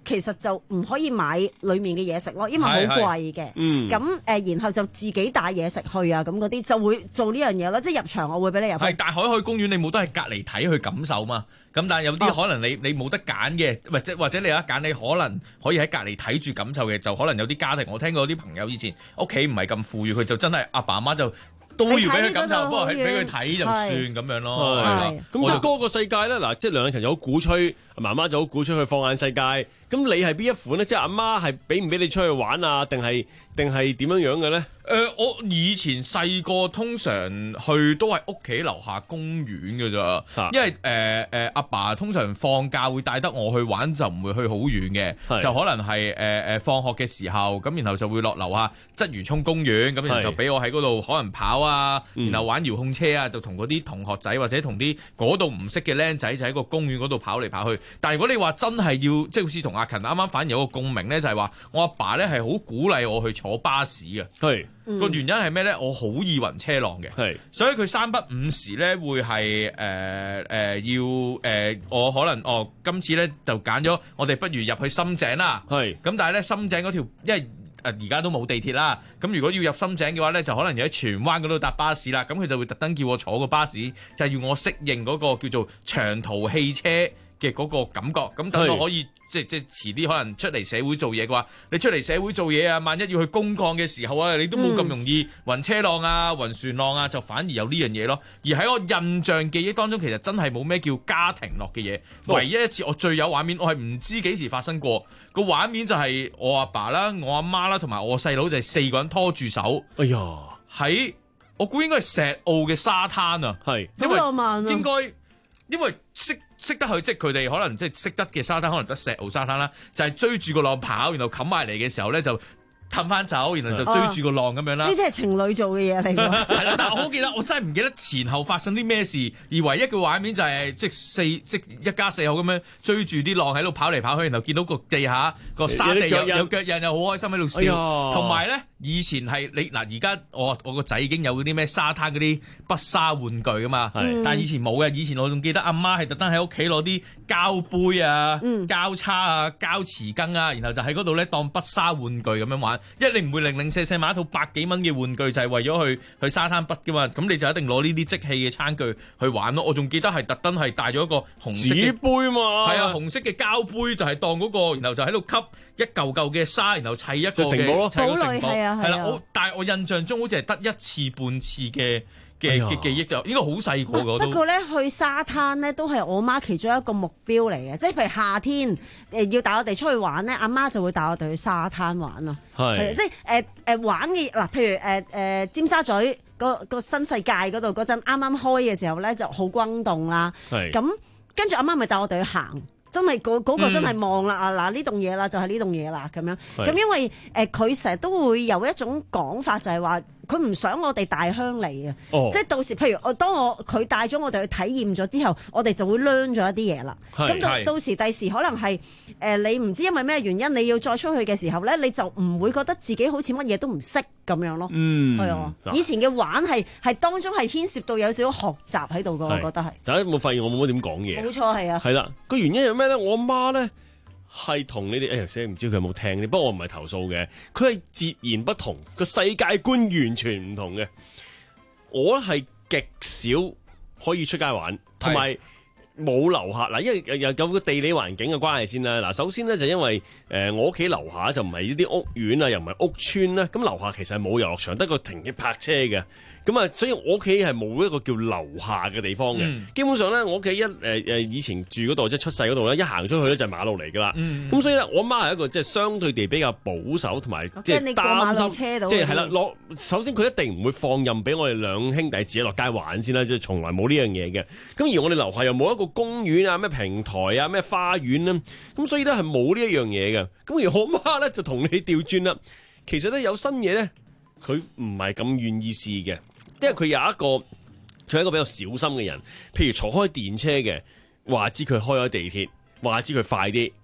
其實就唔可以買裡面嘅嘢食咯，因為好貴嘅。 嗯咁誒、呃，然後就自己帶嘢食去啊，咁嗰啲就會做呢樣嘢咯。即係入場，我會俾你入去。 係，但係海海公園你冇得喺隔離睇去感受嘛。咁但係有啲可能你你冇得揀嘅，或者或者你有得揀，你可能可以喺隔離睇住感受嘅，就可能有啲家庭，我聽過有啲朋友以前屋企唔係咁富裕，佢就真係阿爸阿媽就都要俾佢感受，不過係俾佢睇就算咁樣咯。係啦， 咁但係嗰個世界咧，嗱，即係梁禮勤就好鼓吹，媽媽就好鼓吹去放眼世界。咁你係邊一款咧？即係阿媽係俾唔俾你出去玩啊？定係定係點樣樣嘅咧？ 誒、呃，我以前細個通常去都係屋企樓下公園嘅咋， 啊、 因為誒誒阿爸通常放假會帶得我去玩，就唔會去好遠嘅，就可能係誒誒放學嘅時候，咁然後就會落樓下鰂魚涌公園，咁然後就俾我喺嗰度可能跑啊，然後玩遙控車啊，就同嗰啲同學仔或者同啲嗰度唔識嘅僆仔就喺個公園嗰度跑嚟跑去。但係如果你話真係要，即係好似同阿勤啱啱反而有個共鳴咧，就係話我阿爸咧係好鼓勵我去坐巴士嘅。 係。 個原因係咩咧？我好易暈車浪嘅， 係，所以佢三不五時咧會係誒誒要誒、呃，我可能哦今次咧就揀咗，我哋不如入去深井啦， 係， 咁但係咧深井嗰條，因為誒而家都冇地鐵啦，咁如果要入深井嘅話咧，就可能要喺荃灣嗰度搭巴士啦，咁佢就會特登叫我坐個巴士，就係、要我適應嗰個叫做長途汽車嘅嗰個感覺，咁等我可以。即即遲啲可能出嚟社會做嘢嘅話，你出嚟社會做嘢啊，萬一要去公幹嘅時候啊，你都冇咁容易暈車浪啊、暈船浪啊，就反而有呢樣嘢咯。而喺我印象記憶當中，其實真係冇咩叫家庭樂嘅嘢。 哦、 唯一一次我最有畫面，我係唔知幾時發生過個畫面，就係我阿爸啦、我阿媽啦同埋我細佬就係四個人拖住手。 哎呀， 喺我估應該係石澳嘅沙灘啊， 係， 好浪漫啊， 應該因為識。識得去，即係佢哋可能即係識得嘅沙灘，可能得石澳沙灘啦，就係、是、追住個浪跑，然後冚埋嚟嘅時候咧就氹翻走，然後就追住個浪咁樣啦。 呢啲係情侶做嘅嘢嚟㗎。 係啦，但係我好記得，我真係唔記得前後發生啲咩事，而唯一嘅畫面就係、是、即係四即一家四口咁樣追住啲浪喺度跑嚟跑去，然後見到個地下個沙地有有腳印，又好開心喺度笑。同埋咧，以前係你嗱，而家我我個仔已經有嗰啲咩沙灘嗰啲筆沙玩具㗎嘛， 嗯、 但係以前冇嘅。以前我仲記得阿媽係特登喺屋企攞啲膠杯啊、 嗯、 膠叉啊、膠匙羹啊，然後就喺嗰度咧當筆沙玩具咁樣玩。因為你唔會零零舍舍買一套百幾蚊嘅玩具，就係、是、為咗去去沙灘筆噶嘛，咁你就一定攞呢啲即棄嘅餐具去玩咯。我仲記得係特登係帶咗一個紅色嘅紙杯嘛， 係啊，紅色嘅膠杯就係當嗰、那個，然後就喺度吸一嚿嚿嘅沙，然後砌一個嘅城堡咯， 砌個城堡， 係啊係啦。我但係我印象中好似係得一次半次嘅。嘅嘅記憶就應該好細個嗰度。 不過咧，去沙灘咧都係我媽其中一個目標嚟嘅，即係譬如夏天誒要帶我哋出去玩咧，阿媽就會帶我哋去沙灘玩咯。係，即係誒誒玩嘅嗱，譬如誒誒、呃、尖沙咀個個新世界嗰度嗰陣啱啱開嘅時候咧，就好轟動啦。係，咁跟住阿媽咪帶我哋去行。真係嗰嗰個真係望啦啊嗱呢棟嘢啦就係呢棟嘢啦咁樣，咁因為誒佢成日都會有一種講法就係話佢唔想我哋大鄉里啊， 哦、即係到時譬如我當我佢帶咗我哋去體驗咗之後，我哋就會 learn 咗一啲嘢啦。咁到到時第時可能係誒、呃、你唔知因為咩原因你要再出去嘅時候咧，你就唔會覺得自己好似乜嘢都唔識咁樣咯。 嗯， 係啊，以前嘅玩係係當中係牽涉到有少少學習喺度噶，我覺得係。 大家有冇發現我冇乜點講嘢？ 冇錯係啊。係啦，個原因係咩咧？我媽咧。係同你哋誒，死唔知佢有冇聽呢？不過我唔係投訴嘅，佢係截然不同，個世界觀完全唔同嘅。我係極少可以出街玩，同埋冇樓下嗱，因為有有個地理環境嘅關係先啦。嗱，首先咧就因為誒、呃、我屋企樓下就唔係呢啲屋苑啊，又唔係屋村啦，咁樓下其實係冇遊樂場，得個停嘅泊車嘅。咁啊，所以我屋企係冇一個叫樓下嘅地方嘅。嗯、基本上咧，我屋企一誒誒、呃、以前住嗰度，即係出世嗰度咧，一行出去咧就係馬路嚟噶啦。咁、嗯、所以咧，我媽係一個即係相對地比較保守同埋即係擔心，即係係啦。落首先佢一定唔會放任俾我哋兩兄弟自己落街玩先啦，即係從來冇呢樣嘢嘅。咁而我哋樓下又冇一個公園啊、咩平台啊、咩花園咧，咁所以咧係冇呢一樣嘢嘅。咁而我媽咧就同你調轉啦，其實咧有新嘢咧，佢唔係咁願意試嘅。因為佢有一個，佢係一個比較小心嘅人。譬如坐開電車嘅，話知佢開咗地鐵，話知佢快啲。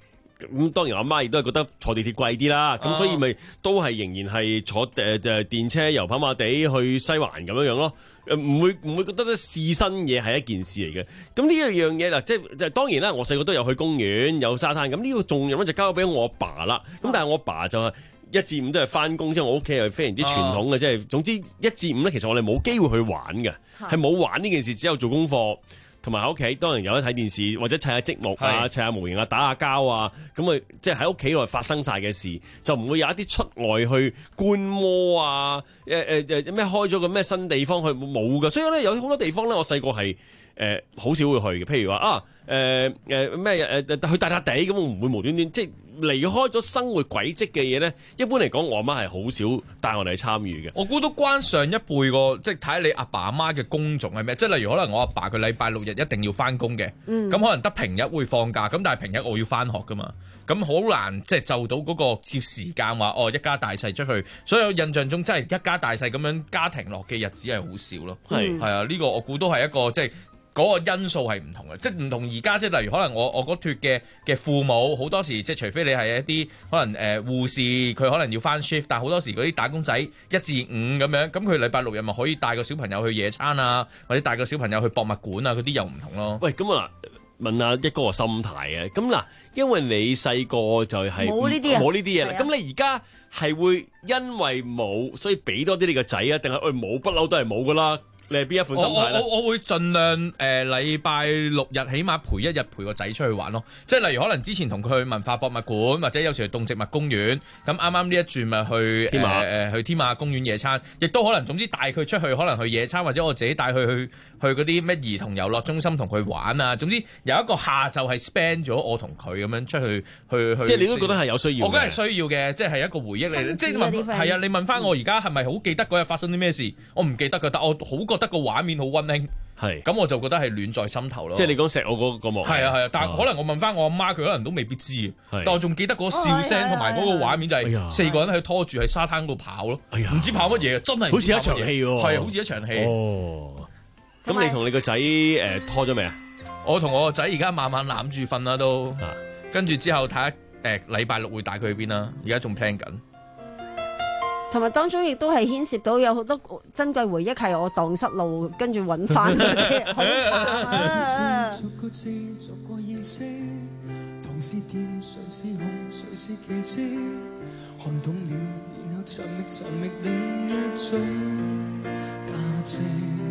咁當然我媽亦都係覺得坐地鐵貴啲啦，咁、 哦、 所以咪都係仍然係坐誒誒電車由跑馬地去西環咁樣樣咯。誒唔會唔會覺得咧試新嘢係一件事嚟嘅。咁呢一樣嘢嗱，即係即係當然啦，我細個都有去公園有沙灘，咁呢個重任咧就交俾我阿爸啦。咁但係我阿爸就係一至五都係翻工，即係我屋企係非常之傳統嘅，即係、哦、總之一至五咧，其實我哋冇機會去玩嘅，係冇玩呢件事，只有做功課。同埋喺屋企，當然有得睇電視或者砌下積木啊、砌下模型啊、打下膠啊，咁啊，即係喺屋企內發生晒嘅事，就唔會有一啲出外去觀摩啊，誒誒誒咩開咗個咩新地方去冇㗎，所以咧有好多地方咧，我細個係誒好少會去嘅，譬如話啊誒誒咩誒去大笪地咁，我唔會無端端即係離開咗生活軌跡嘅嘢咧。一般嚟講，我阿媽係好少帶我哋去參與嘅。 我估都關上一輩個，即係睇下你阿爸阿媽嘅工種係咩。即係例如可能我阿爸佢禮拜六日一定要翻工嘅，咁、嗯、可能得平日會放假，咁但係平日我要翻學噶嘛，咁好難即係就到嗰個接時間話哦一家大細出去。所以我印象中真係一家大細咁樣家庭樂嘅日子係好少咯。係係啊，呢、呢個我估都係一個即係。嗰個因素係唔同嘅，即係唔同而家，即係例如可能我我嗰脱嘅嘅父母好多時，即係除非你係一啲可能誒、呃、護士，佢可能要翻 shift，但係好多時嗰啲打工仔一至五咁樣，咁佢禮拜六日咪可以帶個小朋友去野餐啊，或者帶個小朋友去博物館啊，嗰啲又唔同咯。 喂，咁啊嗱，問下一哥個心態嘅，咁嗱，因為你細個就係冇呢啲冇呢啲嘢啦，咁你而家係會因為冇，所以俾多啲你個仔啊，定係喂冇不嬲都係冇噶啦？你係邊一款心態咧？ 我我我會盡量誒禮拜六日起碼陪一日陪個仔出去玩咯。即係例如可能之前同佢去文化博物館，或者有時去動植物公園。咁啱啱呢一轉咪去天馬誒、呃、去天馬公園野餐，亦都可能總之帶佢出去，可能去野餐，或者我自己帶佢去去嗰啲咩兒童遊樂中心同佢玩啊。總之有一個下晝係 spend 咗我同佢咁樣出去去去。即係你都覺得係有需要嘅？我覺得係需要嘅，即係一個回憶嚟。即係問係啊？你問翻我而家係咪好記得嗰日發生啲咩事？我唔記得㗎，但我好覺得個畫面好溫馨，係咁我就覺得係暖在心頭咯。即係你講錫我嗰個幕，係啊係啊，但係可能我問翻我阿媽，佢可能都未必知。但我仲記得嗰個笑聲同埋嗰個畫面，就係四個人喺度拖住喺沙灘度跑咯。唔知跑乜嘢，真係好似一場戲喎，係好似一場戲。哦， 咁你同你個仔誒拖咗未啊？ 我同我個仔而家晚晚攬住瞓啦都，跟住之後睇下誒禮拜六會帶佢去邊啦。而家仲 plan 緊。 同埋當中亦都係牽涉到有好多珍貴回憶，係我蕩失路跟住揾翻嗰啲，好慘啊！逐個字逐個認識，同是甜，誰是紅，誰是奇蹟，看懂了，然後尋覓尋覓另一種價值。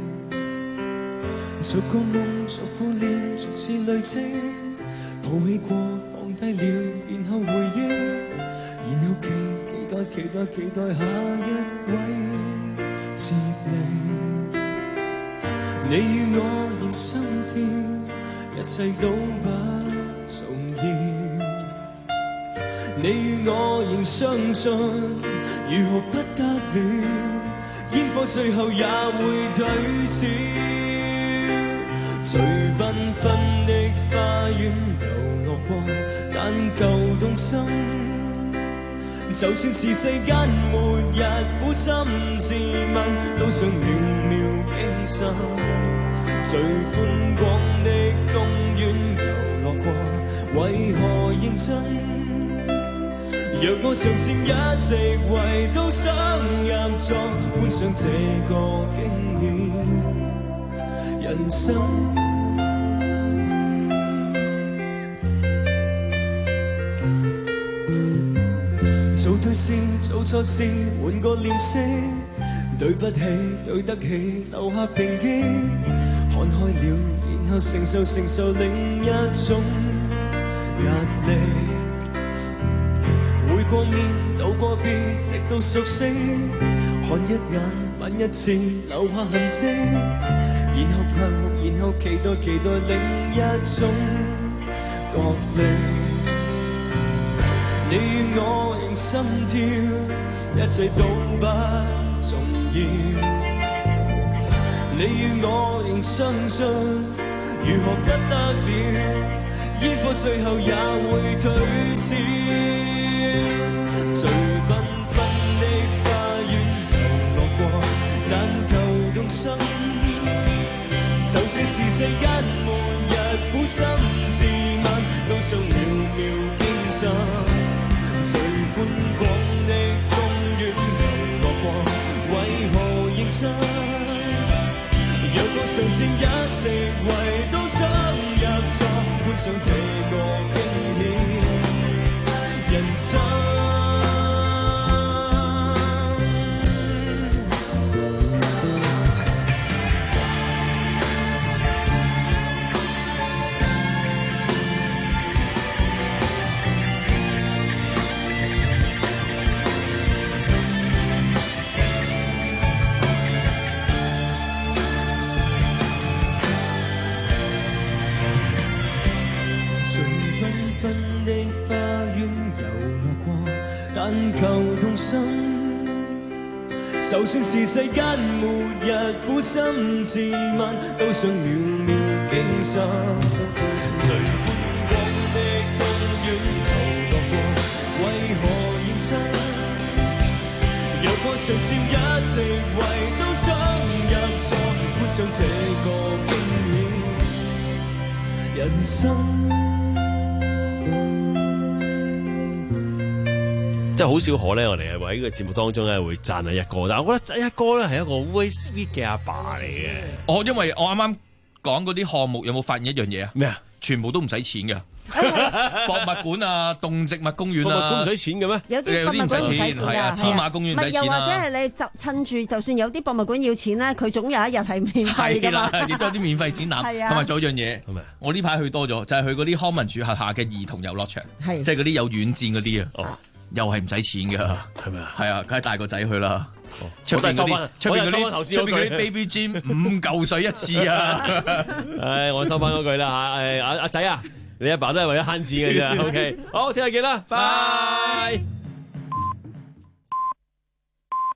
逐個夢，逐副臉，逐次累積，抱起過，放低了，然後回憶，然後期。期待期待期待下一位接力，你與我仍心跳，一切都不重要。你與我仍相信，如何不得了？煙火最後也會退燒。最繽紛的花園遊樂過，但舊動心。就算是世間末日，苦心自問，都想渺渺驚心。最寬廣的公園遊樂過，為何認真？若我上前一直為都想入座，觀賞這個驚險人生。做對事，做錯事，換個臉色。對不起，對得起，留下平靜。看開了，然後承受承受另一種壓力。會過面，道過別，直到熟悉。看一眼，吻一次，留下痕跡。然後求，然後期待期待另一種角力。你與我仍心跳，一切都不重要。你與我仍相信，如何不得了？煙火最後也會退燒。最繽紛的花園遊樂過，但舊動心。就算是世間末日，苦心自問，都想渺渺驚心。 實，誰寬廣的公園遊樂過，為何認真？若我常情一直為都想入座，觀賞這個驚險人生。求同心，就算是世間末日，苦心自問，都想渺渺經心。最寬廣的公園遊樂過，為何認真？若我常笑一直為都想入座，觀賞這個驚險人生。 即係好少可咧，我哋係喺呢個節目當中咧會讚下一哥，但係我覺得一哥咧係一個 very sweet 嘅阿爸嚟嘅。 我因為我啱啱講嗰啲項目，有冇發現一樣嘢啊？ 咩啊？ 全部都唔使錢嘅，博物館啊、動植物公園啊， 博物館唔使錢嘅咩？ 有啲博物館唔使錢係啊，天馬公園唔使錢又或者係你就趁住，就算有啲博物館要錢咧，佢總有一日係免費㗎嘛。 係啦，亦都有啲免費展覽，同埋仲有一樣嘢，我呢排去多咗，就係去嗰啲康文署轄下嘅兒童遊樂場，即係嗰啲有軟墊嗰啲啊。又係唔使錢㗎，係咪啊？係啊，梗係帶個仔去啦。出邊嗰啲，出邊嗰啲，出邊嗰啲 baby gym 五嚿水一次啊！ 唉，我收翻嗰句啦嚇。誒，阿阿仔啊，你阿爸都係為咗慳錢嘅啫。OK，好，聽日見啦，拜。